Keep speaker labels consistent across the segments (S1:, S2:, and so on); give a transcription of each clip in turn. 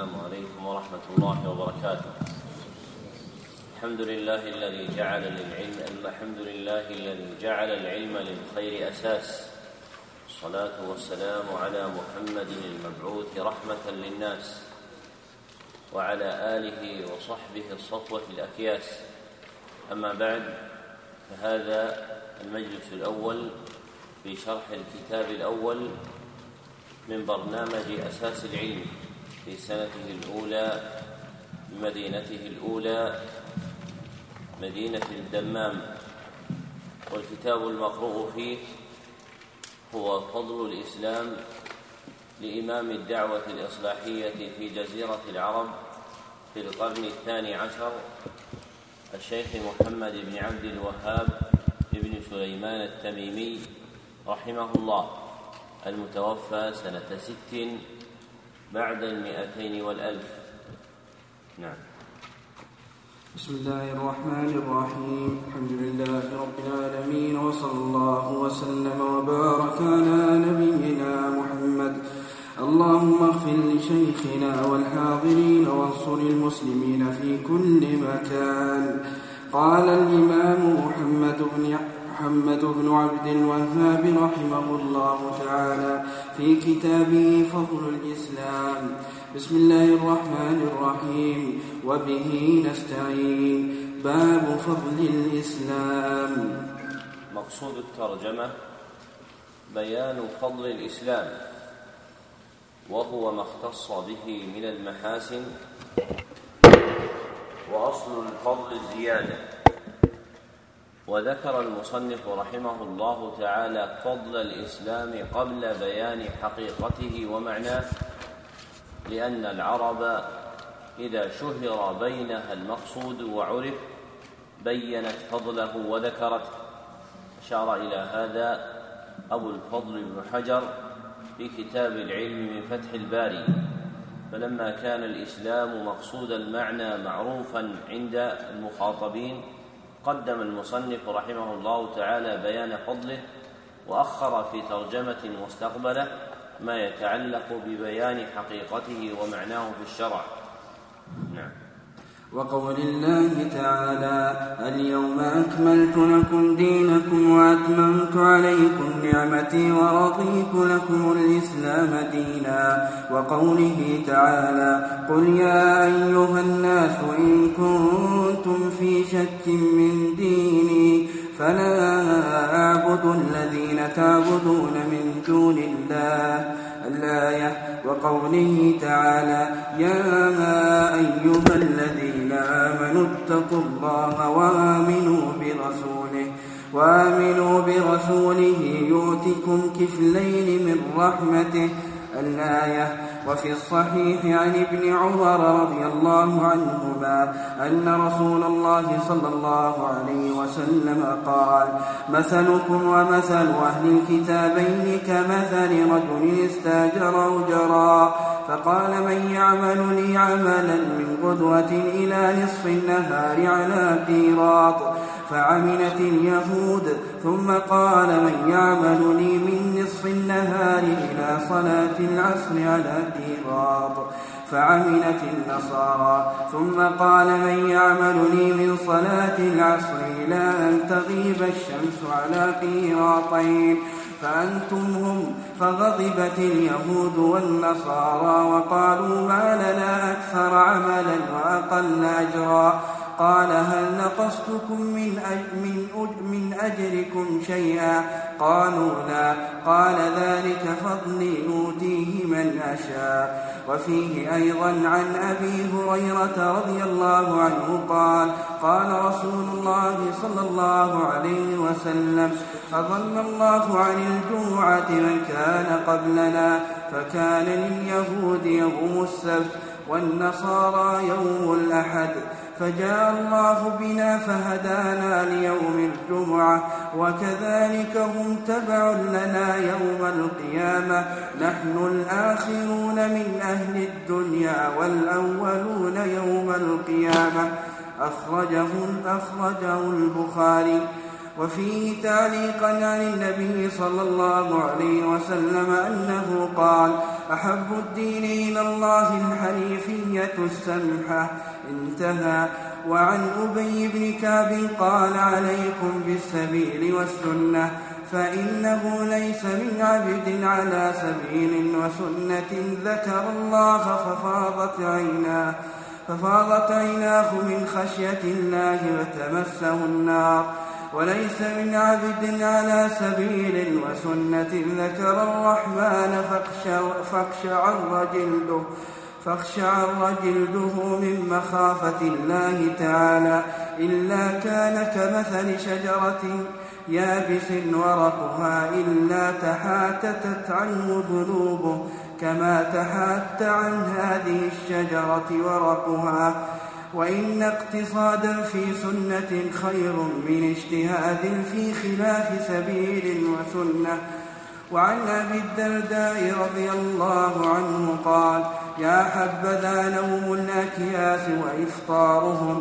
S1: السلام عليكم ورحمة الله وبركاته. الحمد لله الذي جعل العلم للخير أساس، الصلاة والسلام على محمد المبعوث رحمة للناس وعلى آله وصحبه الصفوة الأكياس. أما بعد، فهذا المجلس الأول في شرح الكتاب الأول من برنامج أساس العلم في سنته الأولى بمدينته الأولى مدينة الدمام، والكتاب المقروء فيه هو فضل الإسلام لإمام الدعوة الإصلاحية في جزيرة العرب في القرن 12 الشيخ محمد بن عبد الوهاب بن سليمان التميمي رحمه الله، المتوفى سنة 6 بعد 200 نعم.
S2: بسم الله الرحمن الرحيم. الحمد لله رب العالمين، وصلى الله وسلم وبارك على نبينا محمد. اللهم اغفر لشيخنا والحاضرين وانصر المسلمين في كل مكان. قال الإمام محمد بن عبد الوهاب رحمه الله تعالى في كتابه فضل الإسلام: بسم الله الرحمن الرحيم، وبه نستعين. باب فضل الإسلام.
S1: مقصود الترجمة بيان فضل الإسلام، وهو ما اختص به من المحاسن، وأصل الفضل الزيادة. وذكر المصنف رحمه الله تعالى فضل الإسلام قبل بيان حقيقته ومعناه، لأن العرب إذا شهر بينها المقصود وعرف بينت فضله وذكرته. أشار إلى هذا أبو الفضل بن حجر في كتاب العلم من فتح الباري. فلما كان الإسلام مقصود المعنى معروفا عند المخاطبين، قدم المصنف رحمه الله تعالى بيان فضله، وأخر في ترجمة مستقبله ما يتعلق ببيان حقيقته ومعناه في الشرع. نعم.
S2: وقول الله تعالى: اليوم أكملت لكم دينكم وأتممت عليكم نعمتي ورضيت لكم الإسلام دينا. وقوله تعالى: قل يا أيها الناس إن كنتم في شك من ديني فلا أعبد الذين تعبدون من دون الله. الآية. وقوله تعالى: يا أيها الذين آمنوا اتقوا الله وآمنوا برسوله يؤتكم كفلين من رحمته. الآية. وفي الصحيح عن ابن عمر رضي الله عنهما أن رسول الله صلى الله عليه وسلم قال: مثلكم ومثل أهل الكتابين كمثل رجل استاجر أجرا، فقال: من يعمل لي عملا من غدوة إلى نصف النهار على قيراط، فعملت اليهود. ثم قال: من يعمل لي من نصف النهار إلى صلاة العصر على قيراط، فعملت النصارى. ثم قال: من يعمل لي من صلاة العصر إلى أن تغيب الشمس على قيراطين، فأنتم هم. فغضبت اليهود والنصارى وقالوا: ما لنا أكثر عملا وأقل أجرا. قال: هل نقصتكم من أجركم شيئا؟ قالوا: لا. قال: ذلك فضلي أوتيه من أشاء. وفيه أيضا عن أبي هريرة رضي الله عنه قال: قال رسول الله صلى الله عليه وسلم: أضل الله عن الجمعة من كان قبلنا، فكان لليهود يوم السبت والنصارى يوم الأحد، فجاء الله بنا فهدانا ليوم الجمعة، وكذلك هم تبع لنا يوم القيامة، نحن الآخرون من أهل الدنيا والأولون يوم القيامة. أخرجه البخاري. وفيه تعليقا عن النبي صلى الله عليه وسلم أنه قال: أحب الدين إلى الله الحنيفية السمحة. انتهى. وعن أبي بن كعب قال: عليكم بالسبيل والسنة، فإنه ليس من عبد على سبيل وسنة ذكر الله ففاضت عيناه من خشية الله وتمسه النار، وليس من عبد على سبيل وسنة ذكر الرحمن فاقشعر جلده من مخافة الله تعالى، إلا كان كمثل شجرة يابس ورقها إلا تحاتت عنه ذنوبه كما تحات عن هذه الشجرة ورقها. وإن اقتصادا في سنة خير من اجتهاد في خلاف سبيل وسنة. وعن أبي الدرداء رضي الله عنه قال: يا حبذا نوم الأكياس وإفطارهم،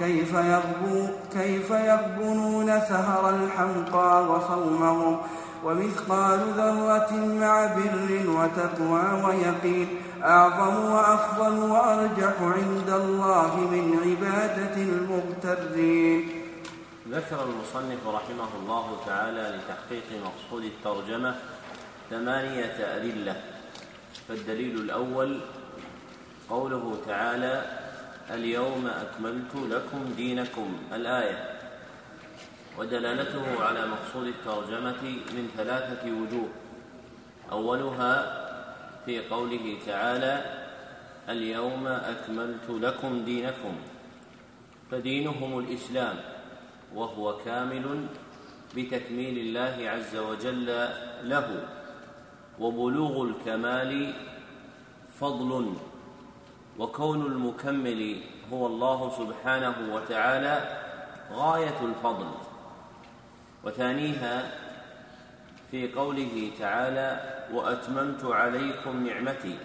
S2: كيف يغبنون سهر الحمقى وصومهم، ومثقال ذرة مع بر وتقوى ويقين أعظم وأفضل وأرجح عند الله من عبادة المغترين.
S1: ذكر المصنف رحمه الله تعالى لتحقيق مقصود الترجمة 8 أدلة. فالدليل الأول قوله تعالى: اليوم أكملت لكم دينكم، الآية، ودلالته على مقصود الترجمة من 3 وجوه. أولها في قوله تعالى: اليوم أكملت لكم دينكم، فدينهم الإسلام، وهو كامل بتكميل الله عز وجل له، وبلوغ الكمال فضل، وكون المكمل هو الله سبحانه وتعالى غاية الفضل. وثانيها في قوله تعالى: وأتممت عليكم نعمتي،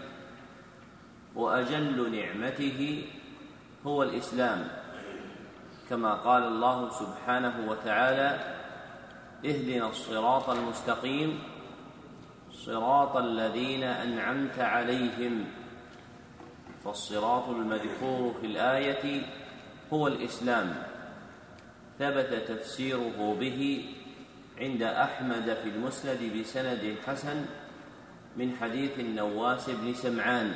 S1: وأجل نعمته هو الإسلام، كما قال الله سبحانه وتعالى: اهدنا الصراط المستقيم صراط الذين أنعمت عليهم. فالصراط المذكور في الآية هو الإسلام، ثبت تفسيره به عند أحمد في المسند بسند حسن من حديث النواس بن سمعان.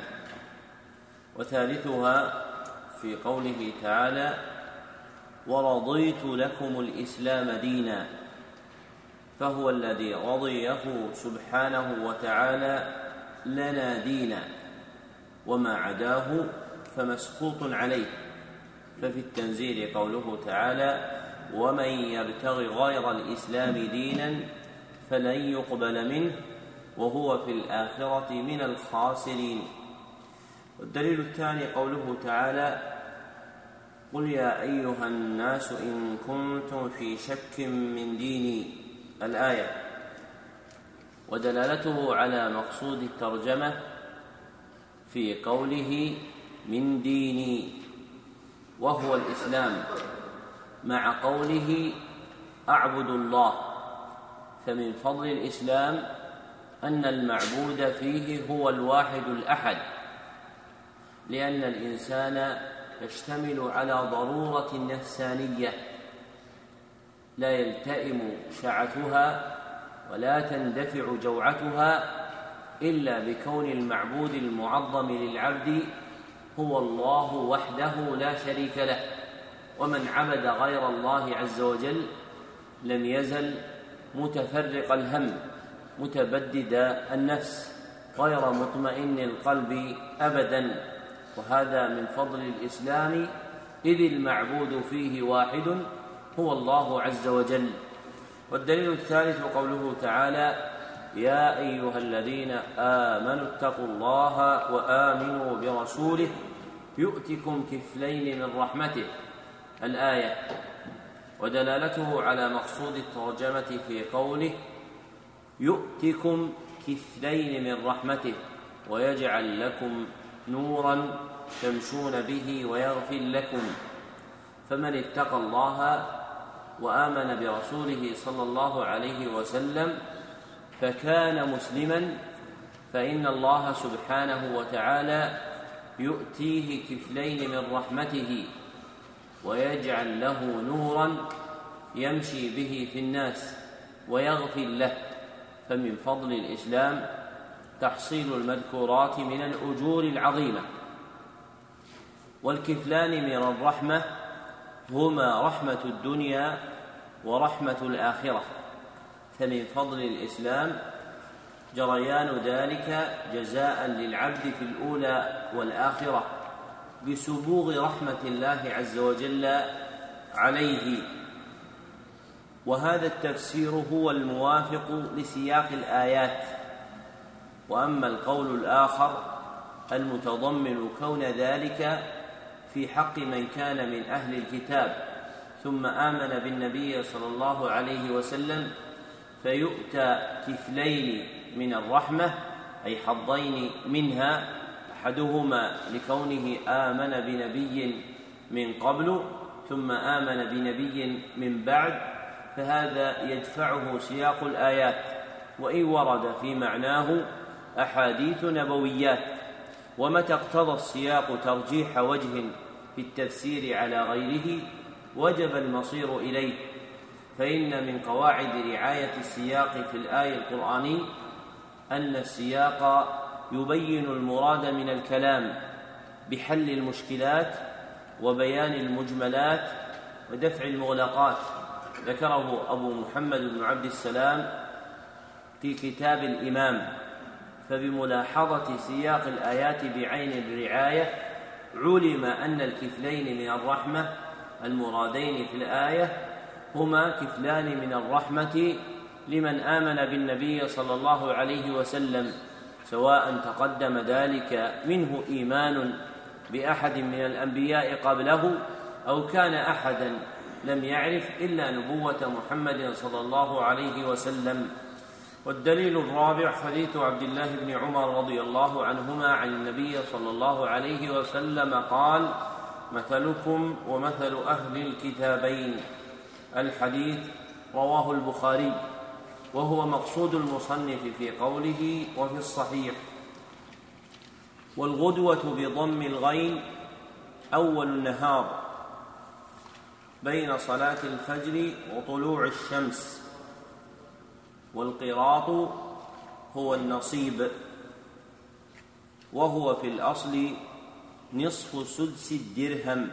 S1: وثالثها في قوله تعالى: ورضيت لكم الإسلام دينا، فهو الذي رضيه سبحانه وتعالى لنا دينا، وما عداه فمسقوط عليه. ففي التنزيل قوله تعالى: ومن يبتغ غير الإسلام دينا فلن يقبل منه وهو في الآخرة من الخاسرين. والدليل الثاني قوله تعالى: قل يا أيها الناس إن كنتم في شك من ديني، الآية، ودلالته على مقصود الترجمة في قوله من ديني، وهو الإسلام، مع قوله أعبد الله. فمن فضل الإسلام أن المعبود فيه هو الواحد الأحد، لأن الإنسان يشتمل على ضرورة نفسانية لا يلتئم شعثها ولا تندفع جوعتها إلا بكون المعبود المعظم للعبد هو الله وحده لا شريك له. ومن عبد غير الله عز وجل لم يزل متفرق الهم متبدد النفس غير مطمئن القلب أبدا. وهذا من فضل الإسلام، إذ المعبود فيه واحد هو الله عز وجل. والدليل الثالث قوله تعالى: يا أيها الذين آمنوا اتقوا الله وآمنوا برسوله يؤتكم كفلين من رحمته، الآية، ودلالته على مقصود الترجمة في قوله يؤتكم كفلين من رحمته ويجعل لكم نورا تمشون به ويغفر لكم. فمن اتقى الله وآمن برسوله صلى الله عليه وسلم فكان مسلما، فإن الله سبحانه وتعالى يؤتيه كفلين من رحمته ويجعل له نورا يمشي به في الناس ويغفر له. فمن فضل الإسلام تحصيل المذكورات من الأجور العظيمة. والكفلان من الرحمة هما رحمة الدنيا ورحمة الآخرة، فمن فضل الإسلام جريان ذلك جزاء للعبد في الأولى والآخرة بسبوغ رحمة الله عز وجل عليه. وهذا التفسير هو الموافق لسياق الآيات. وأما القول الآخر المتضمن كون ذلك في حق من كان من أهل الكتاب ثم آمن بالنبي صلى الله عليه وسلم فيؤتى كفلين من الرحمة، أي حظين منها، أحدهما لكونه آمن بنبي من قبل ثم آمن بنبي من بعد، فهذا يدفعه سياق الآيات، وإن ورد في معناه أحاديث نبويات. ومتى اقتضى السياق ترجيح وجه في التفسير على غيره وجب المصير إليه، فإن من قواعد رعاية السياق في الآية القرآني أن السياق يبين المراد من الكلام بحل المشكلات وبيان المجملات ودفع المغلقات. ذكره أبو محمد بن عبد السلام في كتاب الإمام. فبملاحظة سياق الآيات بعين الرعاية علم أن الكفلين من الرحمة المرادين في الآية هما كفلان من الرحمة لمن آمن بالنبي صلى الله عليه وسلم، سواء تقدم ذلك منه إيمان بأحد من الأنبياء قبله أو كان أحدا لم يعرف إلا نبوة محمد صلى الله عليه وسلم. والدليل الرابع حديث عبد الله بن عمر رضي الله عنهما عن النبي صلى الله عليه وسلم قال: مثلكم ومثل أهل الكتابين. الحديث رواه البخاري، وهو مقصود المصنف في قوله وفي الصحيح. والغدوة بضم الغين أول النهار بين صلاة الفجر وطلوع الشمس. والقراط هو النصيب، وهو في الأصل نصف سدس الدرهم.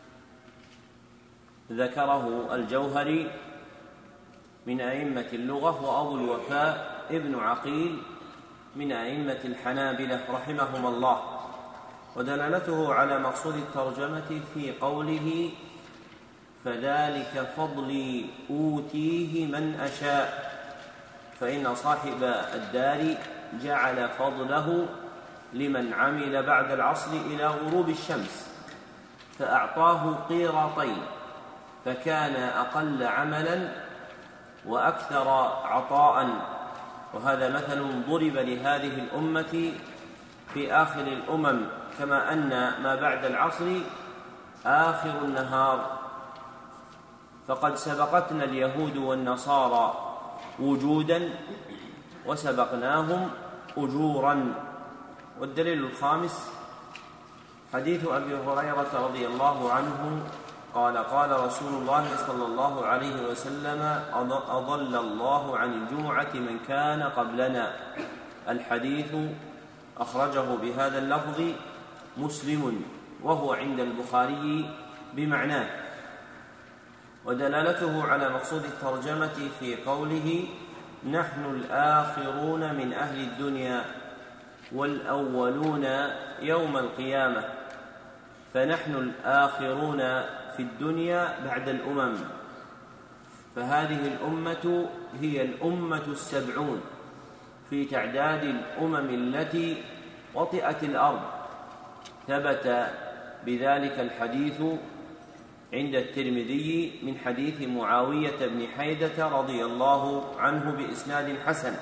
S1: ذكره الجوهري من أئمة اللغة، وأبو الوفاء ابن عقيل من أئمة الحنابلة رحمهم الله. ودلالته على مقصود الترجمة في قوله: فذلك فضلي أوتيه من أشاء، فإن صاحب الدار جعل فضله لمن عمل بعد العصر إلى غروب الشمس، فأعطاه قيراطين، فكان أقل عملا وأكثر عطاء. وهذا مثل ضرب لهذه الأمة في آخر الأمم، كما أن ما بعد العصر آخر النهار، فقد سبقتنا اليهود والنصارى وجودا وسبقناهم أجورا. والدليل الخامس حديث أبي هريرة رضي الله عنه قال: قال رسول الله صلى الله عليه وسلم: أضل الله عن الجمعة من كان قبلنا. الحديث أخرجه بهذا اللفظ مسلم، وهو عند البخاري بمعناه. ودلالته على مقصود الترجمة في قوله: نحن الآخرون من أهل الدنيا والأولون يوم القيامة، فنحن الآخرون في الدنيا بعد الأمم. فهذه الأمة هي الأمة السبعون في تعداد الأمم التي وطئت الأرض. ثبت بذلك الحديث عند الترمذي من حديث معاوية بن حيدة رضي الله عنه بإسناد حسن.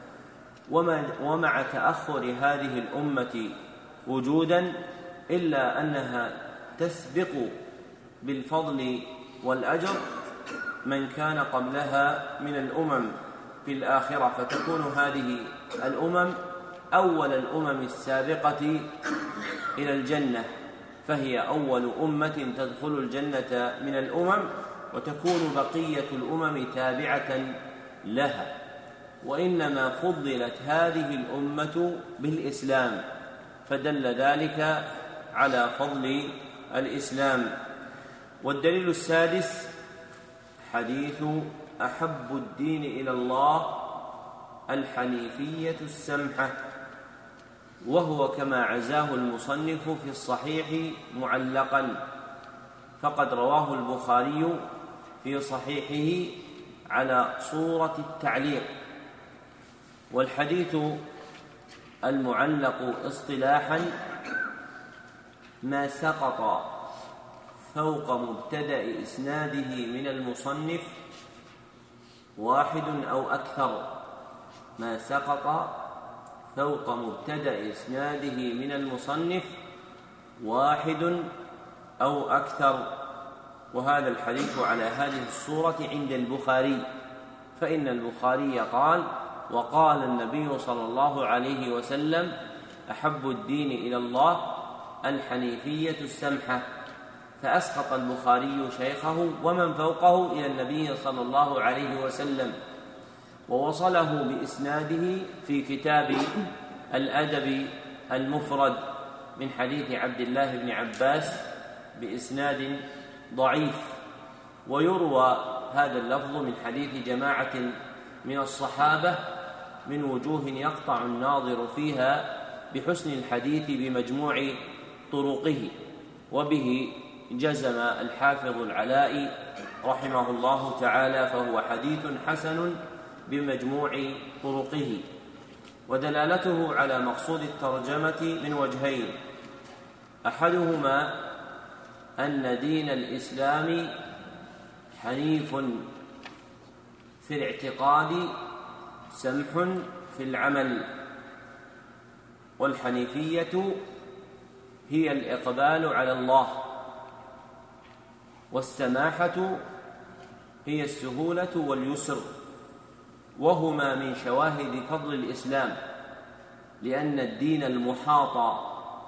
S1: ومع تأخر هذه الأمة وجودا إلا أنها تسبق بالفضل والأجر من كان قبلها من الأمم في الآخرة، فتكون هذه الأمم أول الأمم السابقة إلى الجنة، فهي أول أمة تدخل الجنة من الأمم، وتكون بقية الأمم تابعة لها. وإنما فضلت هذه الأمة بالإسلام، فدل ذلك على فضل الإسلام. والدليل السادس حديث أحب الدين إلى الله الحنيفية السمحة، وهو كما عزاه المصنف في الصحيح معلقا، فقد رواه البخاري في صحيحه على صورة التعليق. والحديث المعلق اصطلاحا ما سقط فوق مبتدأ إسناده من المصنف واحد أو أكثر، ما سقط فوق مبتدأ إسناده من المصنف واحد أو أكثر. وهذا الحديث على هذه الصورة عند البخاري، فإن البخاري قال: وقال النبي صلى الله عليه وسلم: أحب الدين إلى الله الحنيفية السمحة، فأسقط البخاري شيخه ومن فوقه إلى النبي صلى الله عليه وسلم، ووصله بإسناده في كتاب الأدب المفرد من حديث عبد الله بن عباس بإسناد ضعيف. ويروى هذا اللفظ من حديث جماعة من الصحابة من وجوه يقطع الناظر فيها بحسن الحديث بمجموع طرقه، وبه جزم الحافظ العلائي رحمه الله تعالى، فهو حديث حسن بمجموع طرقه. ودلالته على مقصود الترجمة من وجهين: أحدهما أن دين الإسلام حنيف في الاعتقاد سمح في العمل، والحنيفية هي الإقبال على الله، والسماحة هي السهولة واليسر، وهما من شواهد فضل الإسلام، لأن الدين المحاط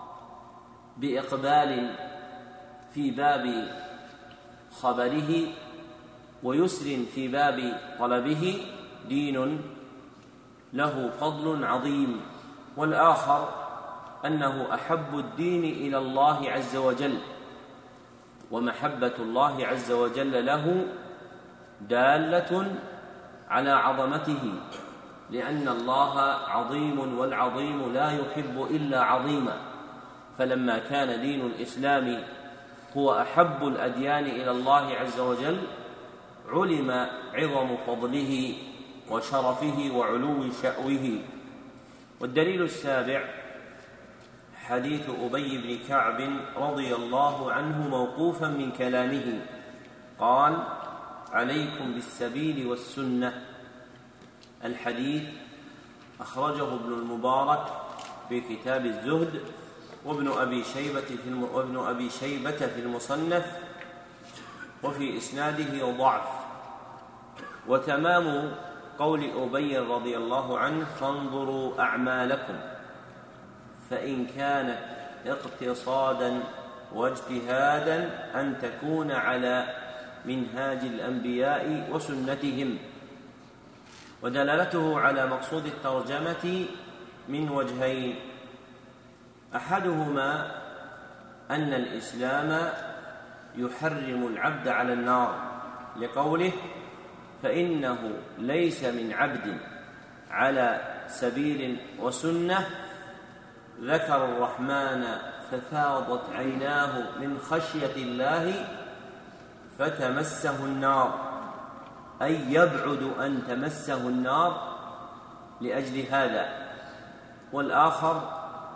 S1: بإقبال في باب خبره ويسر في باب طلبه دين له فضل عظيم. والآخر أنه أحب الدين إلى الله عز وجل، ومحبة الله عز وجل له دالة على عظمته، لأن الله عظيم، والعظيم لا يحب إلا عظيما. فلما كان دين الإسلام هو أحب الأديان إلى الله عز وجل، علم عظم فضله وشرفه وعلو شأوه. والدليل السابع حديث أبي بن كعب رضي الله عنه موقوفا من كلامه، قال: عليكم بالسبيل والسنة. الحديث أخرجه ابن المبارك في كتاب الزهد، وابن أبي شيبة في المصنف، وفي إسناده ضعف. وتمام قول أبي رضي الله عنه: فانظروا أعمالكم، فإن كانت اقتصادا واجتهادا أن تكون على منهاج الأنبياء وسنتهم. ودلالته على مقصود الترجمة من وجهين: أحدهما أن الإسلام يحرم العبد على النار، لقوله: فإنه ليس من عبد على سبيل وسنة ذكر الرحمن ففاضت عيناه من خشية الله فتمسه النار، أي يبعد أن تمسه النار لأجل هذا. والآخر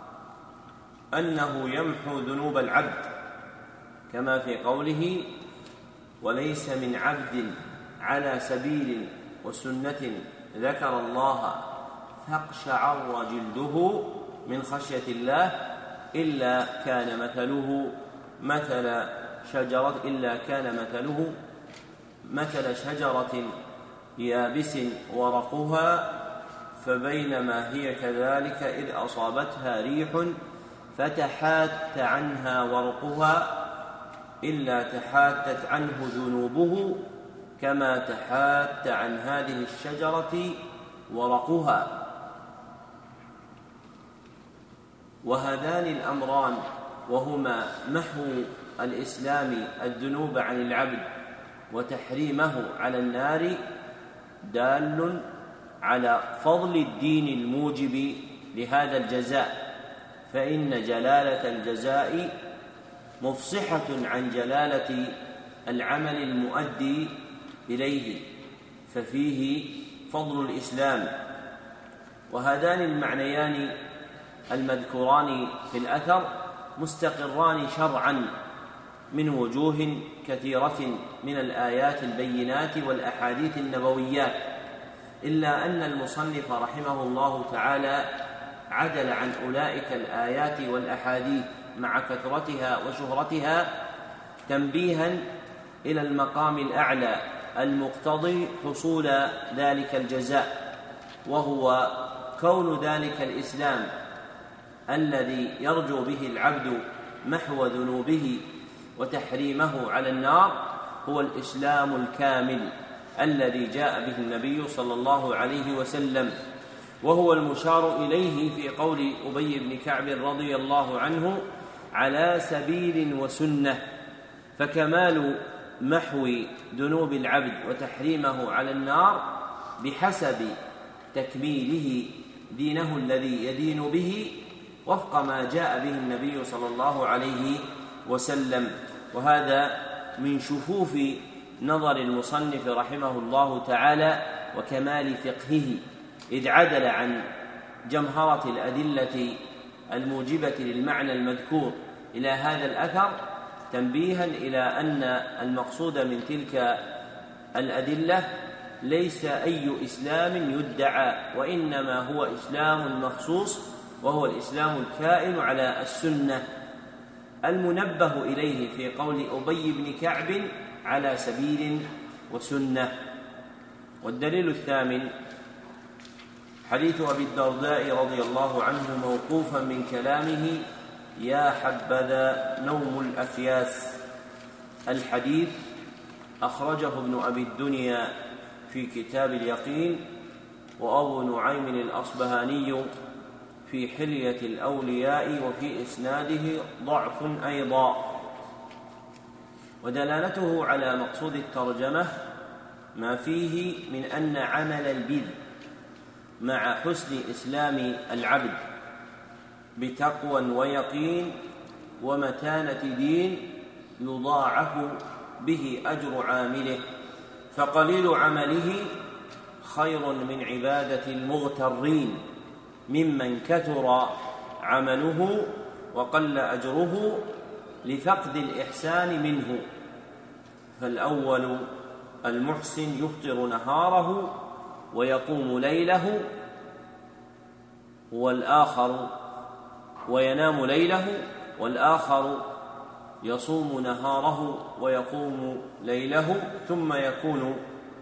S1: أنه يمحو ذنوب العبد، كما في قوله: وليس من عبد على سبيل وسنة ذكر الله فاقشعر جلده من خشية الله إلا كان مثله مثل شجرة يابس ورقها، فبينما هي كذلك إذ أصابتها ريح فتحات عنها ورقها إلا تحاتت عنه ذنوبه كما تحات عن هذه الشجرة ورقها. وهذان الأمران وهما محو الإسلام الذنوب عن العبد وتحريمه على النار دال على فضل الدين الموجب لهذا الجزاء، فإن جلالة الجزاء مفصحة عن جلالة العمل المؤدي إليه، ففيه فضل الإسلام. وهذان المعنيان المذكوران في الأثر مستقران شرعا من وجوه كثيرة من الآيات البينات والأحاديث النبويات، إلا أن المصنف رحمه الله تعالى عدل عن أولئك الآيات والأحاديث مع كثرتها وشهرتها تنبيها إلى المقام الأعلى المقتضي حصول ذلك الجزاء، وهو كون ذلك الإسلام الذي يرجو به العبد محو ذنوبه وتحريمه على النار هو الإسلام الكامل الذي جاء به النبي صلى الله عليه وسلم، وهو المشار إليه في قول أبي بن كعب رضي الله عنه على سبيل وسنة. فكمال محو ذنوب العبد وتحريمه على النار بحسب تكميله دينه الذي يدين به وفق ما جاء به النبي صلى الله عليه وسلم. وهذا من شفوف نظر المصنف رحمه الله تعالى وكمال فقهه، إذ عدل عن جمهرة الأدلة الموجبة للمعنى المذكور إلى هذا الأثر تنبيها إلى أن المقصود من تلك الأدلة ليس أي إسلام يدعى، وإنما هو إسلام مخصوص، وهو الإسلام الكائن على السنة المنبه إليه في قول أبي بن كعب على سبيل وسنة. والدليل الثامن حديث أبي الدرداء رضي الله عنه موقوفا من كلامه: يا حبذا نوم الأفياس. الحديث أخرجه ابن أبي الدنيا في كتاب اليقين، وأبو نعيم الأصبهاني في حلية الأولياء، وفي إسناده ضعف أيضا. ودلالته على مقصود الترجمة ما فيه من أن عمل البر مع حسن إسلام العبد بتقوى ويقين ومتانة دين يضاعف به أجر عامله، فقليل عمله خير من عبادة المغترين ممن كثر عمله وقل أجره لفقد الإحسان منه. فالأول المحسن يفطر نهاره ويقوم ليله، وينام ليله، والآخر يصوم نهاره ويقوم ليله، ثم يكون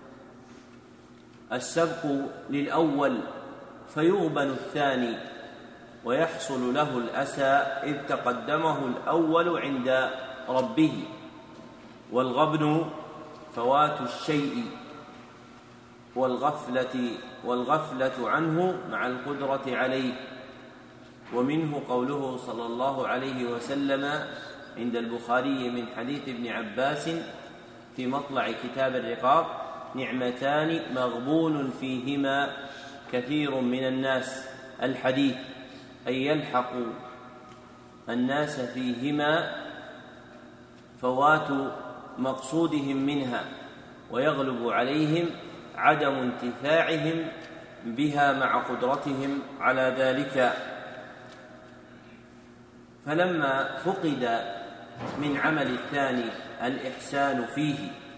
S1: السبق للأول فيغبن الثاني ويحصل له الأسى إذ تقدمه الأول عند ربه. والغبن فوات الشيء والغفلة عنه مع القدرة عليه. ومنه قوله صلى الله عليه وسلم عند البخاري من حديث ابن عباس في مطلع كتاب الرقاق: نعمتان مغبون فيهما كثير من الناس. الحديث أي يلحق الناس فيهما فوات مقصودهم منها، ويغلب عليهم عدم انتفاعهم بها مع قدرتهم على ذلك. فلما فقد من عمل الثاني الإحسان فيه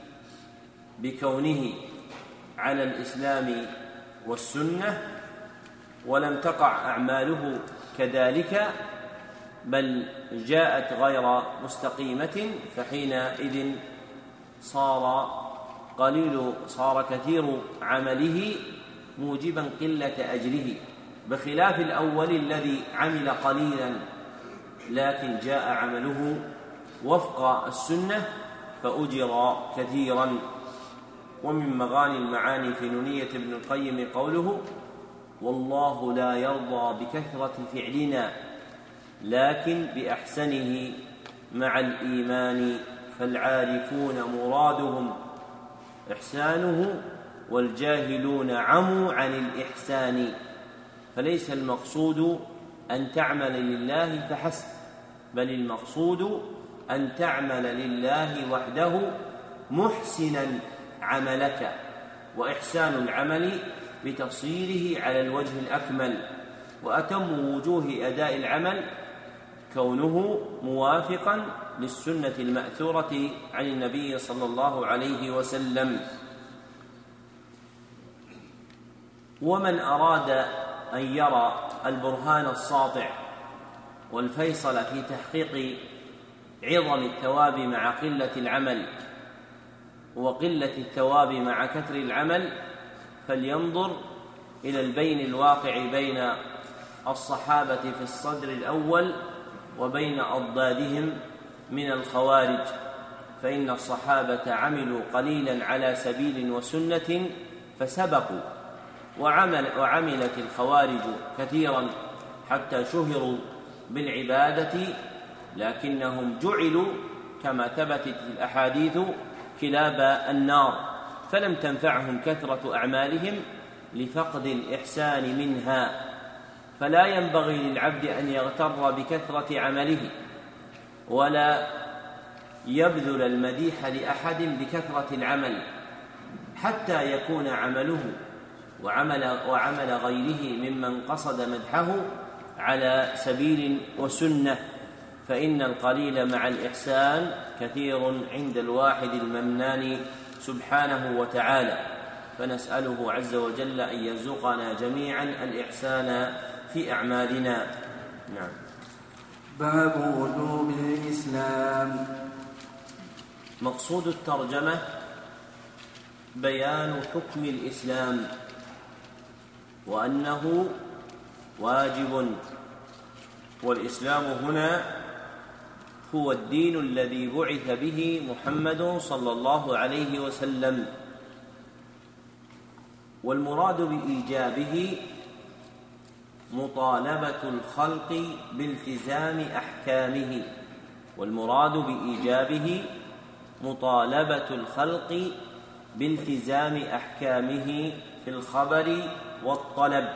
S1: بكونه على الإسلام والسنة، ولم تقع أعماله كذلك بل جاءت غير مستقيمة، فحينئذ صار صار كثير عمله موجبا قلة أجره، بخلاف الأول الذي عمل قليلا لكن جاء عمله وفق السنة فأجر كثيرا. ومن مغاني المعاني في نونية ابن القيم قوله: والله لا يرضى بكثرة فعلنا لكن بأحسنه مع الإيمان، فالعارفون مرادهم إحسانه والجاهلون عموا عن الإحسان. فليس المقصود أن تعمل لله فحسب، بل المقصود أن تعمل لله وحده محسنا عملك، وإحسان العمل بتصيره على الوجه الأكمل، وأتم وجوه أداء العمل كونه موافقا للسنة المأثورة عن النبي صلى الله عليه وسلم. ومن أراد أن يرى البرهان الساطع والفيصل في تحقيق عظم الثواب مع قلة العمل وقلة الثواب مع كثر العمل، فلينظر إلى البين الواقع بين الصحابة في الصدر الأول وبين أضدادهم من الخوارج، فإن الصحابة عملوا قليلا على سبيل وسنة فسبقوا، وعملت الخوارج كثيرا حتى شهروا بالعبادة، لكنهم جعلوا كما ثبتت الأحاديث كلاب النار، فلم تنفعهم كثرة أعمالهم لفقد الإحسان منها. فلا ينبغي للعبد أن يغتر بكثرة عمله ولا يبذل المديح لأحد بكثرة العمل، حتى يكون عمله وعمل غيره ممن قصد مدحه على سبيل وسنة، فإن القليل مع الإحسان كثير عند الواحد المنان سبحانه وتعالى. فنسأله عز وجل أن يرزقنا جميعا الإحسان في أعمالنا. نعم.
S2: باب وجوب الإسلام.
S1: مقصود الترجمة بيان حكم الإسلام، وأنه واجب، والإسلام هنا هو الدين الذي بعث به محمد صلى الله عليه وسلم، والمراد بإيجابه مطالبة الخلق بالتزام أحكامه، والمراد بإيجابه مطالبة الخلق بالتزام أحكامه في الخبر والطلب.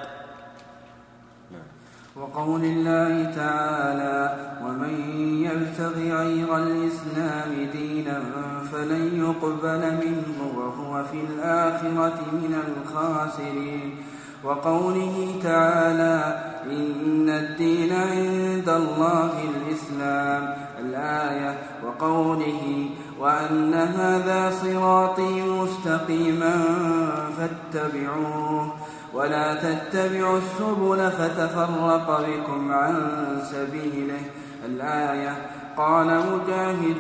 S2: وقول الله تعالى: ومن يبتغ غير الإسلام دينا فلن يقبل منه وهو في الآخرة من الخاسرين. وقوله تعالى: إن الدين عند الله الإسلام، الآية. وقوله: وأن هذا صراطي مستقيما فاتبعوه ولا تتبعوا السبل فتفرق بكم عن سبيله، الآية. قال مجاهد: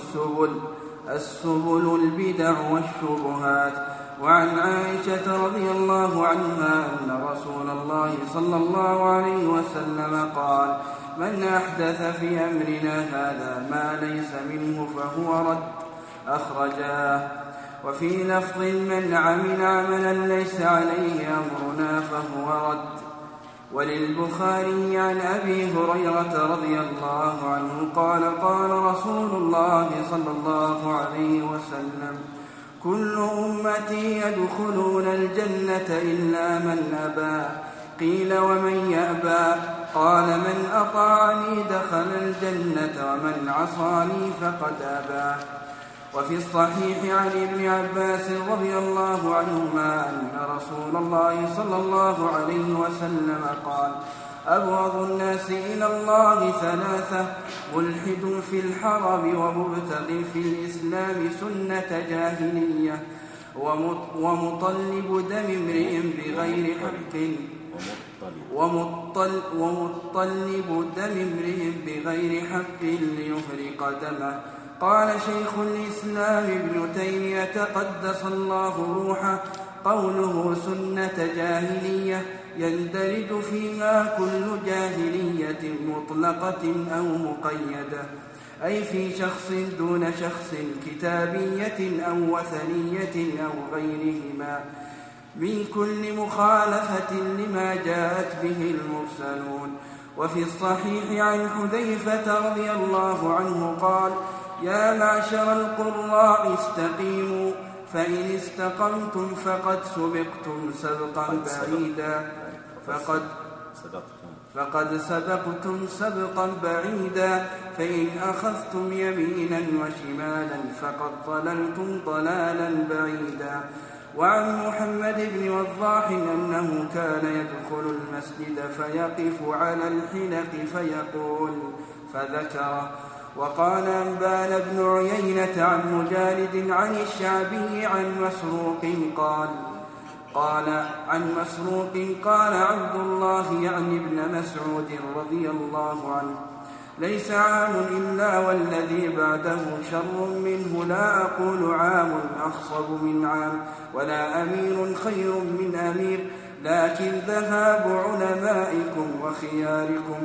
S2: السبل البدع والشبهات. وعن عائشة رضي الله عنها أن رسول الله صلى الله عليه وسلم قال: من أحدث في أمرنا هذا ما ليس منه فهو رد، أخرجاه. وفي لفظ: من عمل عملا ليس عليه أمرنا فهو رد. وللبخاري عن أبي هريرة رضي الله عنه قال: قال رسول الله صلى الله عليه وسلم: كل أمتي يدخلون الجنة إلا من أبى. قيل: ومن يأبى؟ قال: من أطاعني دخل الجنة ومن عصاني فقد أبى. وفي الصحيح عن ابن عباس رضي الله عنهما أن رسول الله صلى الله عليه وسلم قال: أبغض الناس إلى الله ثلاثة: ملحد في الحرم، ومبتغ في الإسلام سنة جاهلية، ومطلب دم امرئ بغير حق. ومطلب دم امرئ بغير حق ليحرق دمه. قال شيخ الإسلام ابن تيمية قدس الله روحه: قوله سنة جاهلية يندرج فيما كل جاهلية مطلقة أو مقيدة، أي في شخص دون شخص، كتابية أو وثنية أو غيرهما، من كل مخالفة لما جاءت به المرسلون. وفي الصحيح عن حذيفة رضي الله عنه قال: يا معشر القراء استقيموا، فإن استقمتم فقد سبقتم سبقا بعيدا سبقا بعيدا، فإن أخذتم يمينا وشمالا فقد ضللتم ضلالا بعيدا. وعن محمد بن وضاح أنه كان يدخل المسجد فيقف على الحلق فيقول، فذكره. وقال أنبان بن عيينة عن مجالد عن الشعبي عن مسروق قال عبد الله يعني ابن مسعود رضي الله عنه: ليس عام إلا والذي بعده شر منه، لا أقول عام أخصب من عام، ولا أمير خير من أمير، لكن ذهاب علمائكم وخياركم،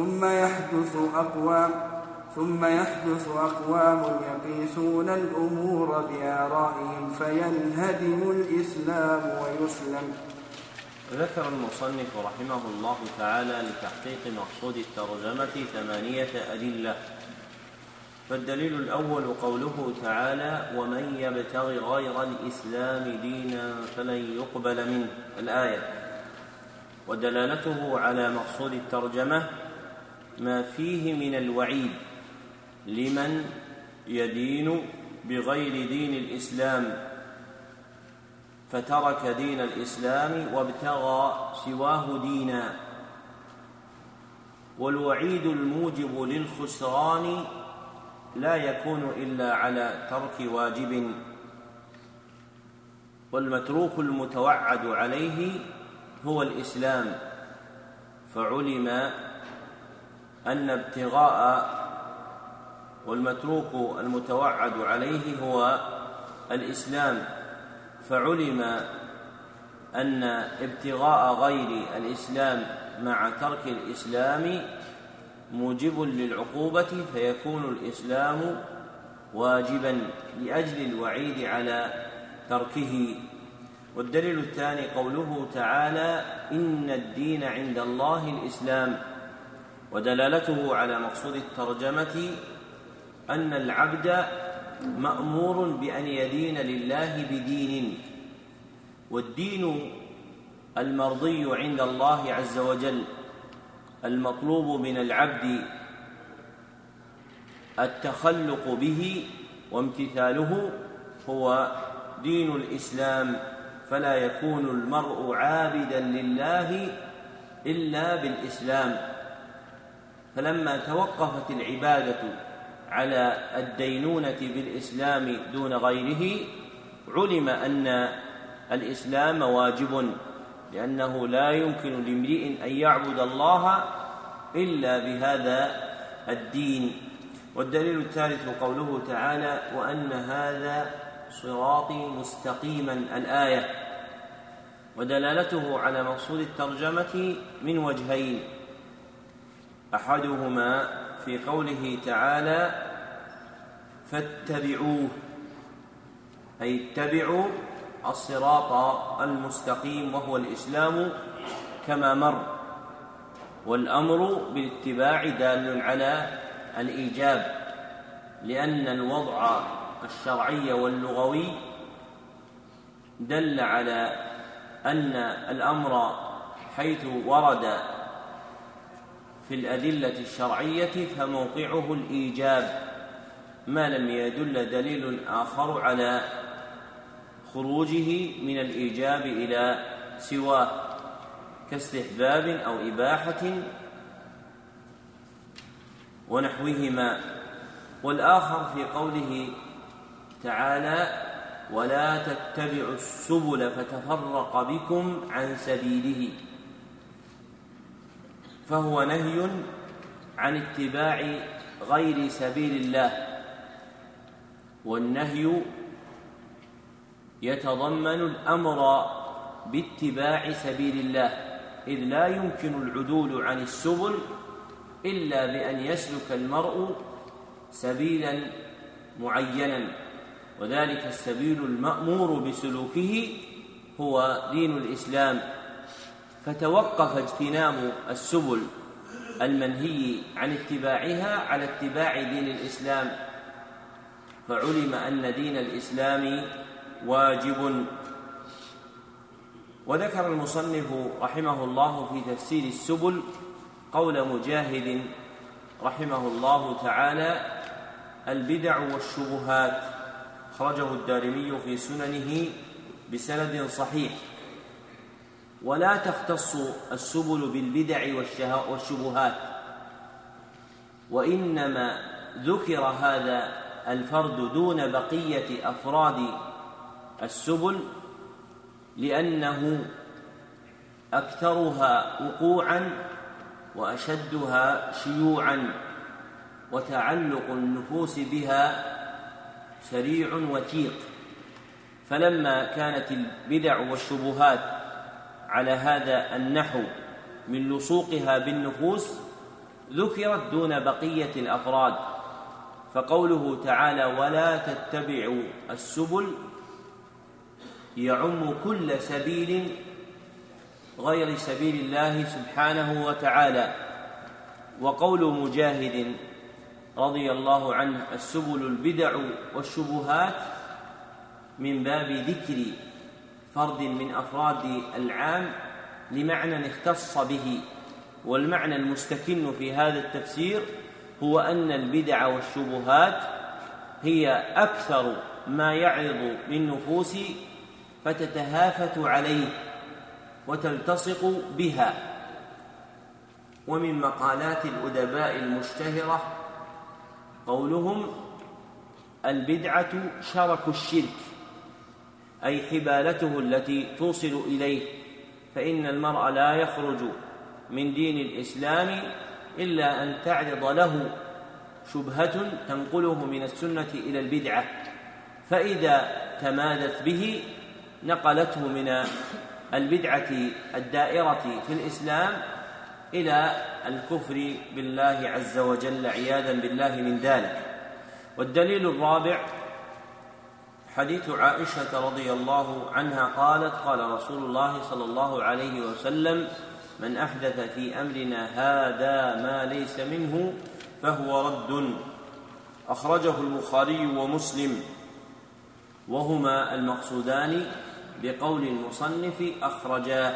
S2: ثم يحدث أقوام يقيسون الأمور بآرائهم فينهدم الإسلام ويسلم.
S1: ذكر المصنف رحمه الله تعالى لتحقيق مقصود الترجمة 8 أدلة. فالدليل الأول قوله تعالى: ومن يبتغ غير الإسلام دينا فلن يقبل منه، الآية. ودلالته على مقصود الترجمة ما فيه من الوعيد لمن يدين بغير دين الإسلام فترك دين الإسلام وابتغى سواه دينا. والوعيد الموجب للخسران لا يكون إلا على ترك واجب، والمتروك المتوعد عليه هو الإسلام، فعلم أن ابتغاء والمتروك المتوعد عليه هو الإسلام، فعلم أن ابتغاء غير الإسلام مع ترك الإسلام موجب للعقوبة، فيكون الإسلام واجبا لأجل الوعيد على تركه. والدليل الثاني قوله تعالى: إن الدين عند الله الإسلام. ودلالته على مقصود الترجمة أن العبد مأمور بأن يدين لله بدين، والدين المرضي عند الله عز وجل المطلوب من العبد التخلق به وامتثاله هو دين الإسلام، فلا يكون المرء عابدا لله إلا بالإسلام. فلما توقفت العبادة على الدينونة بالإسلام دون غيره علم أن الإسلام واجب، لأنه لا يمكن لامرئ أن يعبد الله إلا بهذا الدين. والدليل الثالث قوله تعالى: وأن هذا صراطي مستقيما، الآية. ودلالته على مقصود الترجمة من وجهين: أحدهما في قوله تعالى: فاتبعوه، أي اتبعوا الصراط المستقيم وهو الإسلام كما مر، والأمر بالاتباع دال على الإيجاب، لأن الوضع الشرعي واللغوي دل على أن الأمر حيث ورد في الأدلة الشرعية فموقعه الإيجاب، ما لم يدل دليل آخر على خروجه من الإيجاب إلى سواه كاستحباب أو إباحة ونحوهما. والآخر في قوله تعالى: ولا تتبعوا السبل فتفرق بكم عن سبيله، فهو نهي عن اتباع غير سبيل الله، والنهي يتضمن الأمر باتباع سبيل الله، إذ لا يمكن العدول عن السبل إلا بأن يسلك المرء سبيلا معينا، وذلك السبيل المأمور بسلوكه هو دين الإسلام. فتوقف اجتناب السبل المنهي عن اتباعها على اتباع دين الإسلام، فعلم أن دين الإسلام واجب. وذكر المصنف رحمه الله في تفسير السبل قول مجاهد رحمه الله تعالى: البدع والشبهات، أخرجه الدارمي في سننه بسند صحيح. ولا تختص السبل بالبدع والشبهات، وإنما ذكر هذا الفرد دون بقية أفراد السبل لأنه أكثرها وقوعا وأشدها شيوعا، وتعلق النفوس بها سريع وثيق. فلما كانت البدع والشبهات على هذا النحو من لصوقها بالنفوس ذكرت دون بقية الأفراد، فقوله تعالى: ولا تتبعوا السبل يعم كل سبيل غير سبيل الله سبحانه وتعالى. وقول مجاهد رضي الله عنه: السبل البدع والشبهات، من باب ذكر فرد من أفراد العام لمعنى اختص به. والمعنى المستكن في هذا التفسير هو أن البدع والشبهات هي أكثر ما يعرض للنفوس فتتهافت عليه وتلتصق بها. ومن مقالات الأدباء المشتهرة قولهم: البدعة شرك الشرك، أي حبالته التي توصل إليه، فإن المرء لا يخرج من دين الإسلام إلا أن تعرض له شبهة تنقله من السنة إلى البدعة، فإذا تمادت به نقلته من البدعة الدائرة في الإسلام إلى الكفر بالله عز وجل عياذا بالله من ذلك. والدليل الرابع حديث عائشة رضي الله عنها قالت: قال رسول الله صلى الله عليه وسلم: من أحدث في أمرنا هذا ما ليس منه فهو رد. أخرجه البخاري ومسلم، وهما المقصودان بقول المصنف أخرجا.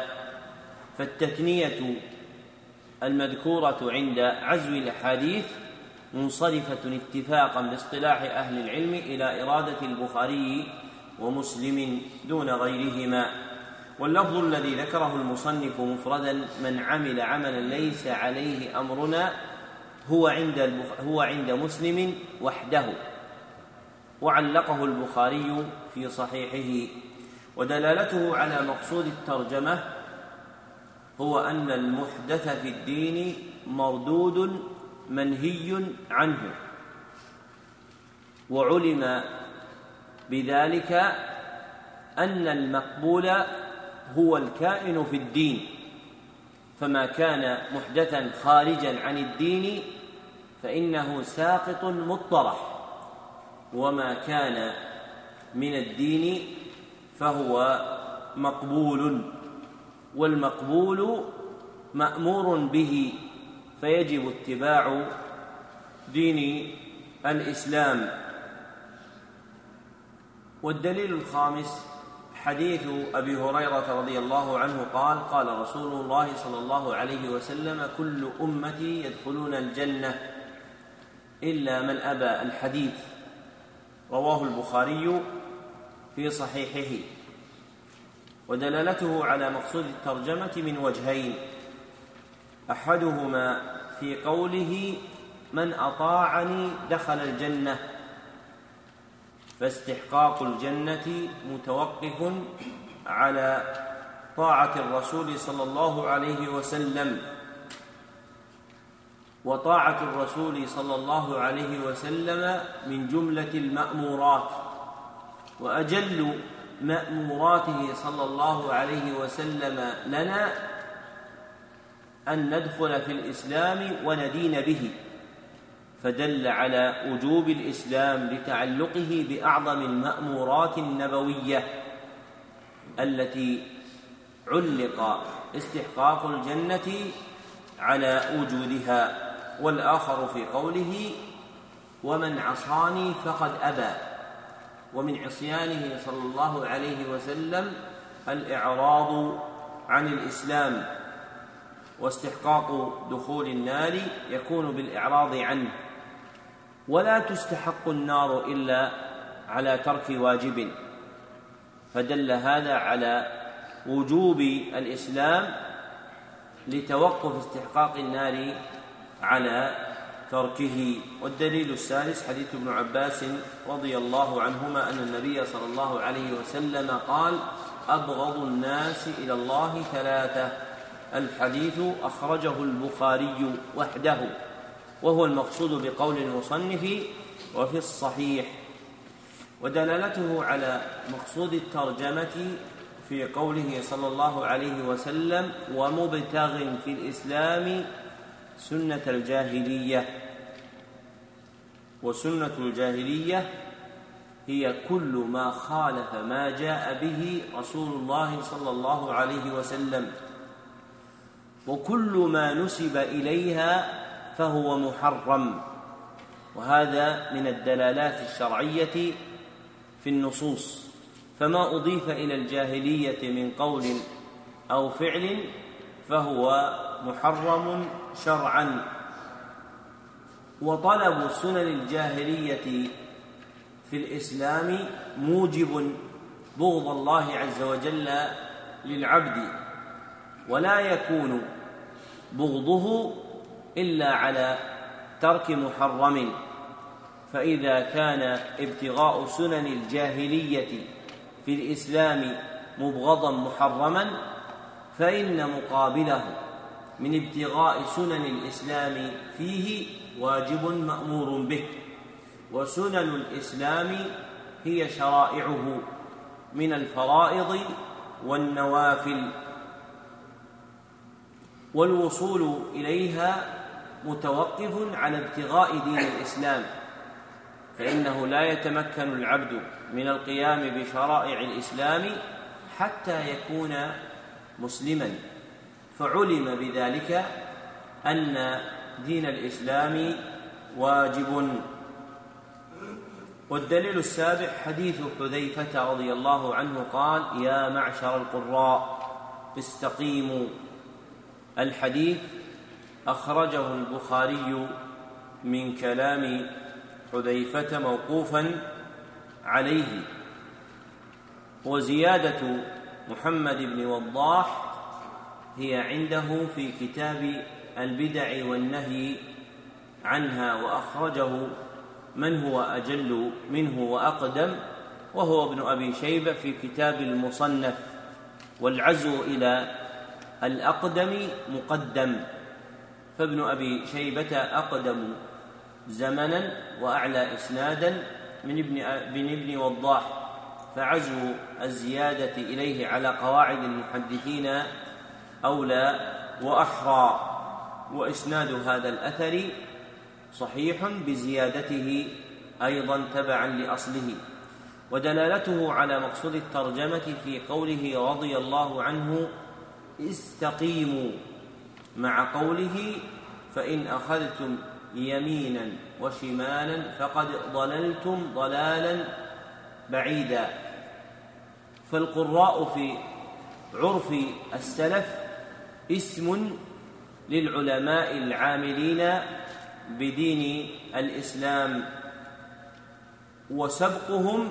S1: فالتثنية المذكورة عند عزو الأحاديث منصرفة اتفاقا باصطلاح أهل العلم إلى إرادة البخاري ومسلم دون غيرهما. واللفظ الذي ذكره المصنف مفردا: من عمل عملا ليس عليه أمرنا، هو عند مسلم وحده، وعلقه البخاري في صحيحه. ودلالته على مقصود الترجمة هو أن المحدث في الدين مردود منهي عنه، وعلم بذلك أن المقبول هو الكائن في الدين، فما كان محدثا خارجا عن الدين فإنه ساقط مطرح، وما كان من الدين فهو مقبول، والمقبول مأمور به، فيجب اتباع دين الإسلام. والدليل الخامس حديث أبي هريرة رضي الله عنه قال: قال رسول الله صلى الله عليه وسلم: كل أمتي يدخلون الجنة إلا من أبى. الحديث رواه البخاري في صحيحه. ودلالته على مقصود الترجمة من وجهين: أحدهما في قوله: من أطاعني دخل الجنة، فاستحقاق الجنة متوقف على طاعة الرسول صلى الله عليه وسلم، وطاعة الرسول صلى الله عليه وسلم من جملة المأمورات، وأجل مأموراته صلى الله عليه وسلم لنا أن ندخل في الإسلام وندين به، فدل على وجوب الإسلام لتعلقه بأعظم المأمورات النبوية التي علق استحقاق الجنة على وجودها. والآخر في قوله: ومن عصاني فقد أبى. ومن عصيانه صلى الله عليه وسلم الإعراض عن الإسلام، واستحقاق دخول النار يكون بالإعراض عنه، ولا تستحق النار إلا على ترك واجب، فدل هذا على وجوب الإسلام لتوقف استحقاق النار على تركه. والدليل الثالث حديث ابن عباس رضي الله عنهما أن النبي صلى الله عليه وسلم قال: أبغض الناس إلى الله ثلاثة. الحديث أخرجه البخاري وحده، وهو المقصود بقول المصنف وفي الصحيح. ودلالته على مقصود الترجمة في قوله صلى الله عليه وسلم: ومبتغ في الإسلام سنة الجاهلية. وسنة الجاهلية هي كل ما خالف ما جاء به رسول الله صلى الله عليه وسلم، وكل ما نسب إليها فهو محرم، وهذا من الدلالات الشرعية في النصوص. فما أضيف إلى الجاهلية من قول أو فعل فهو محرم شرعا. وطلب سنن الجاهلية في الإسلام موجب بغض الله عز وجل للعبد، ولا يكون بغضه إلا على ترك محرم. فإذا كان ابتغاء سنن الجاهلية في الإسلام مبغضا محرما، فإن مقابله من ابتغاء سنن الإسلام فيه واجب مأمور به. وسنن الإسلام هي شرائعه من الفرائض والنوافل، والوصول إليها متوقف على ابتغاء دين الإسلام، فإنه لا يتمكن العبد من القيام بشرائع الإسلام حتى يكون مسلما، فعلم بذلك أن دين الإسلام واجب. والدليل السابع حديث حذيفة رضي الله عنه قال: يا معشر القراء استقيموا. الحديث أخرجه البخاري من كلام حذيفة موقوفا عليه. وزيادة محمد بن وضاح هي عنده في كتاب البدع والنهي عنها، وأخرجه من هو أجل منه وأقدم، وهو ابن أبي شيبة في كتاب المصنف. والعزو إلى الأقدم مقدم، فابن أبي شيبة أقدم زمنا وأعلى إسنادا من ابن وضاح، فعزو الزيادة إليه على قواعد المحدثين أولى وأحرى. وإسناد هذا الأثر صحيح بزيادته أيضا تبعا لأصله. ودلالته على مقصود الترجمة في قوله رضي الله عنه: استقيموا، مع قوله: فإن أخذتم يمينا وشمالا فقد ضللتم ضلالا بعيدا. فالقراء في عرف السلف اسم للعلماء العاملين بدين الإسلام، وسبقهم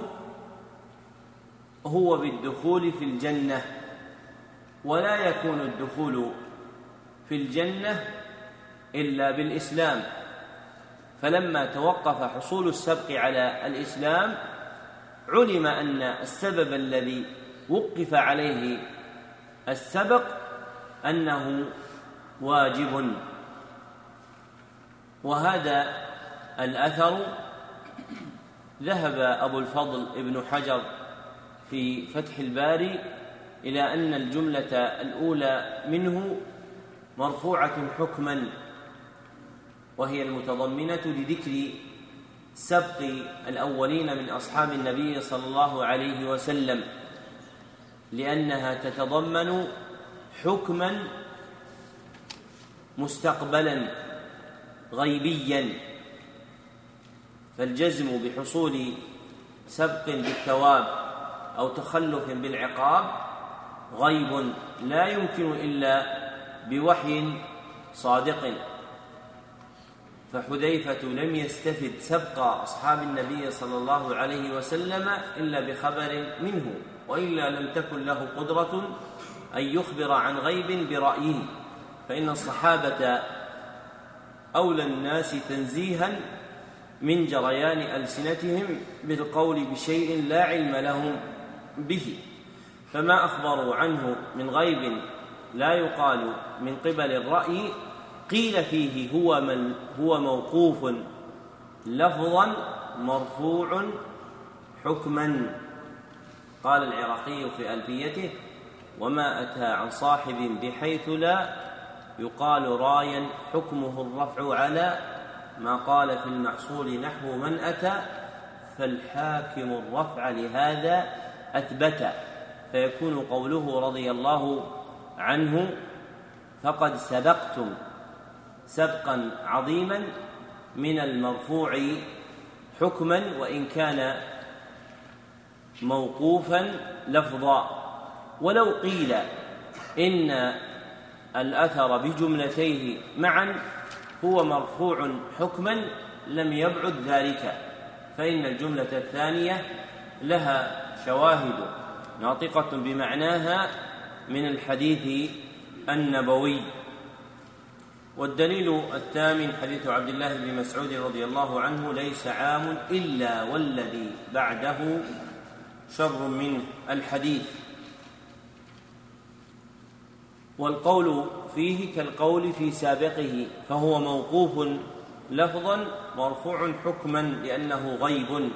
S1: هو بالدخول في الجنة، ولا يكون الدخول في الجنة إلا بالإسلام. فلما توقف حصول السبق على الإسلام علم أن السبب الذي وقف عليه السبق أنه واجب. وهذا الأثر ذهب أبو الفضل ابن حجر في فتح الباري إلى أن الجملة الأولى منه مرفوعة حكما، وهي المتضمنة لذكر سبق الأولين من أصحاب النبي صلى الله عليه وسلم، لأنها تتضمن حكما مستقبلا غيبيا، فالجزم بحصول سبق بالثواب أو تخلف بالعقاب غيب لا يمكن إلا بوحي صادق. فحذيفة لم يستفد سبق أصحاب النبي صلى الله عليه وسلم إلا بخبر منه، وإلا لم تكن له قدرة أن يخبر عن غيب برأيه، فإن الصحابة أولى الناس تنزيها من جريان ألسنتهم بالقول بشيء لا علم لهم به، فما أخبروا عنه من غيب لا يقال من قبل الرأي قيل فيه هو موقوف لفظا مرفوع حكما. قال العراقي في ألفيته: وما أتى عن صاحب بحيث لا يقال رايا حكمه الرفع على ما قال في المحصول نحو من أتى، فالحاكم الرفع لهذا أثبت، فيكون قوله رضي الله عنه فقد سبقتم سبقا عظيما من المرفوع حكما وإن كان موقوفا لفظا. ولو قيل إن الأثر بجملتيه معا هو مرفوع حكما لم يبعد ذلك، فإن الجملة الثانية لها شواهد ناطقة بمعناها من الحديث النبوي. والدليل الثامن حديث عبد الله بن مسعود رضي الله عنه: ليس عام إلا والذي بعده شر منه، الحديث. والقول فيه كالقول في سابقه، فهو موقوف لفظا مرفوع حكما لأنه غيب،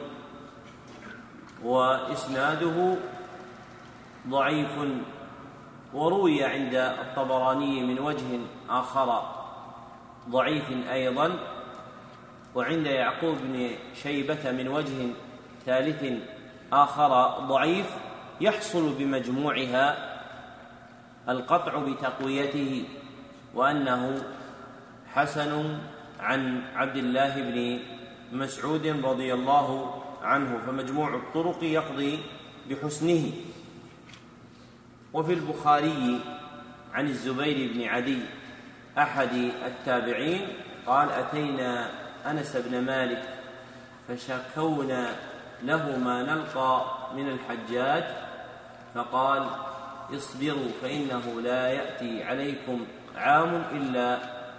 S1: وإسناده ضعيف. وروي عند الطبراني من وجه آخر ضعيف أيضا، وعند يعقوب بن شيبة من وجه ثالث آخر ضعيف، يحصل بمجموعها القطع بتقويته وأنه حسن عن عبد الله بن مسعود رضي الله عنه، فمجموع الطرق يقضي بحسنه. وفي البخاري عن الزبير بن عدي أحد التابعين قال: أتينا أنس بن مالك فشكونا له ما نلقى من الحجاج، فقال: اصبروا فإنه لا يأتي عليكم عام إلا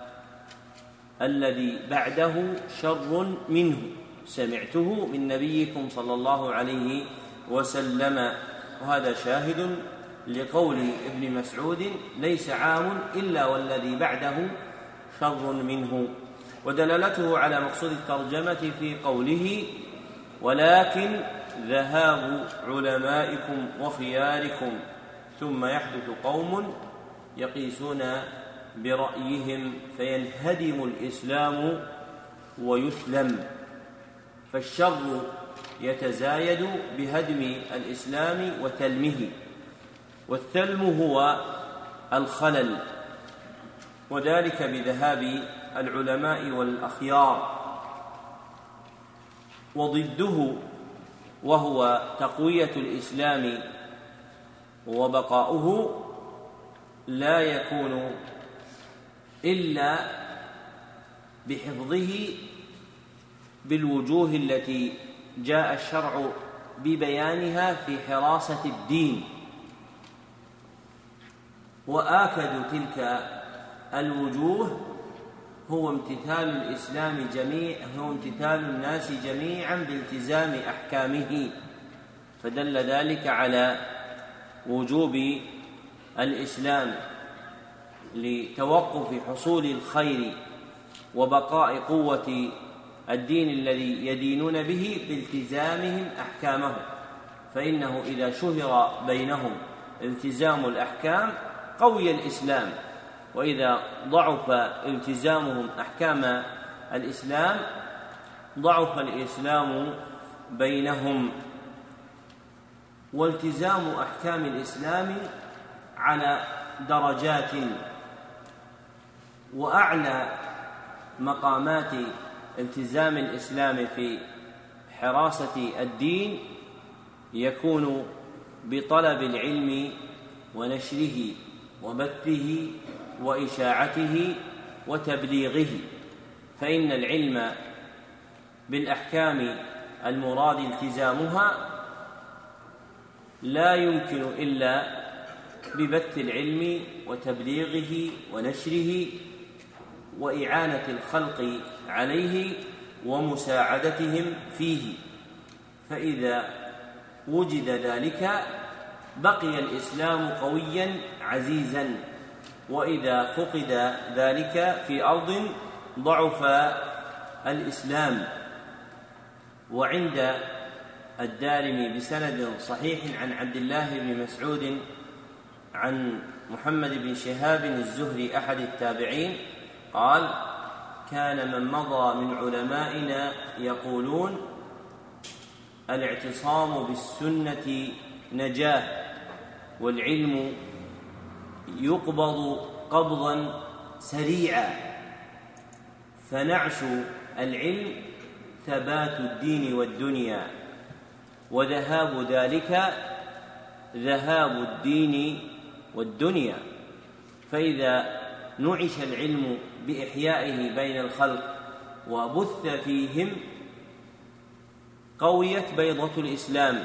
S1: الذي بعده شر منه، سمعته من نبيكم صلى الله عليه وسلم. وهذا شاهد لقول ابن مسعود: ليس عام إلا والذي بعده شر منه. ودلالته على مقصود الترجمة في قوله: ولكن ذهاب علمائكم وخياركم ثم يحدث قوم يقيسون برأيهم فينهدم الإسلام ويسلم. فالشر يتزايد بهدم الإسلام وتلمه، والثلم هو الخلل، وذلك بذهاب العلماء والأخيار. وضده وهو تقوية الإسلام وبقاؤه لا يكون إلا بحفظه بالوجوه التي جاء الشرع ببيانها في حراسة الدين. وآكد تلك الوجوه هو امتثال الإسلام هو امتثال الناس جميعا بالتزام أحكامه، فدل ذلك على وجوب الإسلام لتوقف حصول الخير وبقاء قوة الدين الذي يدينون به بالتزامهم أحكامه، فإنه إذا شهر بينهم التزام الأحكام قوي الإسلام، وإذا ضعف التزامهم أحكام الإسلام ضعف الإسلام بينهم. والتزام أحكام الإسلام على درجات، وأعلى مقامات التزام الإسلام في حراسة الدين يكون بطلب العلم ونشره وبثه وإشاعته وتبليغه، فإن العلم بالأحكام المراد التزامها لا يمكن إلا ببث العلم وتبليغه ونشره وإعانة الخلق عليه ومساعدتهم فيه، فإذا وجد ذلك بقي الإسلام قويا عزيزا، وإذا فقد ذلك في أرض ضعف الإسلام. وعند الدارمي بسند صحيح عن عبد الله بن مسعود عن محمد بن شهاب الزهري أحد التابعين قال: كان من مضى من علمائنا يقولون: الاعتصام بالسنة نجاة، والعلم يقبض قبضا سريعا، فنعش العلم ثبات الدين والدنيا، وذهاب ذلك ذهاب الدين والدنيا. فإذا نعش العلم بإحيائه بين الخلق وبث فيهم قويت بيضة الإسلام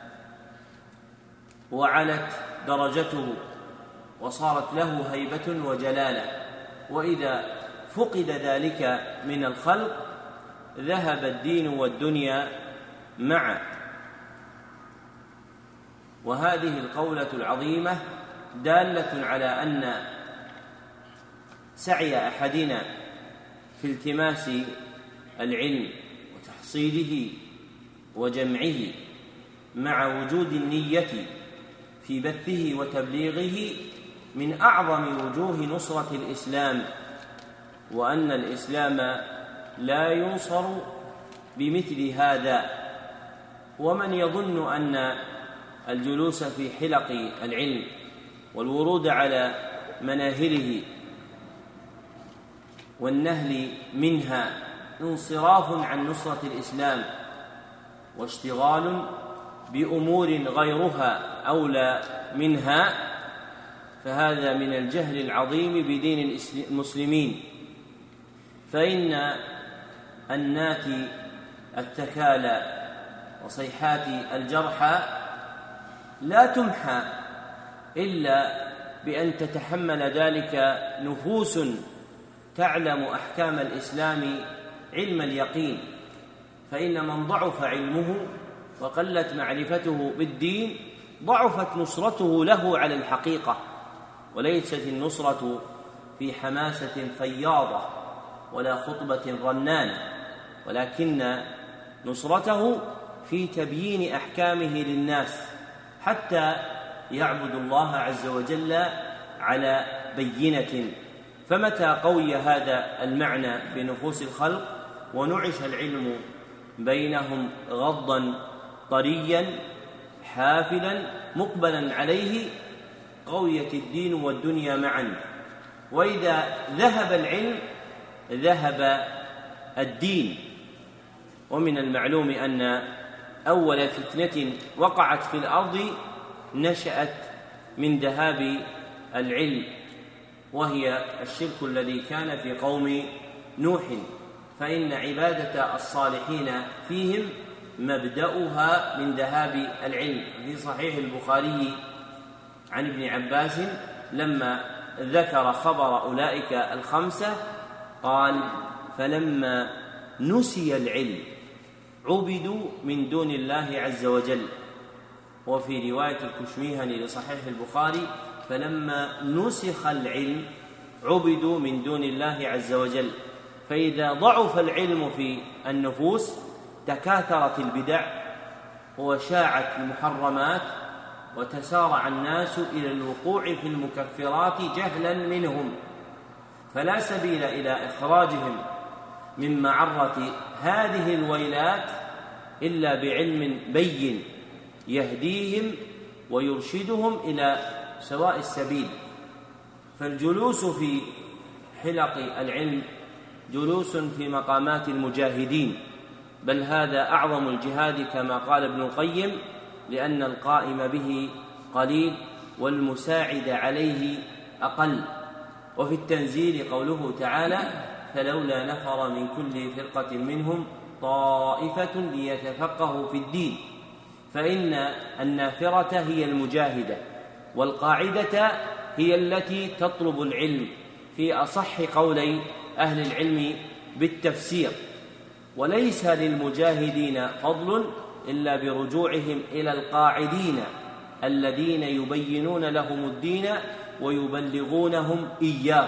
S1: وعلت درجته وصارت له هيبة وجلالة، وإذا فقد ذلك من الخلق ذهب الدين والدنيا معا. وهذه القولة العظيمة دالة على أن سعي أحدنا في التماس العلم وتحصيله وجمعه مع وجود النية في بثه وتبليغه من أعظم وجوه نصرة الإسلام، وأن الإسلام لا ينصر بمثل هذا. ومن يظن أن الجلوس في حلق العلم والورود على مناهله والنهل منها انصراف عن نصرة الإسلام واشتغال بأمور غيرها أولى منها، فهذا من الجهل العظيم بدين المسلمين. فإن الناتي التكالى وصيحات الجرحى لا تمحى إلا بأن تتحمل ذلك نفوس تعلم أحكام الإسلام علم اليقين، فإن من ضعف علمه وقلت معرفته بالدين ضعفت نصرته له على الحقيقة، وليست النصرة في حماسة فياضة ولا خطبة رنانة، ولكن نصرته في تبيين أحكامه للناس حتى يعبدوا الله عز وجل على بينة. فمتى قوي هذا المعنى في نفوس الخلق ونعش العلم بينهم غضا طريا حافلا مقبلا عليه قويت الدين والدنيا معا. وإذا ذهب العلم ذهب الدين. ومن المعلوم أن أول فتنة وقعت في الأرض نشأت من ذهاب العلم، وهي الشرك الذي كان في قوم نوح، فإن عبادة الصالحين فيهم مبدأها من ذهاب العلم. في صحيح البخاري عن ابن عباس لما ذكر خبر أولئك الخمسة قال: فلما نسي العلم عبدوا من دون الله عز وجل. وفي رواية الكشميهني لصحيح البخاري: فلما نسخ العلم عبدوا من دون الله عز وجل. فإذا ضعف العلم في النفوس تكاثرت البدع وشاعت المحرمات وتسارع الناس إلى الوقوع في المكفرات جهلا منهم، فلا سبيل إلى إخراجهم من معرة هذه الويلات إلا بعلم بين يهديهم ويرشدهم إلى سواء السبيل. فالجلوس في حلق العلم جلوس في مقامات المجاهدين، بل هذا أعظم الجهاد كما قال ابن القيم، لأن القائم به قليل والمساعد عليه أقل. وفي التنزيل قوله تعالى: فلولا نفر من كل فرقة منهم طائفة ليتفقهوا في الدين. فإن النافرة هي المجاهدة، والقاعدة هي التي تطلب العلم في أصح قولي أهل العلم بالتفسير. وليس للمجاهدين فضل إلا برجوعهم إلى القاعدين الذين يبينون لهم الدين ويبلغونهم إياه.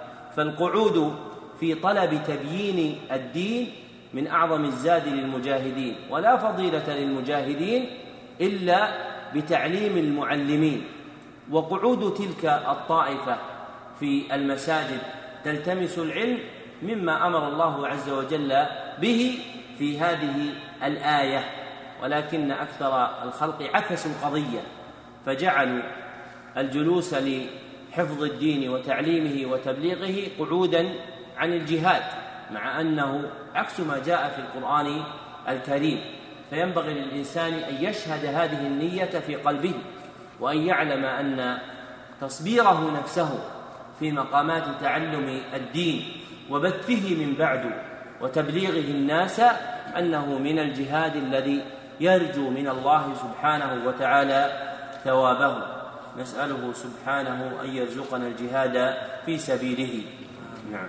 S1: فالقعود في طلب تبيين الدين من أعظم الزاد للمجاهدين، ولا فضيلة للمجاهدين إلا بتعليم المعلمين. وقعود تلك الطائفة في المساجد تلتمس العلم مما أمر الله عز وجل به في هذه الآية، ولكن أكثر الخلق عكسوا القضية فجعلوا الجلوس لحفظ الدين وتعليمه وتبليغه قعودا عن الجهاد، مع أنه عكس ما جاء في القرآن الكريم. فينبغي للإنسان أن يشهد هذه النية في قلبه، وأن يعلم أن تصبيره نفسه في مقامات تعلم الدين وبثه من بعد وتبليغه الناس أنه من الجهاد الذي يرجو من الله سبحانه وتعالى ثوابه. نسأله سبحانه أن يرزقنا الجهاد في سبيله. نعم.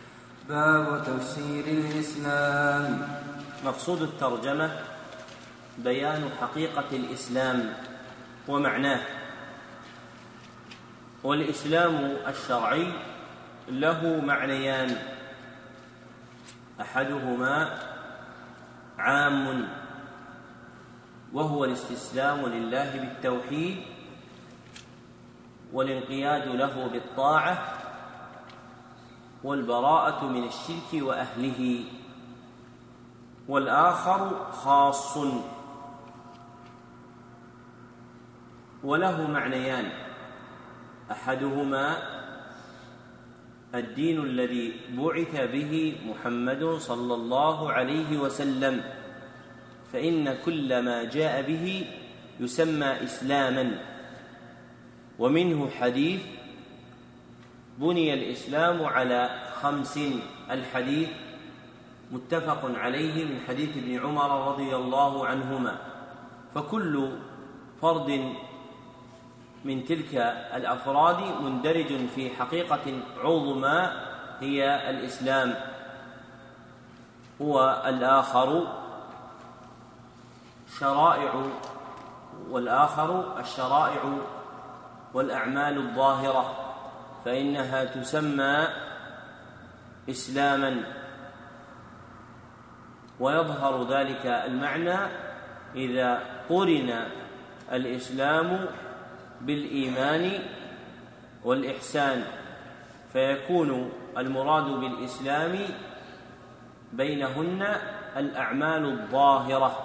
S2: باب تفسير الإسلام.
S1: مقصود الترجمة بيان حقيقة الإسلام ومعناه. والإسلام الشرعي له معنيان: أحدهما عام وهو الاستسلام لله بالتوحيد والانقياد له بالطاعة والبراءة من الشرك وأهله. والآخر خاص وله معنيان: أحدهما الدين الذي بعث به محمد صلى الله عليه وسلم، فإن كل ما جاء به يسمى إسلاما. ومنه حديث: بني الإسلام على 5. الحديث متفق عليه من حديث ابن عمر رضي الله عنهما. فكل فرد من تلك الأفراد مندرج في حقيقة عظمى هي الإسلام. والآخر الشرائع والأعمال الظاهرة، فإنها تسمى إسلاما. ويظهر ذلك المعنى إذا قرن الإسلام بالإيمان والإحسان، فيكون المراد بالإسلام بينهن الأعمال الظاهرة.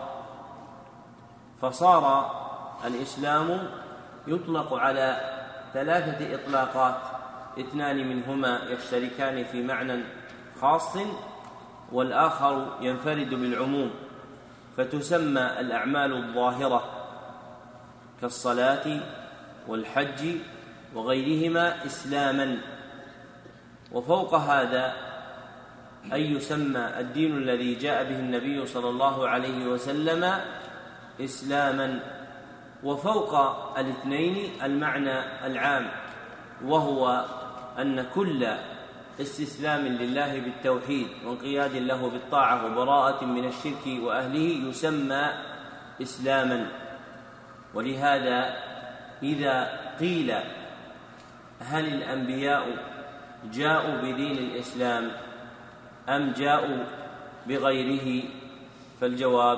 S1: فصار الإسلام يطلق على 3 إطلاقات: 2 منهما يشتركان في معنى خاص، والآخر ينفرد بالعموم، فتسمى الأعمال الظاهرة كالصلاة والحج وغيرهما إسلاما. وفوق هذا أن يسمى الدين الذي جاء به النبي صلى الله عليه وسلم إسلاما. وفوق الاثنين المعنى العام، وهو أن كل استسلام لله بالتوحيد وانقياد له بالطاعة وبراءة من الشرك وأهله يسمى إسلاما. ولهذا إذا قيل هل الأنبياء جاءوا بدين الإسلام أم جاءوا بغيره؟ فالجواب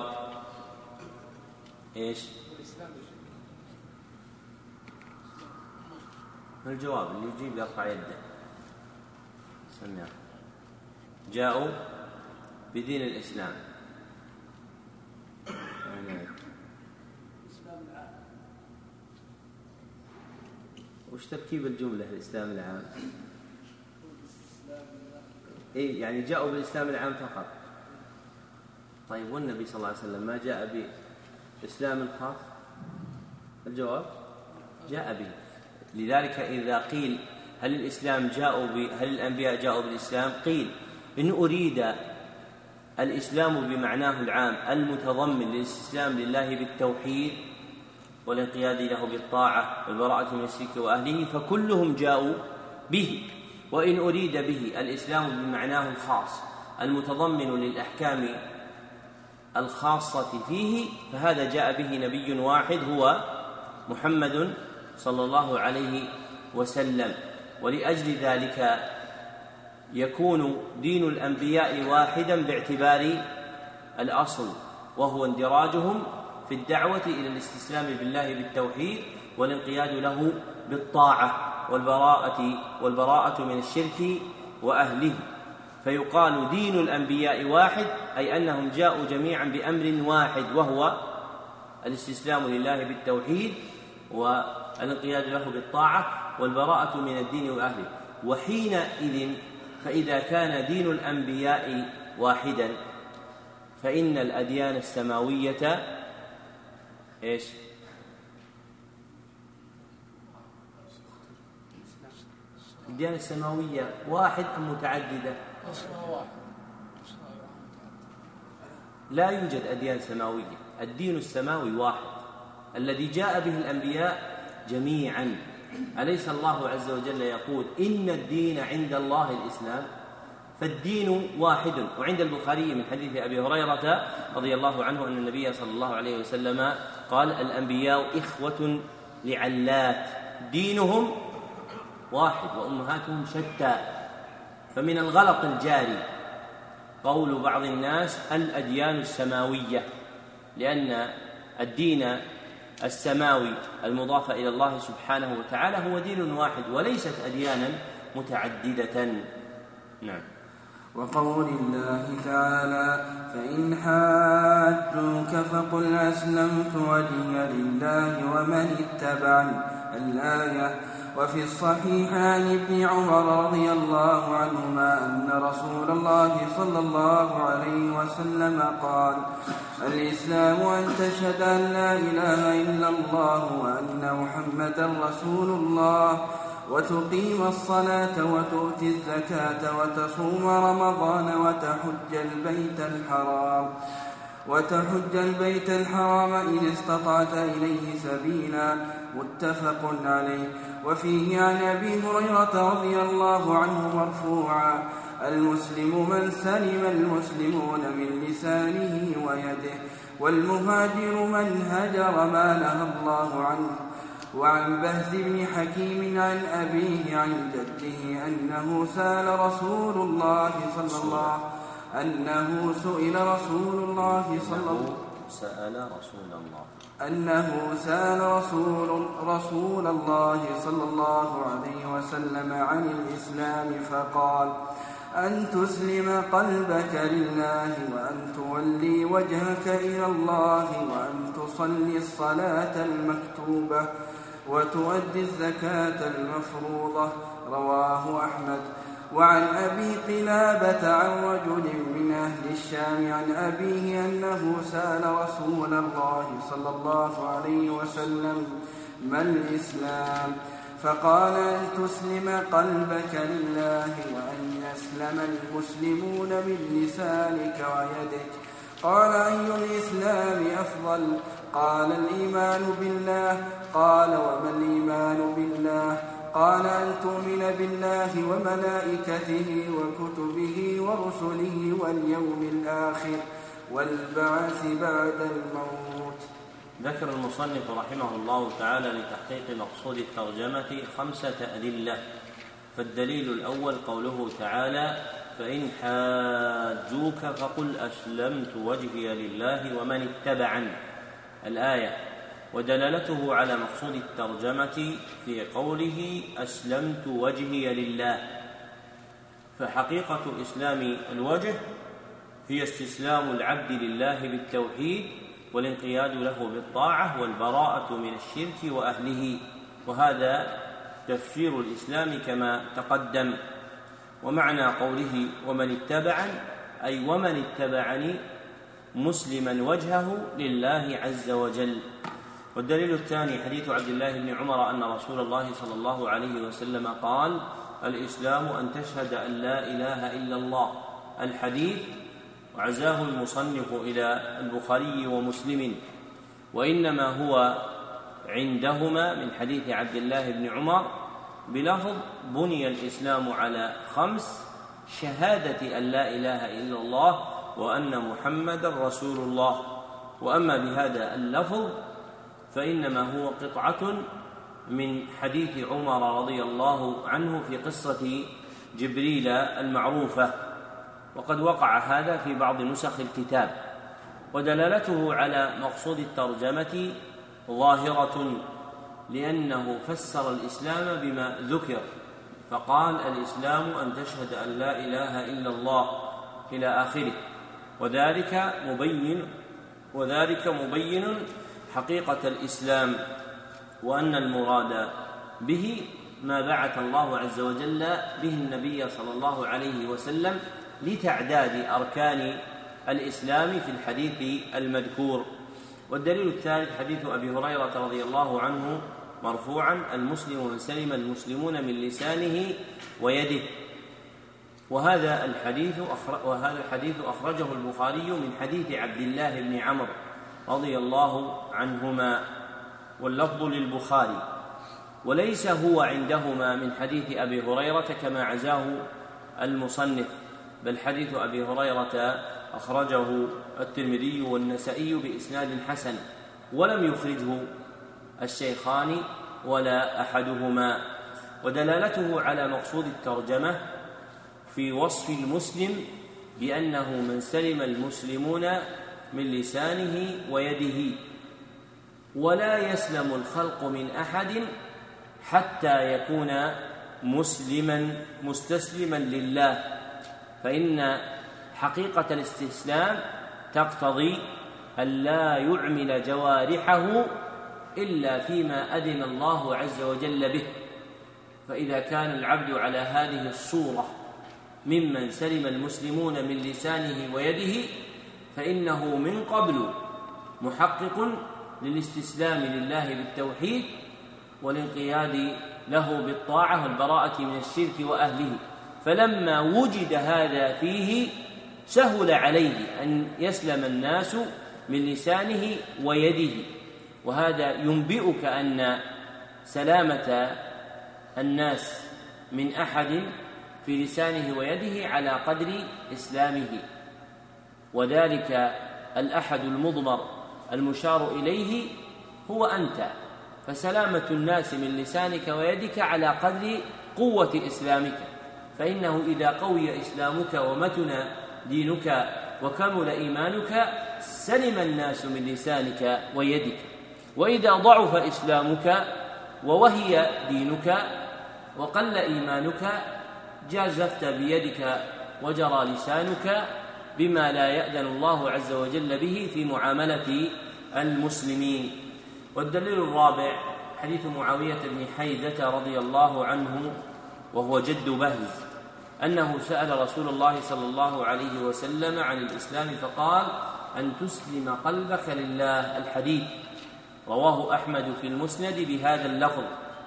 S1: إيش؟ الجواب اللي يجيب يرفع يده. سمع. جاءوا بدين الإسلام. وش تركيب الجملة الإسلام العام؟ إيه يعني جاءوا بالإسلام العام فقط. طيب والنبي صلى الله عليه وسلم ما جاء بإسلام خاص؟ الجواب جاء به. لذلك إذا قيل هل الأنبياء جاءوا بالإسلام؟ قيل إن أريد الإسلام بمعناه العام المتضمن للاستسلام لله بالتوحيد والانقياد له بالطاعة والبراءة من الشرك وأهله فكلهم جاءوا به، وإن أريد به الإسلام بمعناه الخاص المتضمن للأحكام الخاصة فيه فهذا جاء به نبي واحد هو محمد صلى الله عليه وسلم. ولأجل ذلك يكون دين الأنبياء واحدا باعتبار الأصل، وهو اندراجهم في الدعوة إلى الاستسلام بالله بالتوحيد والانقياد له بالطاعة والبراءة من الشرك وأهله. فيقال دين الأنبياء واحد، أي أنهم جاءوا جميعا بأمر واحد وهو الاستسلام لله بالتوحيد والانقياد له بالطاعة والبراءة من الدين وأهله. وحينئذ فإذا كان دين الأنبياء واحدا فإن الأديان السماوية إيش؟ الديان السماوية واحد أم متعددة؟ لا يوجد أديان سماوية، الدين السماوي واحد الذي جاء به الأنبياء جميعا. أليس الله عز وجل يقول إن الدين عند الله الإسلام؟ فالدين واحد. وعند البخاري من حديث أبي هريرة رضي الله عنه أن النبي صلى الله عليه وسلم قال الأنبياء إخوة لعلات دينهم واحد وأمهاتهم شتى. فمن الغلط الجاري قول بعض الناس الأديان السماوية، لأن الدين السماوي المضاف إلى الله سبحانه وتعالى هو دين واحد وليست أديانا متعددة. نعم.
S2: وقول الله تعالى فإن حاجوك فقل أسلمت وجهي لله ومن اتبعني الآية. وفي الصحيح عن ابن عمر رضي الله عنهما أن رسول الله صلى الله عليه وسلم قال الإسلام أن تشهد أن لا إله إلا الله وأن محمدا رسول الله وتقيم الصلاة وتؤتي الزكاة وتصوم رمضان وتحج البيت الحرام إن استطعت إليه سبيلا. متفق عليه. وفيه عن أبي هريرة رضي الله عنه مرفوعا المسلم من سلم المسلمون من لسانه ويده والمهاجر من هجر ما نهى الله عنه. وعن بهز بن حكيم عن أبيه عن جده أنه سأل رسول الله صلى الله عليه وسلم عن الإسلام فقال أن تسلم قلبك لله وأن تولي وجهك إلى الله وأن تصلي الصلاة المكتوبة وتؤدي الزكاة المفروضة. رواه أحمد. وعن أبي قلابة عن رجل من أهل الشام عن أبيه أنه سأل رسول الله صلى الله عليه وسلم ما الإسلام؟ فقال أن تسلم قلبك لله وأن يسلم المسلمون من لسانك ويدك. قال أي الإسلام أفضل؟ قال الإيمان بالله. قال وما الإيمان بالله؟ قال أن تؤمن بالله وملائكته وكتبه ورسله واليوم الآخر والبعث بعد الموت.
S1: ذكر المصنف رحمه الله تعالى لتحقيق مقصود الترجمة 5 أدلة. فالدليل الأول قوله تعالى فإن حاجوك فقل أسلمت وجهي لله ومن اتبعني. الآية. ودلالته على مقصود الترجمة في قوله أسلمت وجهي لله، فحقيقة إسلام الوجه هي استسلام العبد لله بالتوحيد والانقياد له بالطاعة والبراءة من الشرك وأهله، وهذا تفسير الإسلام كما تقدم. ومعنى قوله ومن اتبعني أي ومن اتبعني مسلما وجهه لله عز وجل. والدليل الثاني حديث عبد الله بن عمر أن رسول الله صلى الله عليه وسلم قال الإسلام أن تشهد أن لا إله إلا الله. الحديث وعزاه المصنف إلى البخاري ومسلم، وإنما هو عندهما من حديث عبد الله بن عمر بلفظ بني الإسلام على 5: شهادة أن لا إله إلا الله وأن محمد رسول الله. وأما بهذا اللفظ فإنما هو قطعة من حديث عمر رضي الله عنه في قصة جبريل المعروفة، وقد وقع هذا في بعض نسخ الكتاب. ودلالته على مقصود الترجمة ظاهرة، لأنه فسر الإسلام بما ذكر، فقال الإسلام أن تشهد أن لا إله إلا الله إلى آخره، وذلك مبين حقيقة الإسلام، وأن المراد به ما بعث الله عز وجل به النبي صلى الله عليه وسلم لتعداد أركان الإسلام في الحديث المذكور. والدليل الثالث حديث أبي هريرة رضي الله عنه مرفوعا المسلم من سلم المسلمون من لسانه ويده. وهذا الحديث أخرجه البخاري من حديث عبد الله بن عمرو رضي الله عنهما، واللفظ للبخاري، وليس هو عندهما من حديث أبي هريرة كما عزاه المصنف، بل حديث أبي هريرة أخرجه الترمذي والنسائي بإسناد حسن، ولم يخرجه الشيخان ولا أحدهما. ودلالته على مقصود الترجمة في وصف المسلم بأنه من سلم المسلمون من لسانه ويده، ولا يسلم الخلق من أحد حتى يكون مستسلما لله، فإن حقيقة الاستسلام تقتضي أن لا يعمل جوارحه إلا فيما أذن الله عز وجل به. فإذا كان العبد على هذه الصورة ممن سلم المسلمون من لسانه ويده، فإنه من قبل محقق للاستسلام لله بالتوحيد والانقياد له بالطاعة والبراءة من الشرك وأهله. فلما وجد هذا فيه سهل عليه أن يسلم الناس من لسانه ويده. وهذا ينبئك أن سلامة الناس من أحد في لسانه ويده على قدر إسلامه، وذلك الأحد المضمر المشار إليه هو أنت، فسلامة الناس من لسانك ويدك على قدر قوة إسلامك، فإنه إذا قوي إسلامك ومتن دينك وكمل إيمانك سلم الناس من لسانك ويدك. وإذا ضعف إسلامك ووهي دينك وقل إيمانك جازفت بيدك وجرى لسانك بما لا يأذن الله عز وجل به في معاملة المسلمين. والدليل الرابع حديث معاوية بن حيدة رضي الله عنه وهو جد بهز أنه سأل رسول الله صلى الله عليه وسلم عن الإسلام فقال أن تسلم قلبك لله. الحديث رواه أحمد في المسند بهذا اللفظ،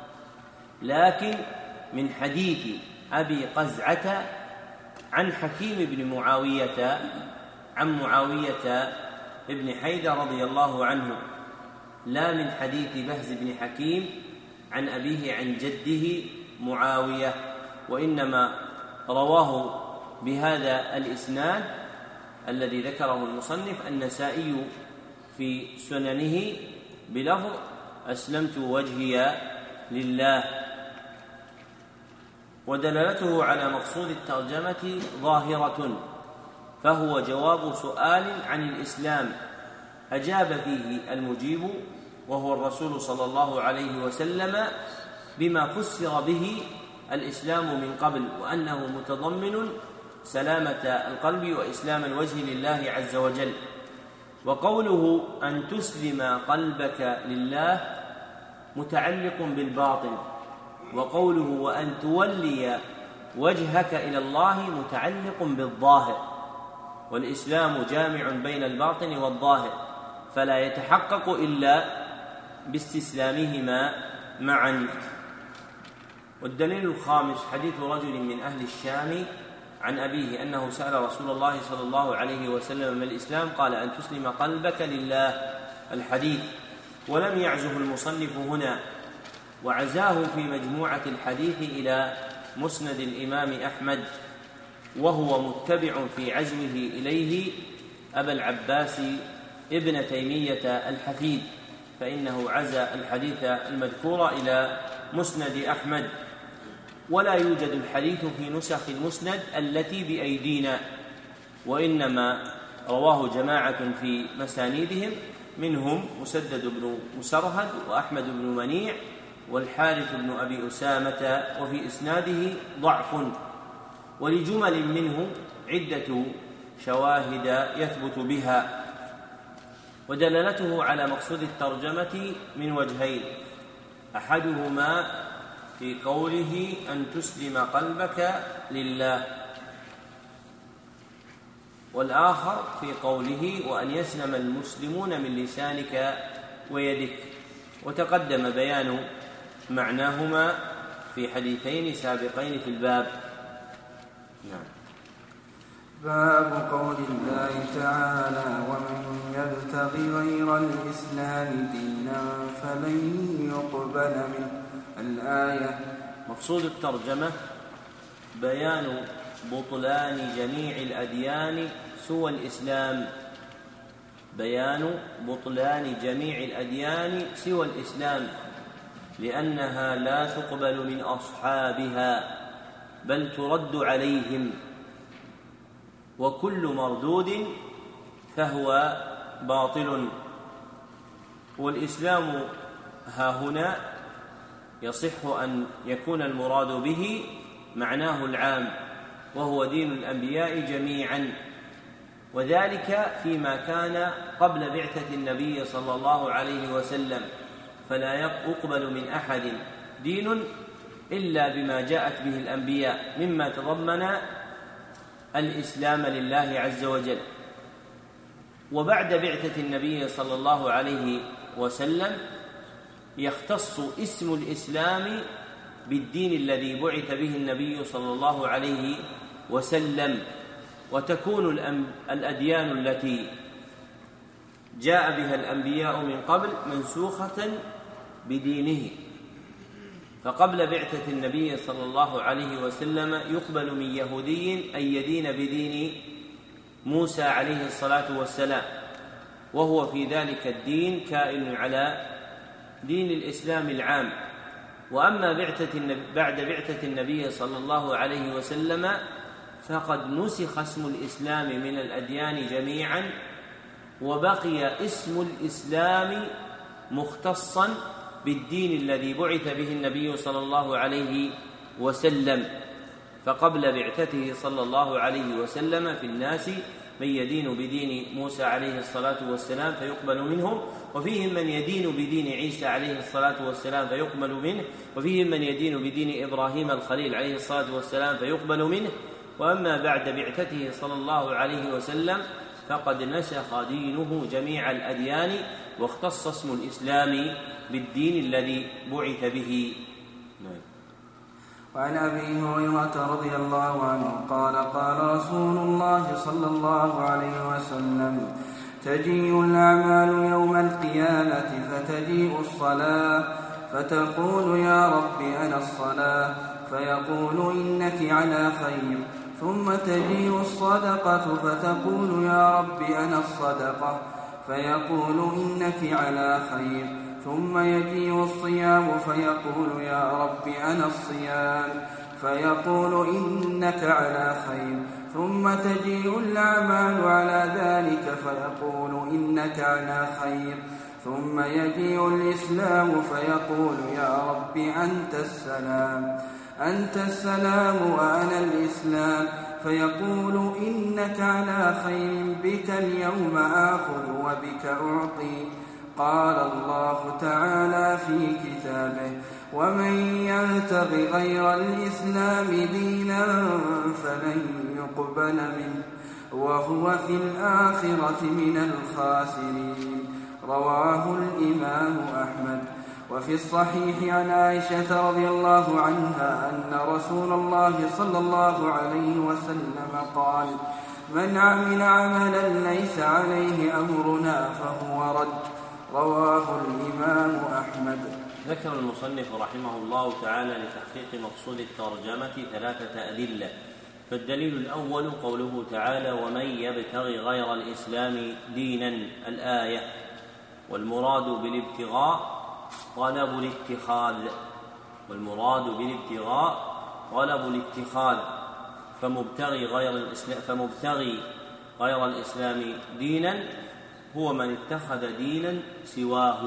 S1: لكن من حديث أبي قزعة عن حكيم بن معاوية عن معاوية بن حيدة رضي الله عنه، لا من حديث بهز بن حكيم عن أبيه عن جده معاوية، وإنما رواه بهذا الإسناد الذي ذكره المصنف النسائي في سننه بلفظ أسلمت وجهي لله. ودلالته على مقصود الترجمة ظاهرة، فهو جواب سؤال عن الإسلام أجاب فيه المجيب وهو الرسول صلى الله عليه وسلم بما فسر به الإسلام من قبل، وأنه متضمن سلامة القلب وإسلام الوجه لله عز وجل. وقوله أن تسلم قلبك لله متعلق بالباطن، وقوله وأن تولي وجهك إلى الله متعلق بالظاهر، والإسلام جامع بين الباطن والظاهر، فلا يتحقق إلا باستسلامهما معا. والدليل الخامس حديث رجل من أهل الشام عن أبيه أنه سأل رسول الله صلى الله عليه وسلم ما الإسلام؟ قال أن تسلم قلبك لله، الحديث. ولم يعزه المصنف هنا، وعزاه في مجموعة الحديث إلى مسند الإمام أحمد، وهو متبع في عزمه إليه أبا العباس ابن تيمية الحفيد، فإنه عزى الحديث المذكور إلى مسند أحمد. ولا يوجد الحديث في نسخ المسند التي بأيدينا، وإنما رواه جماعة في مسانيدهم، منهم مسدد بن مسرهد وأحمد بن منيع والحارث بن أبي أسامة، وفي إسناده ضعف، ولجمل منه عدة شواهد يثبت بها. ودلالته على مقصود الترجمة من وجهين، أحدهما في قوله أن تسلم قلبك لله، والآخر في قوله وأن يسلم المسلمون من لسانك ويدك، وتقدم بيان معناهما في حديثين سابقين في الباب. نعم.
S2: باب قول الله تعالى ومن يبتغ غير الإسلام دينا فلن يقبل منه، الآية.
S1: مقصود الترجمة بيان بطلان جميع الأديان سوى الإسلام، بيان بطلان جميع الأديان سوى الإسلام، لأنها لا تقبل من أصحابها بل ترد عليهم، وكل مردود فهو باطل. والإسلام هاهنا يصح أن يكون المراد به معناه العام، وهو دين الأنبياء جميعا، وذلك فيما كان قبل بعثة النبي صلى الله عليه وسلم، فلا يقبل من أحد دين إلا بما جاءت به الأنبياء مما تضمن الإسلام لله عز وجل. وبعد بعثة النبي صلى الله عليه وسلم يختص اسم الإسلام بالدين الذي بعث به النبي صلى الله عليه وسلم، وتكون الأديان التي جاء بها الأنبياء من قبل منسوخة بدينه. فقبل بعثة النبي صلى الله عليه وسلم يقبل من يهودي أن يدين بدين موسى عليه الصلاة والسلام، وهو في ذلك الدين كائن على دين الإسلام العام. وأما بعد بعثة النبي صلى الله عليه وسلم فقد نسخ اسم الإسلام من الأديان جميعا، وبقي اسم الإسلام مختصا بالدين الذي بعث به النبي صلى الله عليه وسلم. فقبل بعثته صلى الله عليه وسلم في الناس من يدين بدين موسى عليه الصلاة والسلام فيقبل منهم، وفيهم من يدين بدين عيسى عليه الصلاة والسلام فيقبل منه، وفيهم من يدين بدين إبراهيم الخليل عليه الصلاة والسلام فيقبل منه. وأما بعد بعثته صلى الله عليه وسلم فقد نسخ دينه جميع الأديان، واختص اسم الإسلام بالدين الذي بعث به.
S2: وعن أبي هريرة رضي الله عنه قال قال رسول الله صلى الله عليه وسلم تجيء الأعمال يوم القيامة فتجيء الصلاة فتقول يا رب أنا الصلاة فيقول إنك على خير، ثم تجيء الصدقة فتقول يا رب أنا الصدقة فيقول إنك على خير، ثم يجيء الصيام فيقول يا رب أنا الصيام فيقول إنك على خير، ثم تجيء الأعمال على ذلك فيقول إنك على خير، ثم يجيء الإسلام فيقول يا رب أنت السلام وأنا الإسلام، فيقول إنك على خير، بك اليوم آخذ وبك أعطي. قال الله تعالى في كتابه: ومن يبتغ غير الإسلام دينا فلن يقبل منه وهو في الآخرة من الخاسرين. رواه الإمام أحمد. وفي الصحيح عن عائشة رضي الله عنها أن رسول الله صلى الله عليه وسلم قال: من عمل عملا ليس عليه أمرنا فهو رد. رواه الإمام أحمد.
S1: ذكر المصنف رحمه الله تعالى لتحقيق مقصود الترجمة 3 أدلة. فالدليل الأول قوله تعالى: ومن يبتغ غير الإسلام دينا، الآية. والمراد بالابتغاء طلب الاتخاذ، فمبتغي غير الإسلام دينا هو من اتخذ دينا سواه.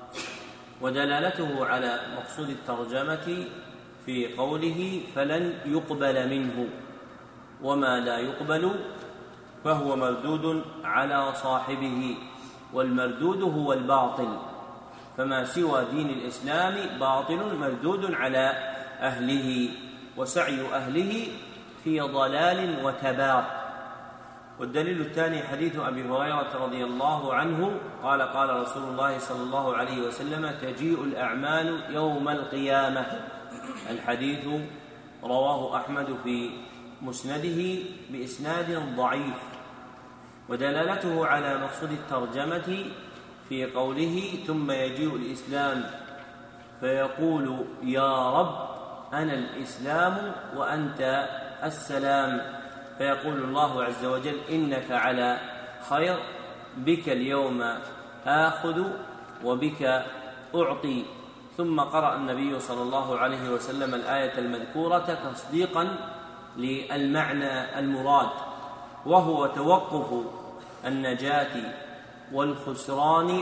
S1: ودلالته على مقصود الترجمة في قوله: فلن يقبل منه، وما لا يقبل فهو مردود على صاحبه، والمردود هو الباطل، فما سوى دين الإسلام باطل مردود على أهله، وسعي أهله في ضلال وتبار. والدليل الثاني حديث أبي هريرة رضي الله عنه قال: قال رسول الله صلى الله عليه وسلم: تجيء الأعمال يوم القيامة. الحديث رواه أحمد في مسنده بإسناد ضعيف. ودلالته على مقصود الترجمة في قوله: ثم يجيء الإسلام فيقول يا رب أنا الإسلام وأنت السلام، فيقول الله عز وجل: إنك على خير، بك اليوم آخذ وبك أعطي. ثم قرأ النبي صلى الله عليه وسلم الآية المذكورة تصديقا للمعنى المراد، وهو توقف النجاة والخسران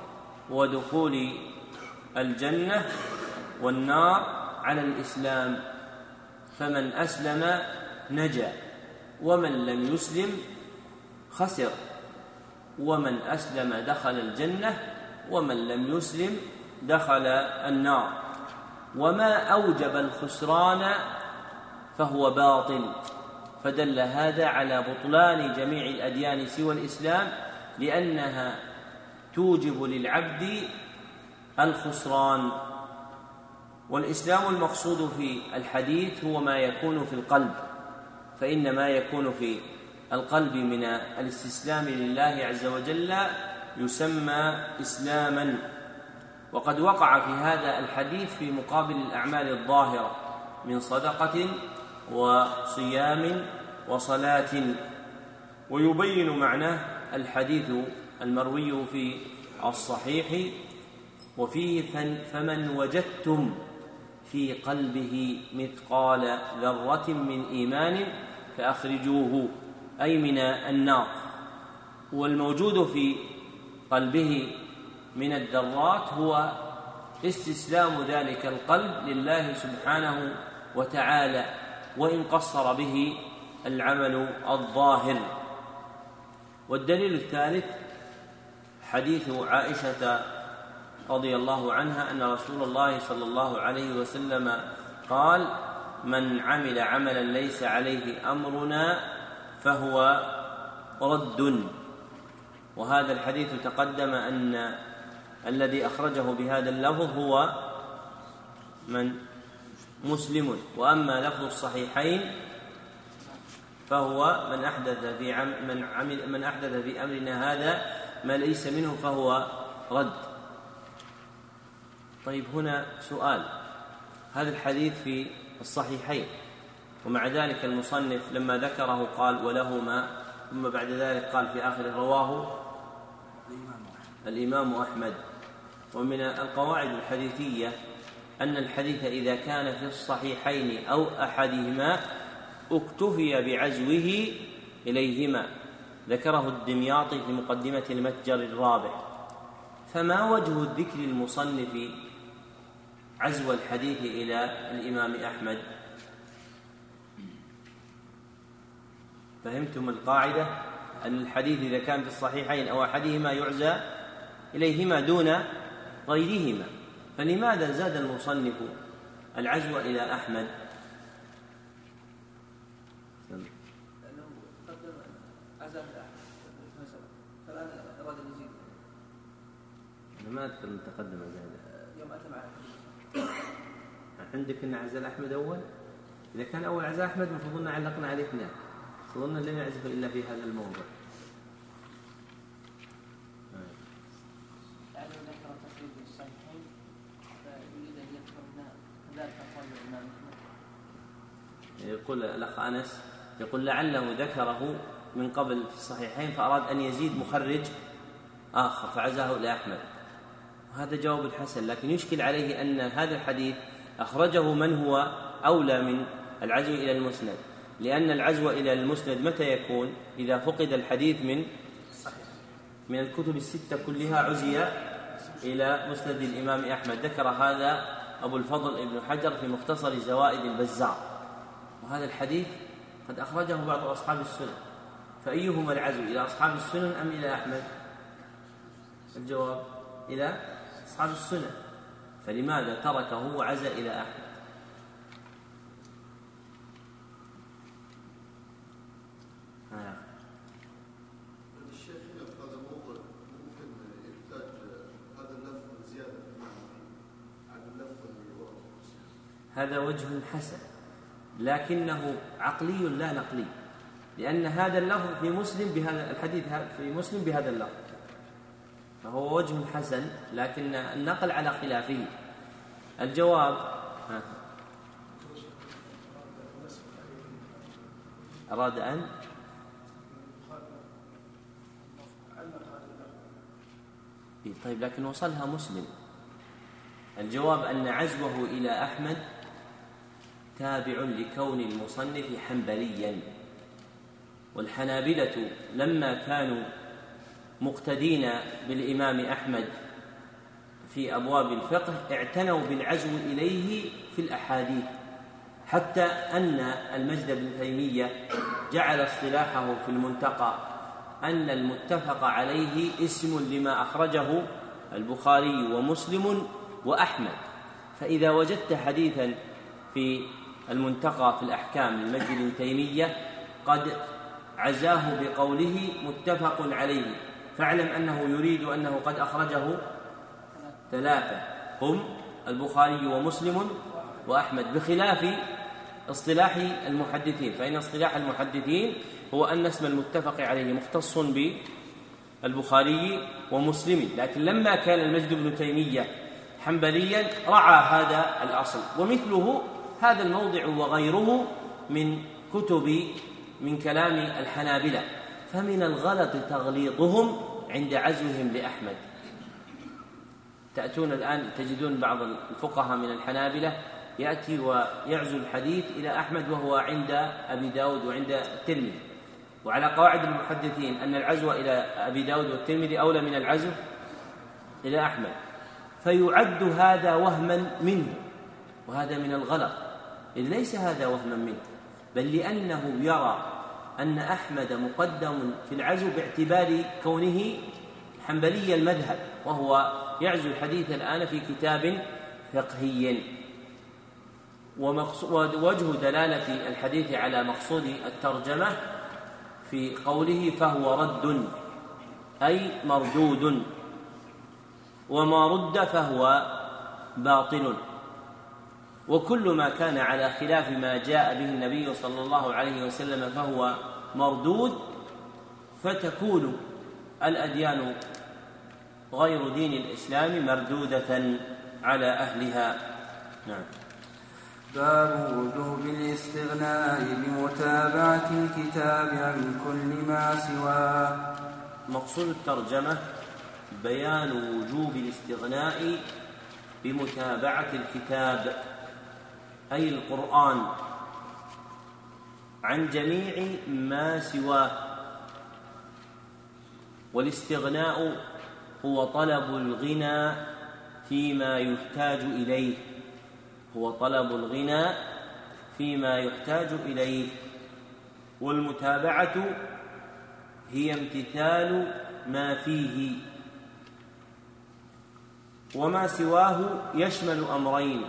S1: ودخول الجنة والنار على الإسلام، فمن أسلم نجا، ومن لم يسلم خسر، ومن أسلم دخل الجنة، ومن لم يسلم دخل النار. وما أوجب الخسران فهو باطل، فدل هذا على بطلان جميع الأديان سوى الإسلام، لأنها توجب للعبد الخسران. والإسلام المقصود في الحديث هو ما يكون في القلب، فإن ما يكون في القلب من الاستسلام لله عز وجل يسمى إسلاما. وقد وقع في هذا الحديث في مقابل الأعمال الظاهرة من صدقة وصيام وصلاة. ويبين معناه الحديث المروي في الصحيح وفيه: فمن وجدتم في قلبه مثقال ذرة من إيمان فأخرجوه، أي من النار. والموجود في قلبه من الذرات هو استسلام ذلك القلب لله سبحانه وتعالى، وإن قصر به العمل الظاهر. والدليل الثالث حديث عائشة رضي الله عنها أن رسول الله صلى الله عليه وسلم قال: من عمل عملا ليس عليه أمرنا فهو رد. وهذا الحديث تقدم أن الذي أخرجه بهذا اللفظ هو من مسلم. وأما لفظ الصحيحين فهو من أحدث في أمرنا هذا ما ليس منه فهو رد. طيب، هنا سؤال: هذا الحديث في الصحيحين، ومع ذلك المصنف لما ذكره قال ولهما، ثم بعد ذلك قال في آخر رواه الإمام أحمد. ومن القواعد الحديثية أن الحديث إذا كان في الصحيحين أو أحدهما اكتفي بعزوه إليهما، ذكره الدمياطي في مقدمة المتجر الرابع. فما وجه الذكر المصنف عزو الحديث إلى الإمام أحمد؟ فهمتم القاعدة أن الحديث إذا كان في الصحيحين أو أحدهما يعزى إليهما دون غيرهما، فلماذا زاد المصنف العزو إلى أحمد؟ ما أذكر أن تقدم يوم أتى معنا عندك أن عزل أحمد أول. إذا كان أول عزل أحمد المفروض أن علقنا عليه هناك، صدرنا لم يعزف إلا في هذا الموضع.
S3: ذكر تقريب الصحيحين فيريد أن يذكر ذلك قول الإمام أحمد.
S1: يقول الأخ أنس يقول لعله ذكره من قبل في الصحيحين فأراد أن يزيد مخرج آخر فعزاه إلى أحمد، وهذا جواب الحسن. لكن يشكل عليه أن هذا الحديث أخرجه من هو أولى من العزو إلى المسند، لأن العزو إلى المسند متى يكون؟ إذا فقد الحديث من الكتب الستة كلها عزي إلى مسند الإمام أحمد. ذكر هذا أبو الفضل ابن حجر في مختصر زوائد البزار، وهذا الحديث قد أخرجه بعض أصحاب السنن، فأيهما العزو إلى أصحاب السنن أم إلى أحمد؟ الجواب إلى أصحاب السنن، فلماذا تركه وعزى إلى أحمد؟
S4: الشيخ في هذا الموضوع ممكن يحتاج هذا اللفظ زيادة عن اللفظ اللي ورد.
S1: هذا وجه حسن، لكنه عقلي لا نقلي، لأن هذا اللفظ في مسلم بهذا الحديث في مسلم بهذا اللفظ، فهو وجه حسن، لكن النقل على خلافه. الجواب أراد أن طيب، لكن وصلها مسلم. الجواب أن عزوه إلى أحمد تابع لكون المصنف حنبليا، والحنابلة لما كانوا مقتدين بالإمام أحمد في أبواب الفقه اعتنوا بالعزو إليه في الأحاديث، حتى أن المجد بن تيمية جعل اصطلاحه في المنتقى أن المتفق عليه اسم لما أخرجه البخاري ومسلم وأحمد. فإذا وجدت حديثا في المنتقى في الأحكام المجد بن تيمية قد عزاه بقوله متفق عليه، فاعلم أنه يريد أنه قد أخرجه ثلاثة هم البخاري ومسلم وأحمد، بخلاف اصطلاح المحدثين، فإن اصطلاح المحدثين هو أن اسم المتفق عليه مختص بالبخاري ومسلم. لكن لما كان المجد بن تيمية حنبليا رعى هذا الأصل، ومثله هذا الموضع وغيره من كتب من كلام الحنابلة. فمن الغلط تغليطهم عند عزوهم لأحمد. تأتون الآن تجدون بعض الفقهاء من الحنابلة يأتي ويعزو الحديث إلى أحمد وهو عند أبي داود وعند الترمذي، وعلى قواعد المحدثين أن العزو إلى أبي داود والترمذي أولى من العزو إلى أحمد، فيعد هذا وهما منه، وهذا من الغلط، إذ ليس هذا وهما منه، بل لأنه يرى أن أحمد مقدم في العزو باعتبار كونه حنبلي المذهب، وهو يعزو الحديث الآن في كتاب فقهي. ووجه دلالة الحديث على مقصود الترجمة في قوله فهو رد أي مردود، وما رد فهو باطل، وكل ما كان على خلاف ما جاء به النبي صلى الله عليه وسلم فهو مردود، فتكون الأديان غير دين الإسلام مردودة على أهلها. نعم.
S2: باب وجوب الاستغناء بمتابعة الكتاب عن كل ما سواه.
S1: مقصود الترجمة بيان وجوب الاستغناء بمتابعة الكتاب أي القرآن عن جميع ما سواه، والاستغناء هو طلب الغنى فيما يحتاج إليه، هو طلب الغنى فيما يحتاج إليه، والمتابعة هي امتثال ما فيه، وما سواه يشمل أمرين: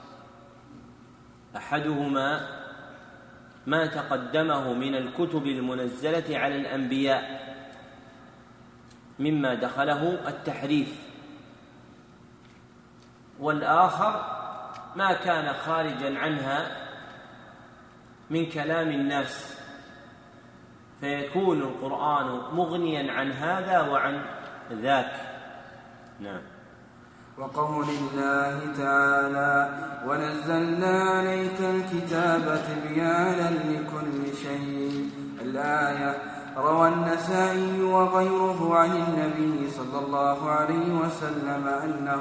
S1: أحدهما ما تقدمه من الكتب المنزلة على الأنبياء مما دخله التحريف، والآخر ما كان خارجا عنها من كلام الناس، فيكون القرآن مغنيا عن هذا وعن ذاك. نعم.
S2: وقول الله تعالى: ونزلنا عليك الكتاب تبيانا لكل شيء، الآية. روى النسائي وغيره عن النبي صلى الله عليه وسلم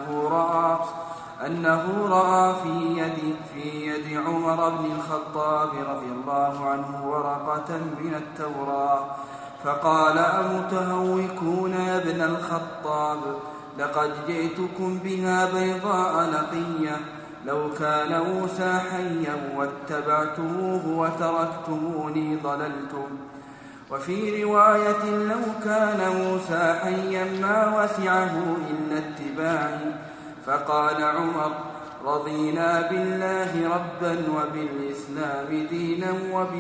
S2: أنه رأى في يد عمر بن الخطاب رضي الله عنه ورقة من التوراة، فقال: أمتهوكون يا ابن الخطاب، لقد جئتكم بها بيضاء نقية، لو كان موسى حيا واتبعتموه وتركتموني ضللتم. وفي رواية: لو كان موسى حيا ما وسعه إلا اتباعي. فقال عمر: رضينا بالله ربا وبالإسلام دينا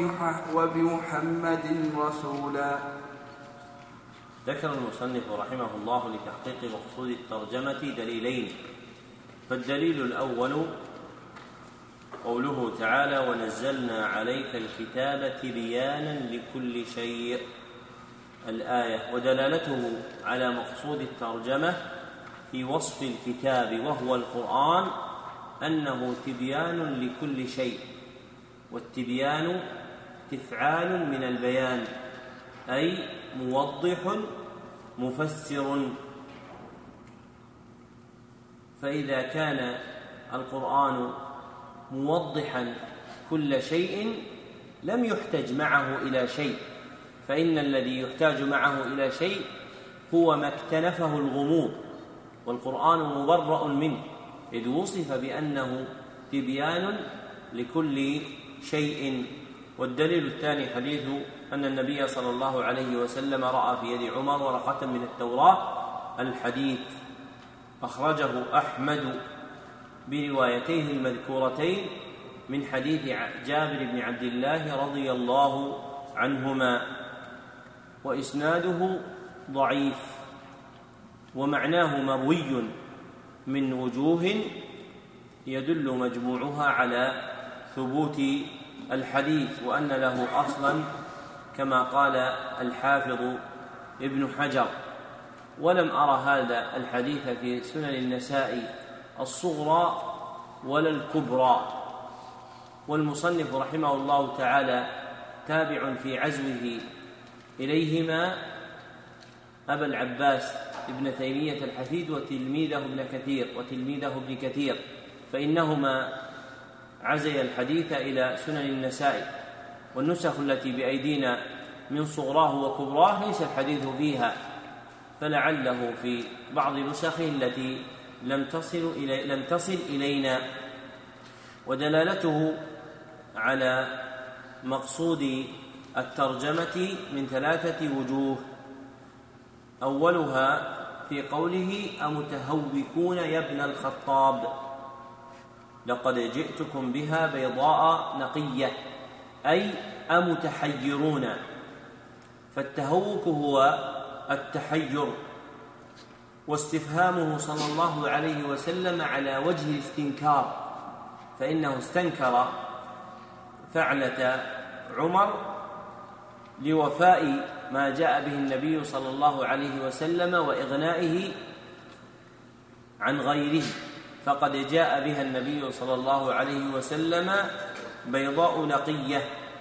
S2: وبمحمد رسولا.
S1: ذكر المصنف رحمه الله لتحقيق مقصود الترجمة دليلين: فالدليل الأول قوله تعالى: ونزلنا عليك الكتاب تبيانا لكل شيء، الآية، ودلالته على مقصود الترجمة في وصف الكتاب وهو القرآن أنه تبيان لكل شيء، والتبيان تفعال من البيان، أي موضح مفسر. فإذا كان القرآن موضحا كل شيء لم يحتج معه إلى شيء، فإن الذي يحتاج معه إلى شيء هو ما اكتنفه الغموض، والقرآن مبرأ منه، إذ وصف بأنه تبيان لكل شيء. والدليل الثاني حديث أن النبي صلى الله عليه وسلم رأى في يد عمر ورقة من التوراة، الحديث، أخرجه أحمد بروايتيه المذكورتين من حديث جابر بن عبد الله رضي الله عنهما، وإسناده ضعيف، ومعناه مروي من وجوه يدل مجموعها على ثبوت الحديث وأن له أصلا كما قال الحافظ ابن حجر. ولم أرى هذا الحديث في سنن النسائي الصغرى ولا الكبرى. والمصنف رحمه الله تعالى تابع في عزوه إليهما أبا العباس ابن تيمية الحفيد وتلميذه ابن كثير، فإنهما عزي الحديث إلى سنن النسائي، والنسخ التي بأيدينا من صغراه وكبراه ليس الحديث فيها، فلعله في بعض نسخه التي لم تصل إلينا. ودلالته على مقصود الترجمة من 3 وجوه: أولها في قوله: أمتهوكون يا ابن الخطاب، لقد جئتكم بها بيضاء نقية، أي أمتحيرون. فالتهوك هو التحير، واستفهامه صلى الله عليه وسلم على وجه الاستنكار، فإنه استنكر فعلة عمر لوفاء ما جاء به النبي صلى الله عليه وسلم وإغنائه عن غيره، فقد جاء بها النبي صلى الله عليه وسلم بيضاء نقية.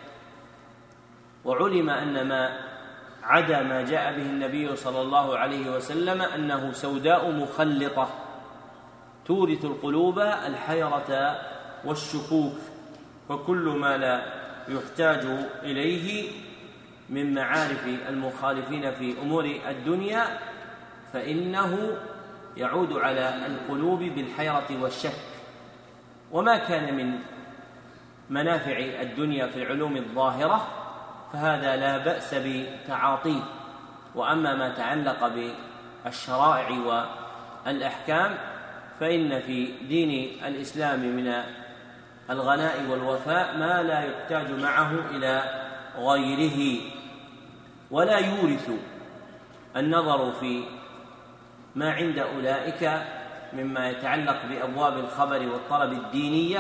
S1: وعلم أن ما عدا ما جاء به النبي صلى الله عليه وسلم أنه سوداء مخلطة، تورث القلوب الحيرة والشكوك، وكل ما لا يحتاج إليه من معارف المخالفين في أمور الدنيا فإنه يعود على القلوب بالحيرة والشك. وما كان من منافع الدنيا في العلوم الظاهرة فهذا لا بأس بتعاطيه، وأما ما تعلق بالشرائع والأحكام فإن في دين الإسلام من الغناء والوفاء ما لا يحتاج معه إلى غيره، ولا يورث النظر في ما عند أولئك مما يتعلق بأبواب الخبر والطلب الدينية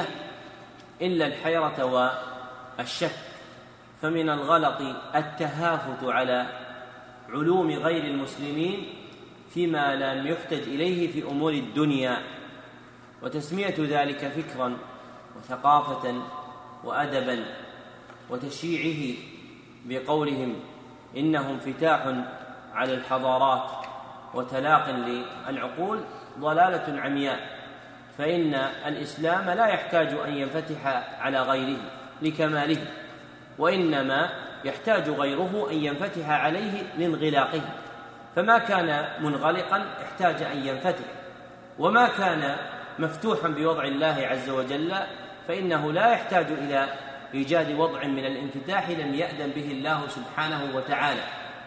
S1: إلا الحيرة والشك. فمن الغلط التهافت على علوم غير المسلمين فيما لم يحتج إليه في أمور الدنيا، وتسمية ذلك فكرا وثقافة وأدبا وتشييعه بقولهم إنه انفتاح على الحضارات وتلاق للعقول ضلالة عمياء، فإن الإسلام لا يحتاج أن ينفتح على غيره لكماله، وإنما يحتاج غيره أن ينفتح عليه لانغلاقه، فما كان منغلقا احتاج أن ينفتح، وما كان مفتوحا بوضع الله عز وجل فإنه لا يحتاج إلى إيجاد وضع من الانفتاح لم يأذن به الله سبحانه وتعالى.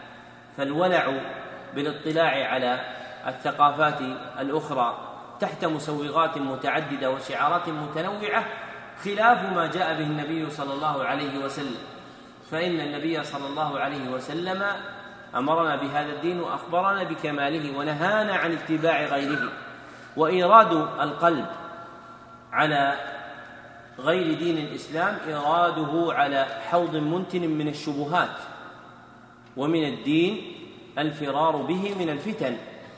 S1: فالولع بالاطلاع على الثقافات الأخرى تحت مسوغات متعددة وشعارات متنوعة خلاف ما جاء به النبي صلى الله عليه وسلم، فإن النبي صلى الله عليه وسلم أمرنا بهذا الدين وأخبرنا بكماله ونهانا عن اتباع غيره. وإيراد القلب على غير دين الإسلام إراده على حوض منتن من الشبهات، ومن الدين الفرار به من الفتن.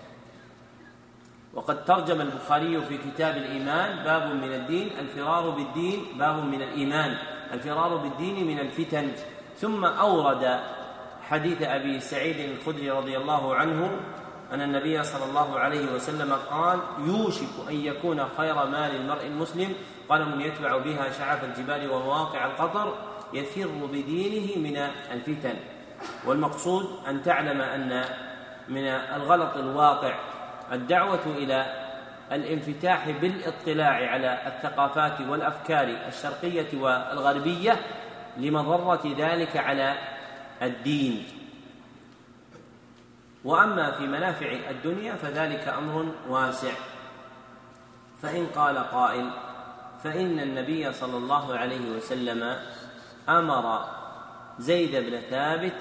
S1: وقد ترجم البخاري في كتاب الإيمان باب من الدين الفرار بالدين، باب من الإيمان الفرار بالدين من الفتن، ثم أورد حديث أبي سعيد الخدري رضي الله عنه أن النبي صلى الله عليه وسلم قال: يوشك أن يكون خير مال المرء المسلم قلم يتبع بها شعف الجبال ومواقع القطر يفر بدينه من الفتن. والمقصود أن تعلم أن من الغلط الواقع الدعوة إلى الانفتاح بالاطلاع على الثقافات والأفكار الشرقية والغربية لمضرة ذلك على الدين. وأما في منافع الدنيا فذلك أمر واسع. فإن قال قائل: فإن النبي صلى الله عليه وسلم أمر زيد بن ثابت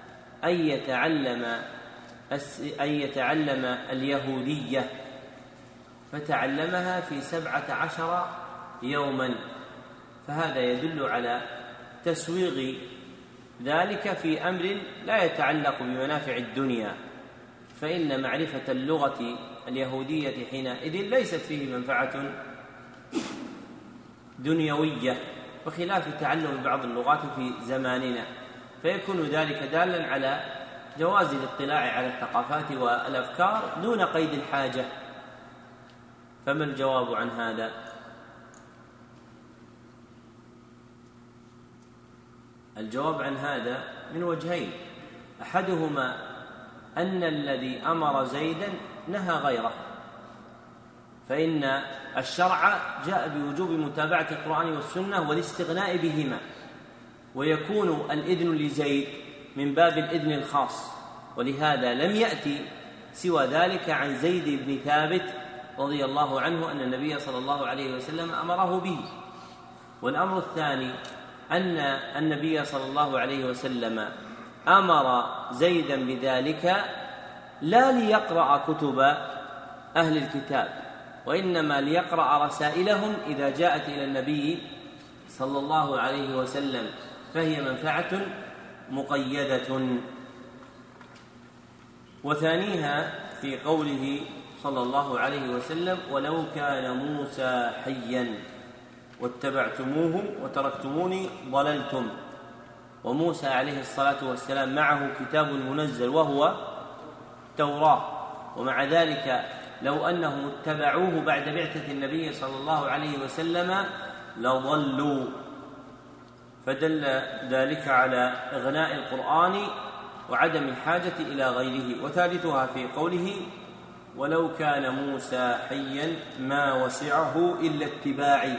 S1: أن يتعلم اليهودية، فتعلمها في 17 يوما، فهذا يدل على تسويغ ذلك في أمر لا يتعلق بمنافع الدنيا، فإن معرفة اللغة اليهودية حينئذ ليست فيه منفعة دنيوية، بخلاف تعلم بعض اللغات في زماننا، فيكون ذلك دالا على جواز الاطلاع على الثقافات والأفكار دون قيد الحاجة. فما الجواب عن هذا؟ الجواب عن هذا من وجهين: أحدهما أن الذي أمر زيدا نهى غيره، فإن الشرع جاء بوجوب متابعة القرآن والسنة والاستغناء بهما، ويكون الإذن لزيد من باب الإذن الخاص، ولهذا لم يأتي سوى ذلك عن زيد بن ثابت رضي الله عنه أن النبي صلى الله عليه وسلم أمره به. والأمر الثاني أن النبي صلى الله عليه وسلم أمر زيدا بذلك لا ليقرأ كتب أهل الكتاب، وإنما ليقرأ رسائلهم إذا جاءت إلى النبي صلى الله عليه وسلم، فهي منفعة مقيدة. وثانيها في قوله صلى الله عليه وسلم: ولو كان موسى حيا واتبعتموه وتركتموني ضللتم. وموسى عليه الصلاة والسلام معه كتاب منزل وهو التوراة، ومع ذلك لو أنهم اتبعوه بعد بعثة النبي صلى الله عليه وسلم لضلوا، فدل ذلك على إغناء القرآن وعدم الحاجة إلى غيره. وثالثها في قوله: ولو كان موسى حيا ما وسعه إلا اتباعي.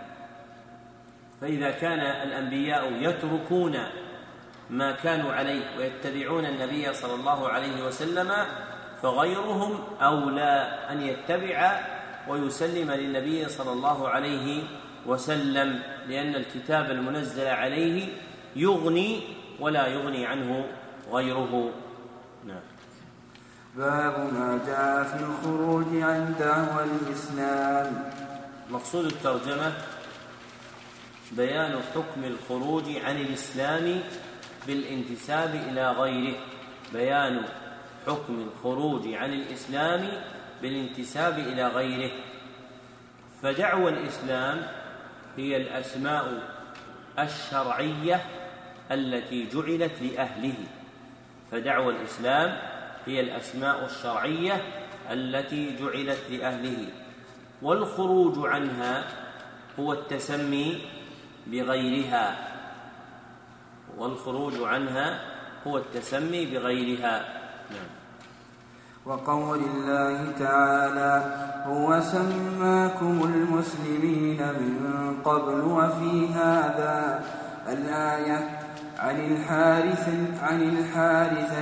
S1: فإذا كان الأنبياء يتركون ما كانوا عليه ويتبعون النبي صلى الله عليه وسلم، فغيرهم أولى أن يتبع ويسلم للنبي صلى الله عليه وسلم، لأن الكتاب المنزل عليه يغني ولا يغني عنه غيره. نعم.
S2: باب ما جاء في الخروج عن دعوى الإسلام.
S1: مقصود الترجمة بيان حكم الخروج عن الإسلام بالانتساب إلى غيره، بيان حكم الخروج عن الإسلام بالانتساب إلى غيره. فدعوى الإسلام هي الأسماء الشرعية التي جعلت لأهله، فدعوى الإسلام هي الأسماء الشرعية التي جعلت لأهله، والخروج عنها هو التسمي بغيرها، والخروج عنها هو التسمي بغيرها. نعم.
S2: وقول الله تعالى: هو سماكم المسلمين من قبل وفي هذا. الآية. عن الحارث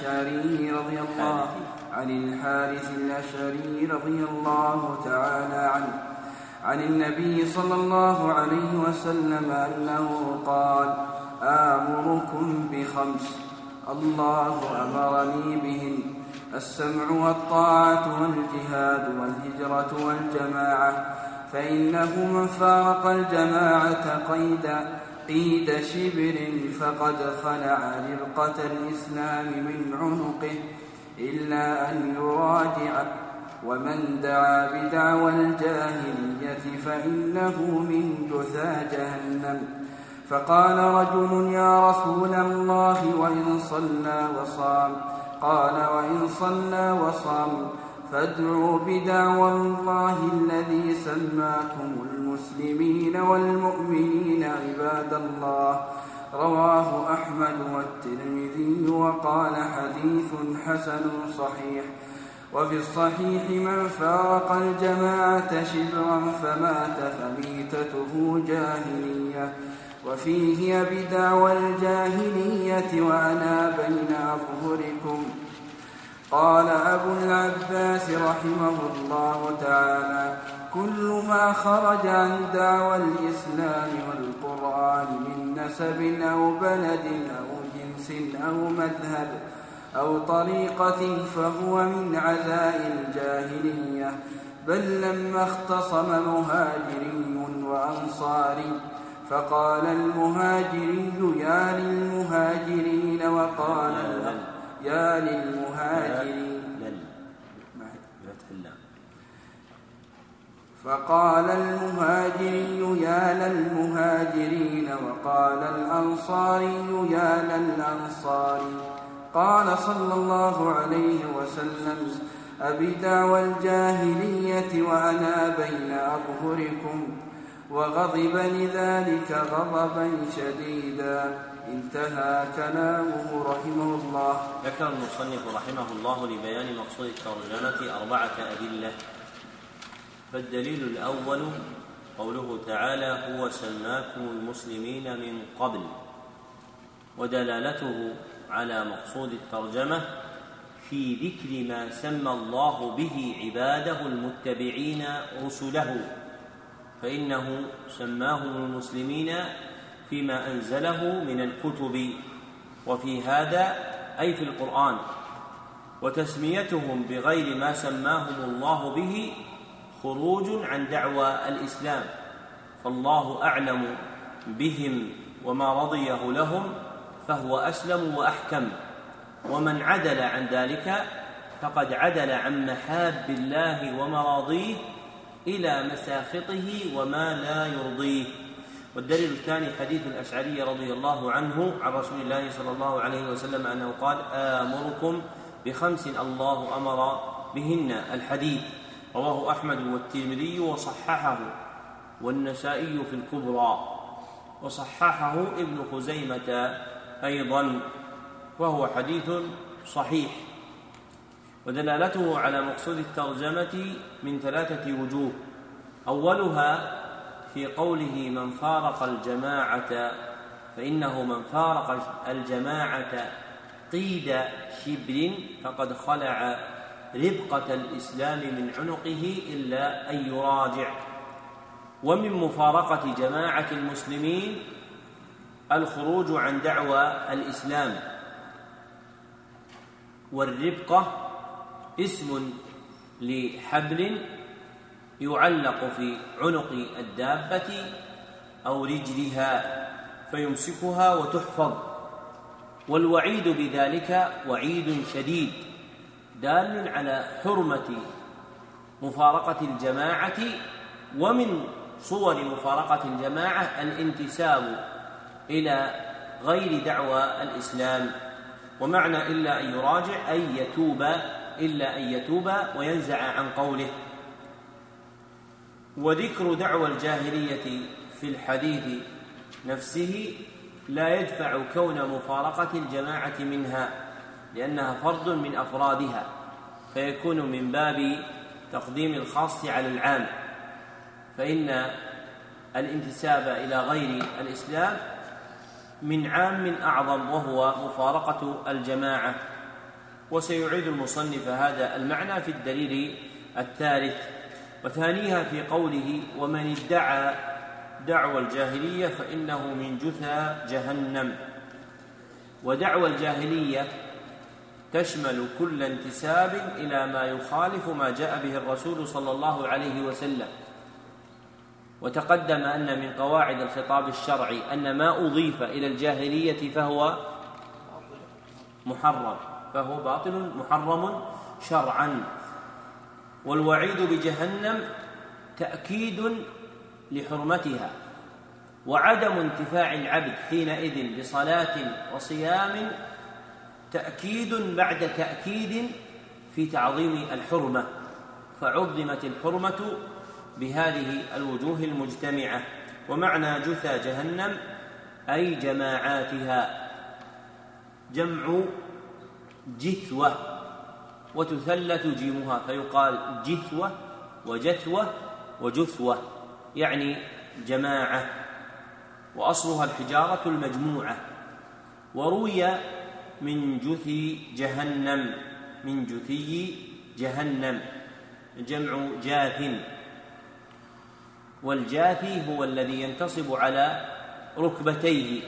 S2: الأشعري رضي الله تعالى عنه عن النبي صلى الله عليه وسلم أنه قال: آمركم بخمس الله أمرني بهن: السمع والطاعة والجهاد والهجرة والجماعة، فإنه من فارق الجماعة قيد شبر فقد خلع ربقة الإسلام من عنقه إلا أن يراجع، ومن دعا بدعوى الجاهلية فإنه من جثى جهنم. فقال رجل: يا رسول الله، وإن صلى وصام؟ قال: وإن صلى وصام فادعوا بدعوى الله الذي سماكم المسلمين والمؤمنين عباد الله. رواه أحمد والترمذي وقال: حديث حسن صحيح. وفي الصحيح: من فارق الجماعة شبرا فمات فميتته جاهلية. وفيه: بدعوى الجاهلية وأنا بين أظهركم. قال أبو العباس رحمه الله تعالى: كل ما خرج عن دعوى الإسلام والقرآن من نسب أو بلد أو جنس أو مذهب أو طريقة فهو من عزاء الجاهلية. بل لما اختصم مهاجري وأنصاري فقال المهاجري: يا للمهاجرين، وقال يا للمهاجرين، فقال المهاجري: يا للمهاجرين، وقال الأنصاري: يا للأنصار. قال صلى الله عليه وسلم: أبدعوى الجاهلية وأنا بين أظهركم. وغضب لذلك غضبا شديدا. انتهى كلامه رحمه الله.
S1: ذكر المصنف رحمه الله لبيان مقصود الترجمة 4 أدلة. فالدليل الأول قوله تعالى: هو سماكم المسلمين من قبل، ودلالته على مقصود الترجمة في ذكر ما سمى الله به عباده المتبعين رسله، فإنه سماهم المسلمين فيما أنزله من الكتب، وفي هذا أي في القرآن. وتسميتهم بغير ما سماهم الله به خروج عن دعوى الإسلام، فالله أعلم بهم وما رضيه لهم فهو أسلم وأحكم. ومن عدل عن ذلك فقد عدل عن محاب الله ومراضيه إلى مساخطه وما لا يرضيه. والدليل الثاني حديث الأشعري رضي الله عنه عن رسول الله صلى الله عليه وسلم أنه قال: آمركم ب5 الله أمر بهن الحديث. رواه أحمد والترمذي وصححه والنسائي في الكبرى، وصححه ابن خزيمة أيضا، وهو حديث صحيح. ودلالته على مقصود الترجمة من 3 وجوه. أولها في قوله من فارق الجماعة، فإنه من فارق الجماعة قيد شبر فقد خلع ربقة الإسلام من عنقه إلا أن يراجع. ومن مفارقة جماعة المسلمين الخروج عن دعوى الإسلام. والربقة اسم لحبل يعلق في عنق الدابة أو رجلها فيمسكها وتحفظ. والوعيد بذلك وعيد شديد دال على حرمة مفارقة الجماعة. ومن صور مفارقة الجماعة الانتساب إلى غير دعوى الإسلام. ومعنى إلا أن يراجع إلا أن يتوب وينزع عن قوله. وذكر دعوى الجاهلية في الحديث نفسه لا يدفع كون مفارقة الجماعة منها، لأنها فرد من أفرادها، فيكون من باب تقديم الخاص على العام، فإن الانتساب إلى غير الإسلام من عام أعظم وهو مفارقة الجماعة. وسيعيد المصنف هذا المعنى في الدليل الثالث. وثانيها في قوله ومن ادعى دعوى الجاهلية فإنه من جثى جهنم. ودعوى الجاهلية تشمل كل انتساب إلى ما يخالف ما جاء به الرسول صلى الله عليه وسلم. وتقدم أن من قواعد الخطاب الشرعي أن ما أضيف إلى الجاهلية فهو محرم، فهو باطل محرم شرعا. والوعيد بجهنم تأكيد لحرمتها، وعدم انتفاع العبد حينئذ بصلاة وصيام تأكيد بعد تأكيد في تعظيم الحرمة، فعظمت الحرمة بهذه الوجوه المجتمعة. ومعنى جثى جهنم أي جماعاتها، جمع جثوة وتثلث جيمها، فيقال جثوة وجثوة وجثوة، يعني جماعة، وأصلها الحجارة المجموعة. وروي من جثي جهنم، من جثي جهنم جمع جاث، والجاثي هو الذي ينتصب على ركبتيه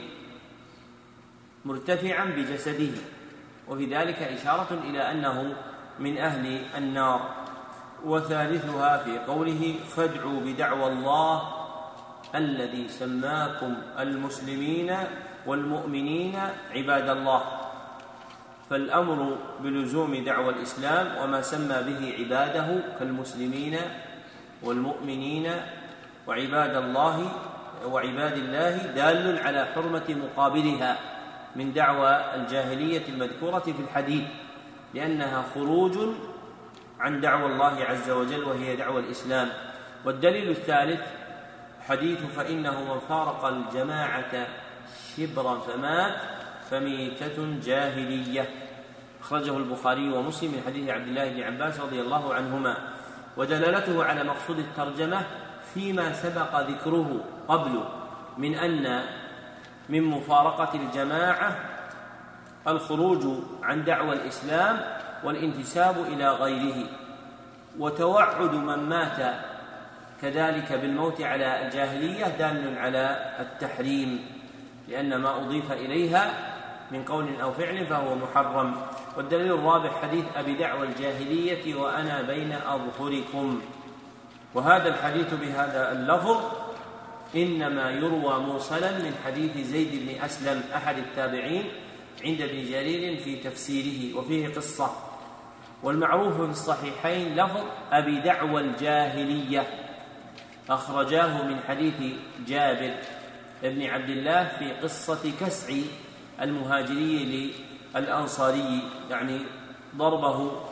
S1: مرتفعا بجسده، وفي ذلك إشارة إلى أنه من أهل النار. وثالثها في قوله فادعوا بدعوى الله الذي سماكم المسلمين والمؤمنين عباد الله، فالأمر بلزوم دعوى الإسلام وما سمى به عباده كالمسلمين والمؤمنين وعباد الله دال على حرمة مقابلها من دعوى الجاهلية المذكورة في الحديث، لأنها خروج عن دعوى الله عز وجل وهي دعوى الإسلام. والدليل الثالث حديث فإنه من فارق الجماعة شبرا فمات فميتة جاهلية، أخرجه البخاري ومسلم من حديث عبد الله بن عباس رضي الله عنهما. ودلالته على مقصود الترجمة فيما سبق ذكره قبل من أن من مفارقة الجماعة الخروج عن دعوى الإسلام والانتساب إلى غيره، وتوعد من مات كذلك بالموت على الجاهلية دال على التحريم، لأن ما أضيف إليها من قول أو فعل فهو محرم. والدليل الرابع حديث أبي دعوى الجاهلية وأنا بين أظهركم. وهذا الحديث بهذا اللفظ إنما يروى موصلا من حديث زيد بن أسلم أحد التابعين عند ابن جرير في تفسيره، وفيه قصة. والمعروف في الصحيحين لفظ أبي دعوى الجاهلية، أخرجاه من حديث جابر بن عبد الله في قصة كسع المهاجري للأنصاري، يعني ضربه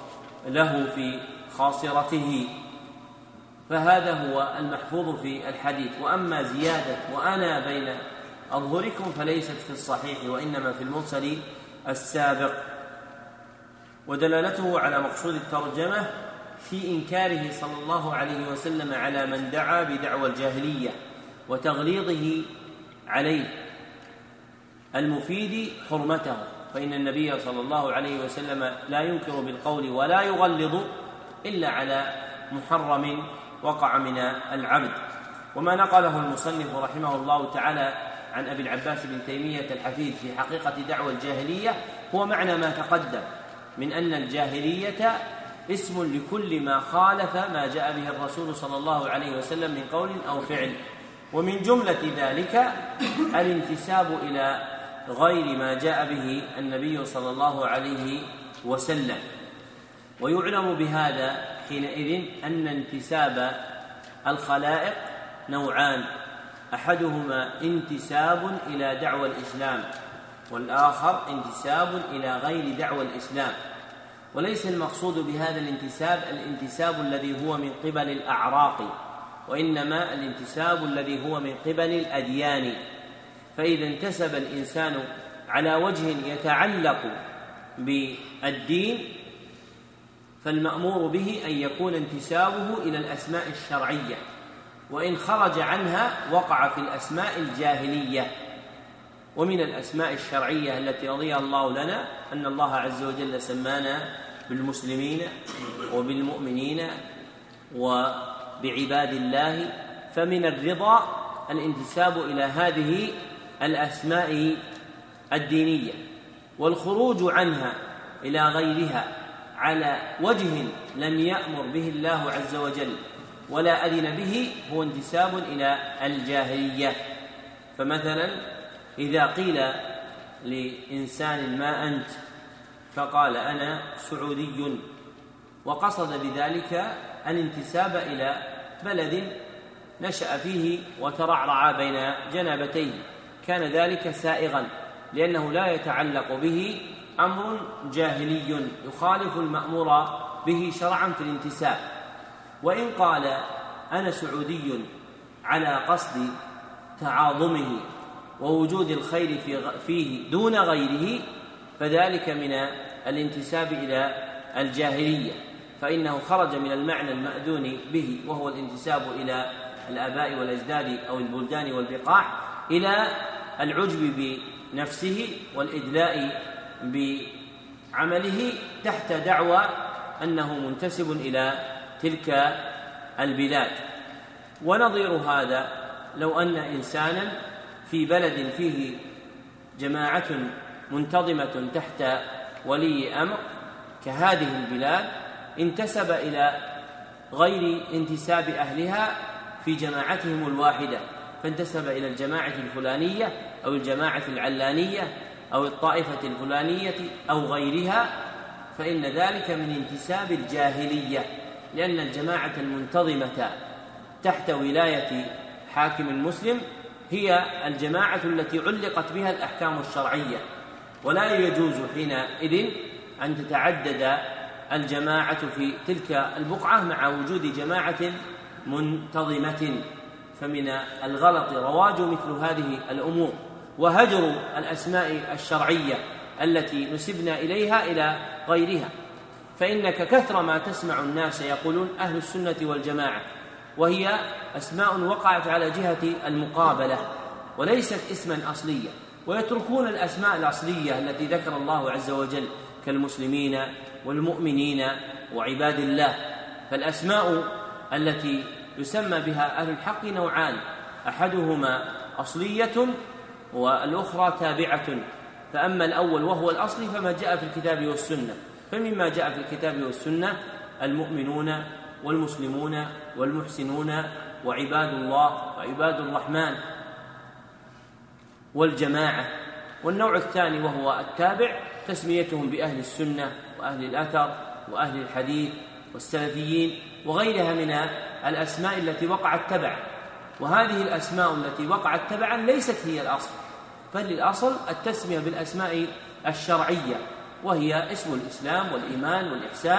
S1: له في خاصرته، فهذا هو المحفوظ في الحديث. وأما زيادة وأنا بين أظهركم فليست في الصحيح، وإنما في المرسل السابق. ودلالته على مقصود الترجمة في إنكاره صلى الله عليه وسلم على من دعا بدعوى الجاهلية وتغليظه عليه المفيد حرمته، فإن النبي صلى الله عليه وسلم لا ينكر بالقول ولا يغلظ إلا على محرم وقع من العبد. وما نقله المصنف رحمه الله تعالى عن أبي العباس بن تيمية الحفيد في حقيقة دعوى الجاهلية هو معنى ما تقدم من أن الجاهلية اسم لكل ما خالف ما جاء به الرسول صلى الله عليه وسلم من قول أو فعل، ومن جملة ذلك الانتساب إلى غير ما جاء به النبي صلى الله عليه وسلم. ويعلم بهذا حينئذ أن انتساب الخلائق نوعان، أحدهما انتساب إلى دعوى الإسلام، والآخر انتساب إلى غير دعوى الإسلام. وليس المقصود بهذا الانتساب الذي هو من قبل الأعراق، وإنما الانتساب الذي هو من قبل الأديان. فإذا انتسب الإنسان على وجه يتعلق بالدين فالمأمور به أن يكون انتسابه إلى الأسماء الشرعية، وإن خرج عنها وقع في الأسماء الجاهلية. ومن الأسماء الشرعية التي رضيها الله لنا أن الله عز وجل سمانا بالمسلمين وبالمؤمنين وبعباد الله، فمن الرضا الانتساب إلى هذه الأسماء الدينية، والخروج عنها إلى غيرها على وجه لم يأمر به الله عز وجل ولا أذن به هو انتساب إلى الجاهلية. فمثلا إذا قيل لإنسان ما أنت فقال أنا سعودي، وقصد بذلك الانتساب إلى بلد نشأ فيه وترعرع بين جنبتيه، كان ذلك سائغا لأنه لا يتعلق به أمر جاهلي يخالف المأمور به شرعا في الانتساب. وإن قال أنا سعودي على قصد تعاظمه ووجود الخير فيه دون غيره فذلك من الانتساب إلى الجاهلية، فإنه خرج من المعنى المأذون به وهو الانتساب إلى الآباء والأجداد أو البلدان والبقاع إلى العجب بنفسه والإدلاء بعمله تحت دعوى أنه منتسب إلى تلك البلاد. ونظير هذا لو أن إنسانا في بلد فيه جماعة منتظمة تحت ولي أمر كهذه البلاد انتسب إلى غير انتساب أهلها في جماعتهم الواحدة، فانتسب إلى الجماعة الفلانية أو الجماعة العلانية أو الطائفة الفلانية أو غيرها، فإن ذلك من انتساب الجاهلية، لأن الجماعة المنتظمة تحت ولاية حاكم مسلم هي الجماعة التي علقت بها الأحكام الشرعية، ولا يجوز حينئذ أن تتعدد الجماعة في تلك البقعة مع وجود جماعة منتظمة. فمن الغلط رواج مثل هذه الأمور وهجر الأسماء الشرعية التي نسبنا إليها إلى غيرها. فإنك كثر ما تسمع الناس يقولون أهل السنة والجماعة، وهي أسماء وقعت على جهة المقابلة وليست اسما أصليا، ويتركون الأسماء الأصلية التي ذكر الله عز وجل كالمسلمين والمؤمنين وعباد الله. فالأسماء التي يسمى بها أهل الحق نوعان، أحدهما أصلية والأخرى تابعة. فأما الأول وهو الأصلي فما جاء في الكتاب والسنة، فمما جاء في الكتاب والسنة المؤمنون والمسلمون والمحسنون وعباد الله وعباد الرحمن والجماعة. والنوع الثاني وهو التابع تسميتهم بأهل السنة وأهل الأثر وأهل الحديث والسلفيين وغيرها من الأسماء التي وقعت تبعا. وهذه الأسماء التي وقعت تبعا ليست هي الأصل، بل الأصل التسمية بالأسماء الشرعية، وهي اسم الإسلام والإيمان والإحسان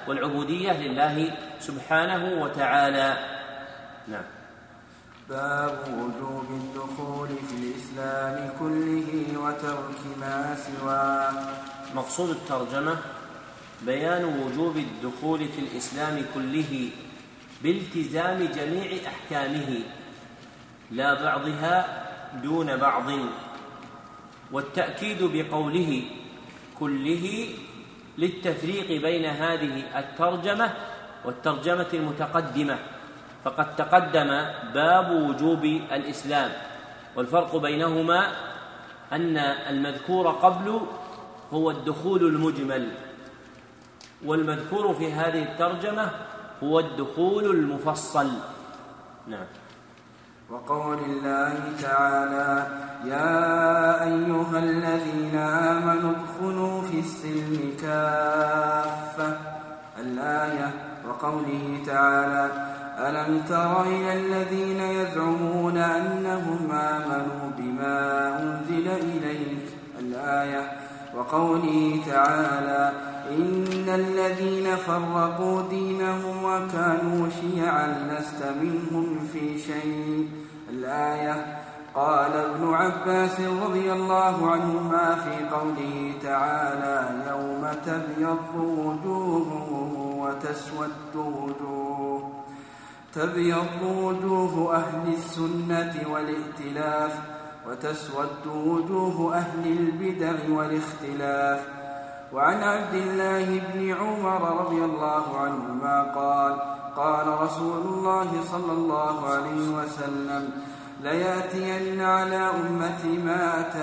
S1: والعبودية لله سبحانه وتعالى. نعم.
S2: باب وجوب الدخول في الإسلام كله وترك ما سواه.
S1: مقصود الترجمة بيان وجوب الدخول في الإسلام كله بالتزام جميع أحكامه لا بعضها دون بعض، والتأكيد بقوله كله للتفريق بين هذه الترجمة والترجمة المتقدمة، فقد تقدم باب وجوب الإسلام، والفرق بينهما أن المذكور قبل هو الدخول المجمل، والمذكور في هذه الترجمة هو الدخول المفصل. نعم.
S2: وقول الله تعالى يا أيها الذين آمنوا ادخلوا في السلم كافة الآية. وقوله تعالى ألم تر إلى الذين يزعمون أنهم آمنوا بما أنزل إليك الآية. وقوله تعالى إن الذين فرقوا دينهم وكانوا شيعا لست منهم في شيء الآية. قال ابن عباس رضي الله عنهما في قوله تعالى يوم تبيض وجوه وتسود وجوه، تبيض وجوه أهل السنة والائتلاف وتسود وجوه أهل البدع والاختلاف. وعن عبد الله بن عمر رضي الله عنهما قال قال رسول الله صلى الله عليه وسلم ليأتين على أمتي ما أتى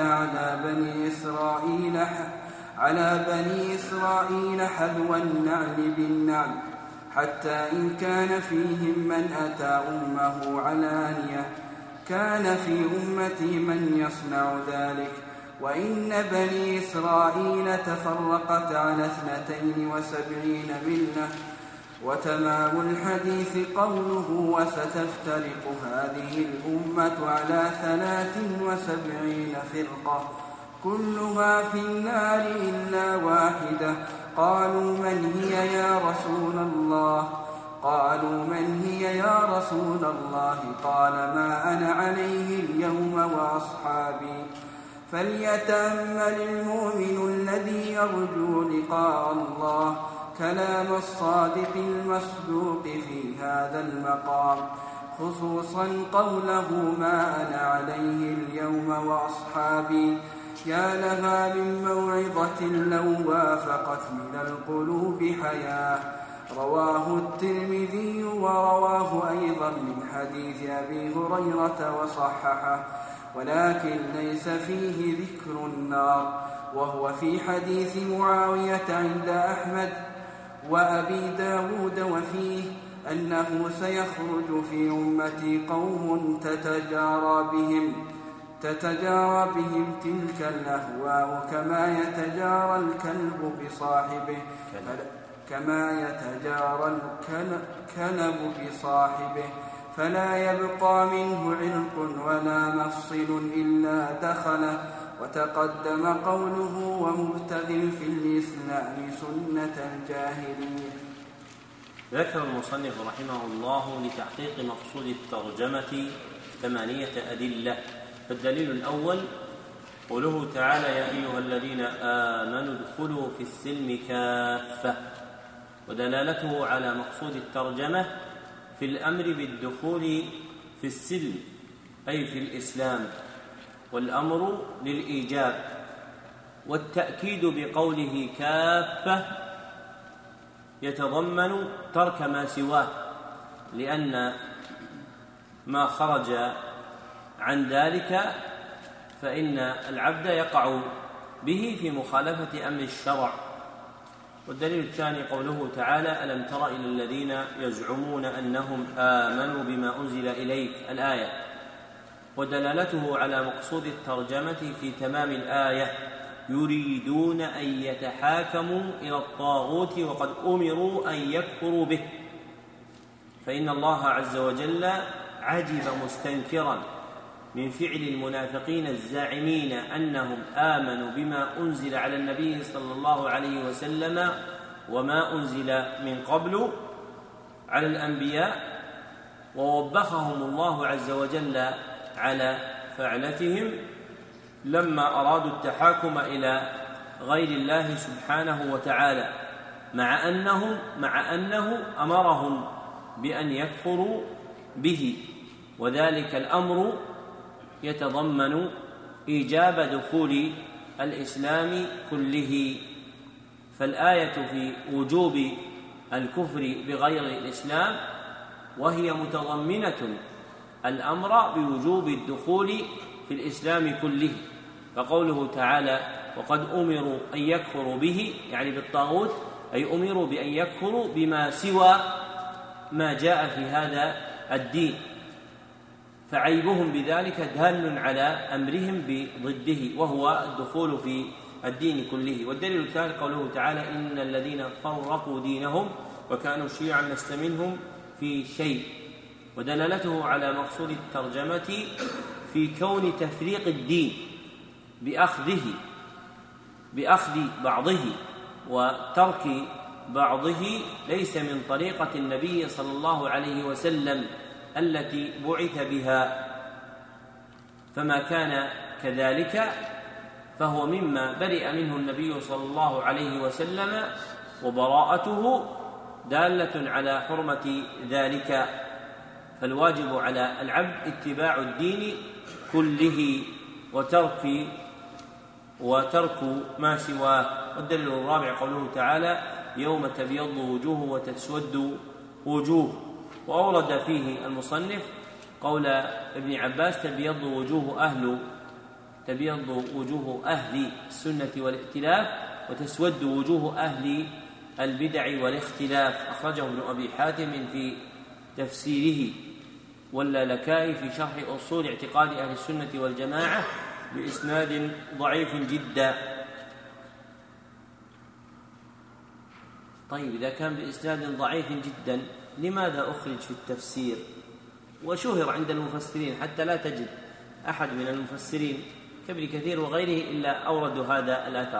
S2: على بني إسرائيل حذو النعل بالنعل، حتى إن كان فيهم من أتى أمه علانية كان في أمتي من يصنع ذلك. وإن بني إسرائيل تفرقت على 72 ملة. وتمام الحديث قوله وستفترق هذه الأمة على 73 فرقة كلها في النار إلا واحدة. قالوا من هي يا رسول الله؟ قال ما أنا عليه اليوم وأصحابي. فليتأمل المؤمن الذي يرجو لقاء الله كلام الصادق المصدوق في هذا المقام، خصوصا قوله ما أنا عليه اليوم وأصحابي. يا لها من موعظة لو وافقت من القلوب حياة. رواه الترمذي ورواه أيضا من حديث أبي هريرة وصححه، ولكن ليس فيه ذكر النار، وهو في حديث معاوية عند أحمد وأبي داود، وفيه أنه سيخرج في أمتي قوم تتجارى بهم تلك الأهواء كما يتجارى الكلب بصاحبه فلا يبقى منه علق ولا مفصل إلا دخله. وتقدم قوله ومبتغ في الإسلام سنة الجاهلية.
S1: ذكر المصنف رحمه الله لتحقيق مقصود الترجمة 8 أدلة. فالدليل الأول قوله تعالى يا أيها الذين آمنوا ادخلوا في السلم كافة، ودلالته على مقصود الترجمة في الأمر بالدخول في السلم أي في الإسلام، والأمر للإيجاب. والتأكيد بقوله كافة يتضمن ترك ما سواه، لأن ما خرج عن ذلك فإن العبد يقع به في مخالفة أمر الشرع. والدليل الثاني قوله تعالى ألم تر إلى الذين يزعمون أنهم آمنوا بما أنزل إليك الآية، ودلالته على مقصود الترجمة في تمام الآية يريدون أن يتحاكموا إلى الطاغوت وقد أمروا أن يكفروا به، فإن الله عز وجل عجب مستنكرا من فعل المنافقين الزاعمين أنهم آمنوا بما أنزل على النبي صلى الله عليه وسلم وما أنزل من قبل على الأنبياء، ووبخهم الله عز وجل على فعلتهم لما أرادوا التحاكم إلى غير الله سبحانه وتعالى، مع أنه أمرهم بأن يكفروا به، وذلك الأمر يتضمن إيجاب دخول الإسلام كله. فالآية في وجوب الكفر بغير الإسلام، وهي متضمنة الأمر بوجوب الدخول في الإسلام كله. فقوله تعالى وقد أمروا أن يكفروا به، يعني بالطاغوت، أي أمروا بأن يكفروا بما سوى ما جاء في هذا الدين، فعيبهم بذلك دال على أمرهم بضده، وهو الدخول في الدين كله. والدليل الثاني قوله تعالى إن الذين فرقوا دينهم وكانوا شيعا لست منهم في شيء، ودلالته على مقصود الترجمة في كون تفريق الدين بأخذ بعضه وترك بعضه ليس من طريقة النبي صلى الله عليه وسلم التي بعث بها، فما كان كذلك فهو مما برئ منه النبي صلى الله عليه وسلم، وبراءته دالة على حرمة ذلك. فالواجب على العبد اتباع الدين كله وترك ما سواه. والدليل الرابع قوله تعالى يوم تبيض وجوه وتسود وجوه، وأورد فيه المصنف قول ابن عباس تبيض وجوه أهل السنة والائتلاف، وتسود وجوه أهل البدع والاختلاف. أخرجه ابن أبي حاتم في تفسيره، واللالكائي في شرح أصول اعتقاد أهل السنة والجماعة بإسناد ضعيف جدا. طيب إذا كان بإسناد ضعيف جدا لماذا أخرج في التفسير؟ وشهر عند المفسرين حتى لا تجد أحد من المفسرين كابن كثير وغيره إلا أوردوا هذا الأثر.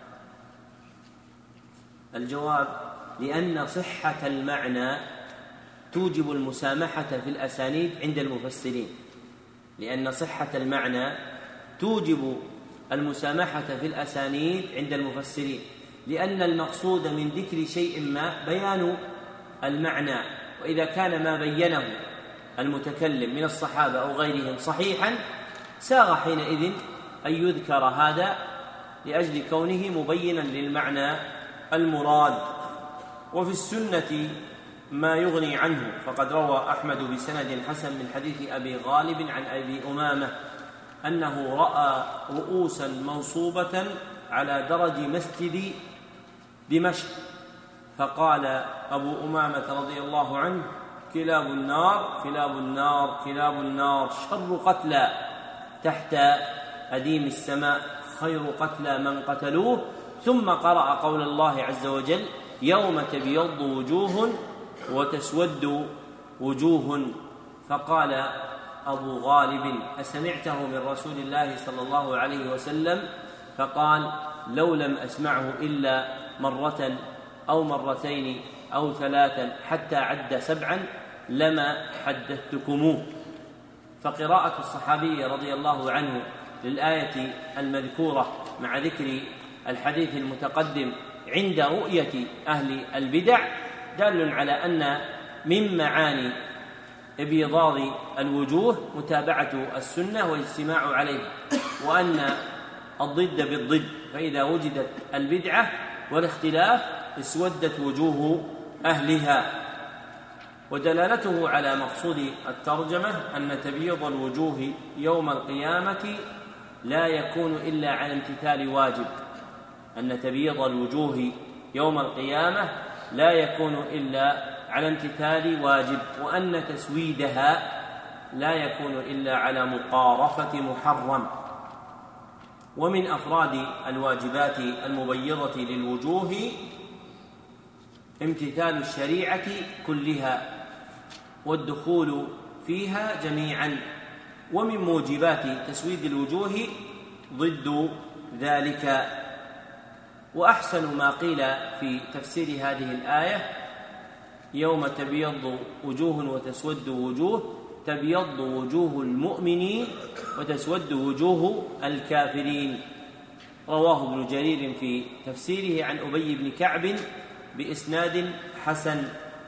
S1: الجواب لأن صحة المعنى توجب المسامحة في الأسانيد عند المفسرين، لأن صحة المعنى توجب المسامحة في الأسانيد عند المفسرين، لأن المقصود من ذكر شيء ما بيان المعنى، وإذا كان ما بينه المتكلم من الصحابة أو غيرهم صحيحا ساغ حينئذ أن يذكر هذا لأجل كونه مبينا للمعنى المراد. وفي السنة ما يغني عنه، فقد روى أحمد بسند حسن من حديث أبي غالب عن أبي أمامة أنه رأى رؤوسا منصوبة على درج مسجد دمشق، فقال أبو أمامة رضي الله عنه كلاب النار كلاب النار كلاب النار شر قتلى تحت أديم السماء خير قتلى من قتلوه. ثم قرأ قول الله عز وجل يوم تبيض وجوه وتسود وجوه، فقال أبو غالب أسمعته من رسول الله صلى الله عليه وسلم؟ فقال لو لم أسمعه إلا مرة أو مرتين أو ثلاثا حتى عد 7 لما حدثتكموه. فقراءة الصحابي رضي الله عنه للآية المذكورة مع ذكر الحديث المتقدم عند رؤية أهل البدع دال على أن من معاني ابيضاض الوجوه متابعة السنة والاجتماع عليه، وأن الضد بالضد، فإذا وجدت البدعة والاختلاف اسودت وجوه أهلها. ودلالته على مقصود الترجمة أن تبيض الوجوه يوم القيامة لا يكون إلا على امتثال واجب، أن تبيض الوجوه يوم القيامة لا يكون إلا على امتثال واجب، وأن تسويدها لا يكون إلا على مقارفة محرم. ومن أفراد الواجبات المبيضة للوجوه امتثال الشريعة كلها والدخول فيها جميعا، ومن موجبات تسويد الوجوه ضد ذلك. وأحسن ما قيل في تفسير هذه الآية: يوم تبيض وجوه وتسود وجوه، تبيض وجوه المؤمنين وتسود وجوه الكافرين. رواه ابن جرير في تفسيره عن أبي بن كعب بإسناد حسن.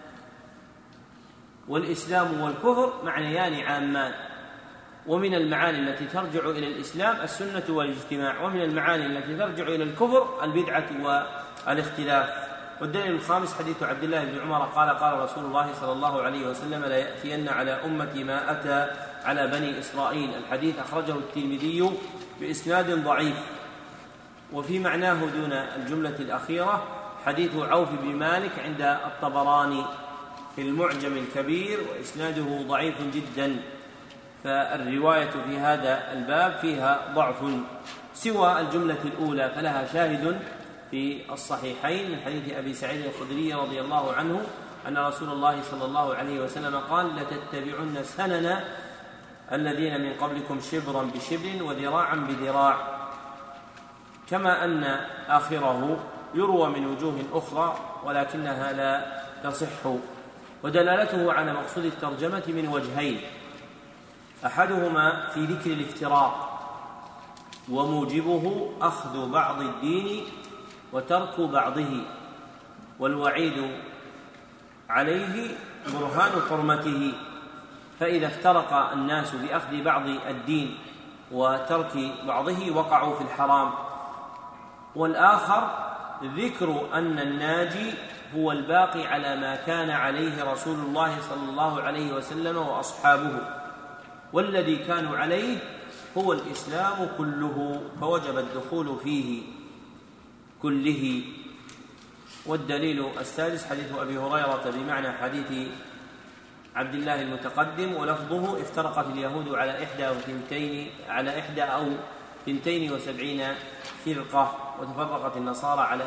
S1: والإسلام والكفر معنيان عامان، ومن المعاني التي ترجع إلى الإسلام السنة والاجتماع، ومن المعاني التي ترجع إلى الكفر البدعة والاختلاف. والدليل الخامس حديث عبد الله بن عمر قال: قال رسول الله صلى الله عليه وسلم: لا يأتين على أمتي ما أتى على بني إسرائيل. الحديث أخرجه الترمذي بإسناد ضعيف. وفي معناه دون الجملة الأخيرة حديث عوف بن مالك عند الطبراني في المعجم الكبير، وإسناده ضعيف جدا، فالرواية في هذا الباب فيها ضعف. سوى الجملة الأولى فلها شاهد في الصحيحين من حديث أبي سعيد الخدري رضي الله عنه أن رسول الله صلى الله عليه وسلم قال: لتتبعن سنن الذين من قبلكم شبرا بشبر وذراعا بذراع، كما أن آخره يروى من وجوه أخرى ولكنها لا تصح. ودلالته على مقصود الترجمة من وجهين: أحدهما في ذكر الافتراق، وموجبه أخذ بعض الدين وترك بعضه، والوعيد عليه برهان حرمته، فإذا افترق الناس بأخذ بعض الدين وترك بعضه وقعوا في الحرام. والآخر ذكر أن الناجي هو الباقي على ما كان عليه رسول الله صلى الله عليه وسلم وأصحابه، والذي كانوا عليه هو الإسلام كله، فوجب الدخول فيه كله. والدليل السادس حديث أبي هريرة بمعنى حديث عبد الله المتقدم، ولفظه: افترقت اليهود على 71 فرقة، وتفرقت النصارى على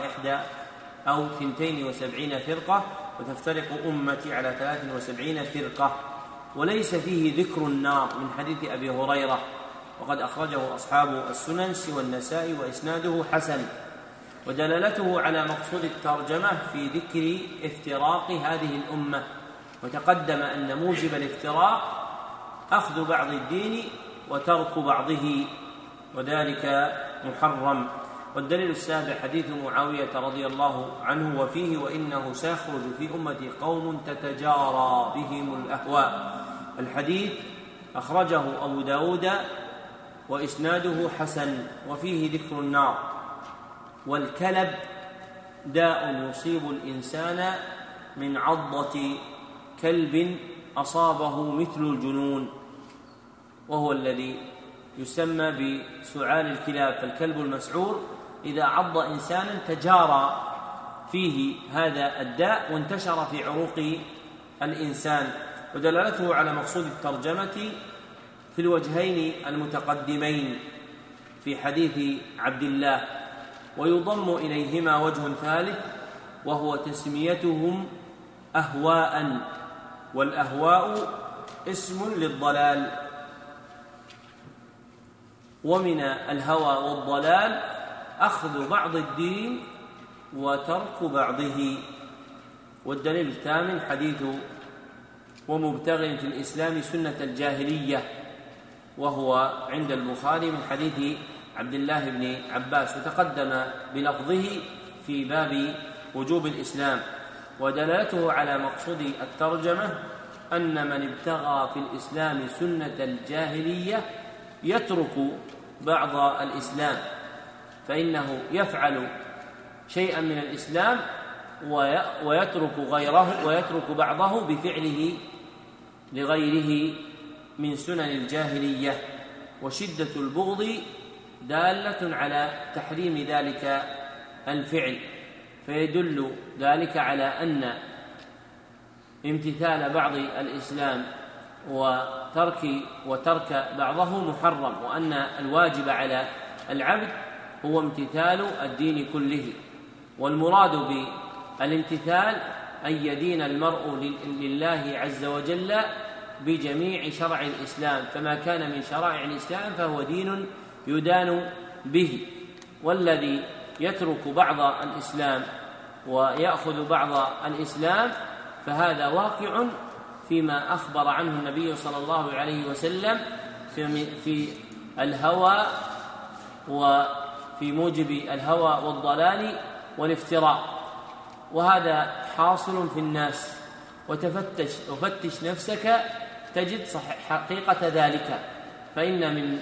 S1: 72 فرقة، وتفترق أمتي على 73 فرقة. وليس فيه ذكر النار من حديث أبي هريرة، وقد أخرجه أصحاب السنن سوى النسائي وإسناده حسن. ودلالته على مقصود الترجمة في ذكر افتراق هذه الأمة، وتقدم أن موجب الافتراق أخذ بعض الدين وترك بعضه، وذلك محرم. والدليل السابع حديث معاوية رضي الله عنه وفيه: وإنه سيخرج في أمتي قوم تتجارى بهم الأهواء. الحديث أخرجه أبو داود وإسناده حسن، وفيه ذكر النار. والكلب داء يصيب الإنسان من عضة كلب أصابه مثل الجنون، وهو الذي يسمى بسعال الكلاب. فالكلب المسعور إذا عض إنسانا تجارى فيه هذا الداء وانتشر في عروق الإنسان. ودلالته على مقصود الترجمة في الوجهين المتقدمين في حديث عبد الله. ويضم إليهما وجه ثالث، وهو تسميتهم أهواء، والأهواء اسم للضلال. ومن الهوى والضلال أخذ بعض الدين وترك بعضه. والدليل الثامن حديث ومبتغ في الإسلام سنة الجاهلية، وهو عند البخاري من حديث عبد الله بن عباس، وتقدم بلفظه في باب وجوب الإسلام. ودلالته على مقصود الترجمة أن من ابتغى في الإسلام سنة الجاهلية يترك بعض الإسلام، فإنه يفعل شيئا من الإسلام ويترك غيره، ويترك بعضه بفعله لغيره من سنن الجاهلية. وشدة البغض دالة على تحريم ذلك الفعل، فيدل ذلك على أن امتثال بعض الإسلام وترك بعضه محرم، وأن الواجب على العبد هو امتثال الدين كله. والمراد بالامتثال أن يدين المرء لله عز وجل بجميع شرع الإسلام، فما كان من شرائع الإسلام فهو دين يدان به. والذي يترك بعض الإسلام ويأخذ بعض الإسلام، فهذا واقع فيما أخبر عنه النبي صلى الله عليه وسلم في الهوى وفي موجب الهوى والضلال والافتراء، وهذا حاصل في الناس. وفتش نفسك تجد حقيقة ذلك، فإن من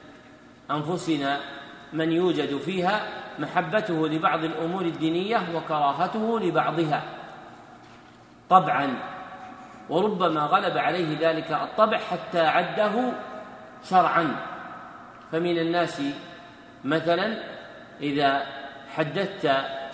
S1: أنفسنا من يوجد فيها محبته لبعض الأمور الدينية وكراهته لبعضها طبعا، وربما غلب عليه ذلك الطبع حتى عده شرعا. فمن الناس مثلا إذا حدثت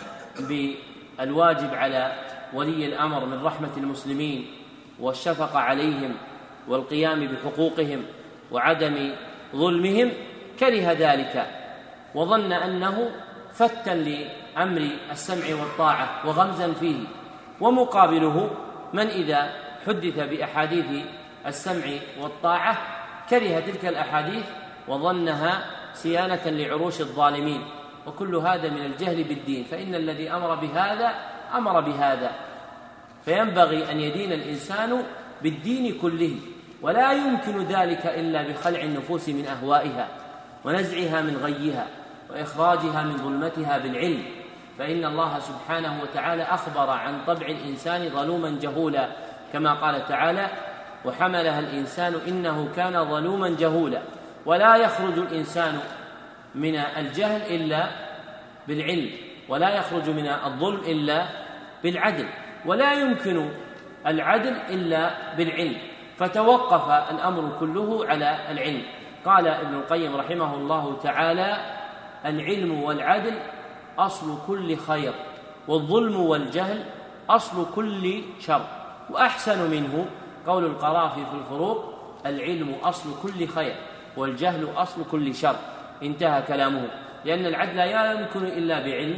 S1: بالواجب على ولي الأمر من رحمة المسلمين والشفقة عليهم والقيام بحقوقهم وعدم ظلمهم كره ذلك وظن أنه فتا لأمر السمع والطاعة وغمزا فيه. ومقابله من إذا حدث بأحاديث السمع والطاعة كره تلك الأحاديث وظنها صيانة لعروش الظالمين. وكل هذا من الجهل بالدين، فإن الذي أمر بهذا أمر بهذا، فينبغي أن يدين الإنسان بالدين كله، ولا يمكن ذلك إلا بخلع النفوس من أهوائها ونزعها من غيها وإخراجها من ظلمتها بالعلم. فإن الله سبحانه وتعالى أخبر عن طبع الإنسان ظلوما جهولا، كما قال تعالى: وحملها الإنسان إنه كان ظلوما جهولا. ولا يخرج الإنسان من الجهل إلا بالعلم، ولا يخرج من الظلم إلا بالعدل، ولا يمكن العدل إلا بالعلم، فتوقف الأمر كله على العلم. قال ابن القيم رحمه الله تعالى: العلم والعدل أصل كل خير، والظلم والجهل أصل كل شر. وأحسن منه قول القرافي في الفروق: العلم أصل كل خير، والجهل أصل كل شر. انتهى كلامه، لأن العدل لا يمكن إلا بعلم،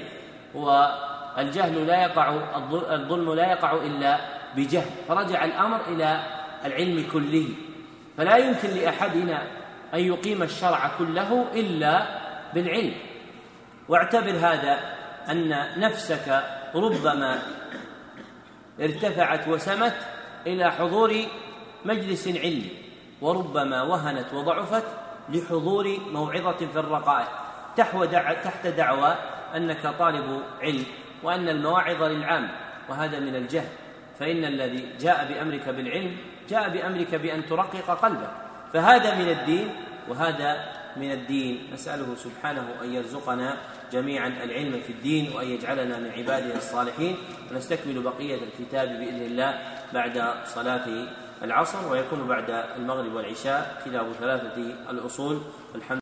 S1: والجهل لا يقع، الظلم لا يقع إلا بجهل، فرجع الأمر إلى العلم كله. فلا يمكن لأحدنا أن يقيم الشرع كله إلا بالعلم. واعتبر هذا أن نفسك ربما ارتفعت وسمت إلى حضور مجلس علمي، وربما وهنت وضعفت لحضور موعظة في الرقائق تحت دعوى أنك طالب علم وأن المواعظ للعام، وهذا من الجهل. فإن الذي جاء بأمرك بالعلم جاء بأمرك بأن ترقق قلبك، فهذا من الدين وهذا من الدين. نسأله سبحانه أن يرزقنا جميعا العلم في الدين، وأن يجعلنا من عباده الصالحين. ونستكمل بقية الكتاب بإذن الله بعد صلاة العصر، ويكون بعد المغرب والعشاء كتاب 3 الأصول.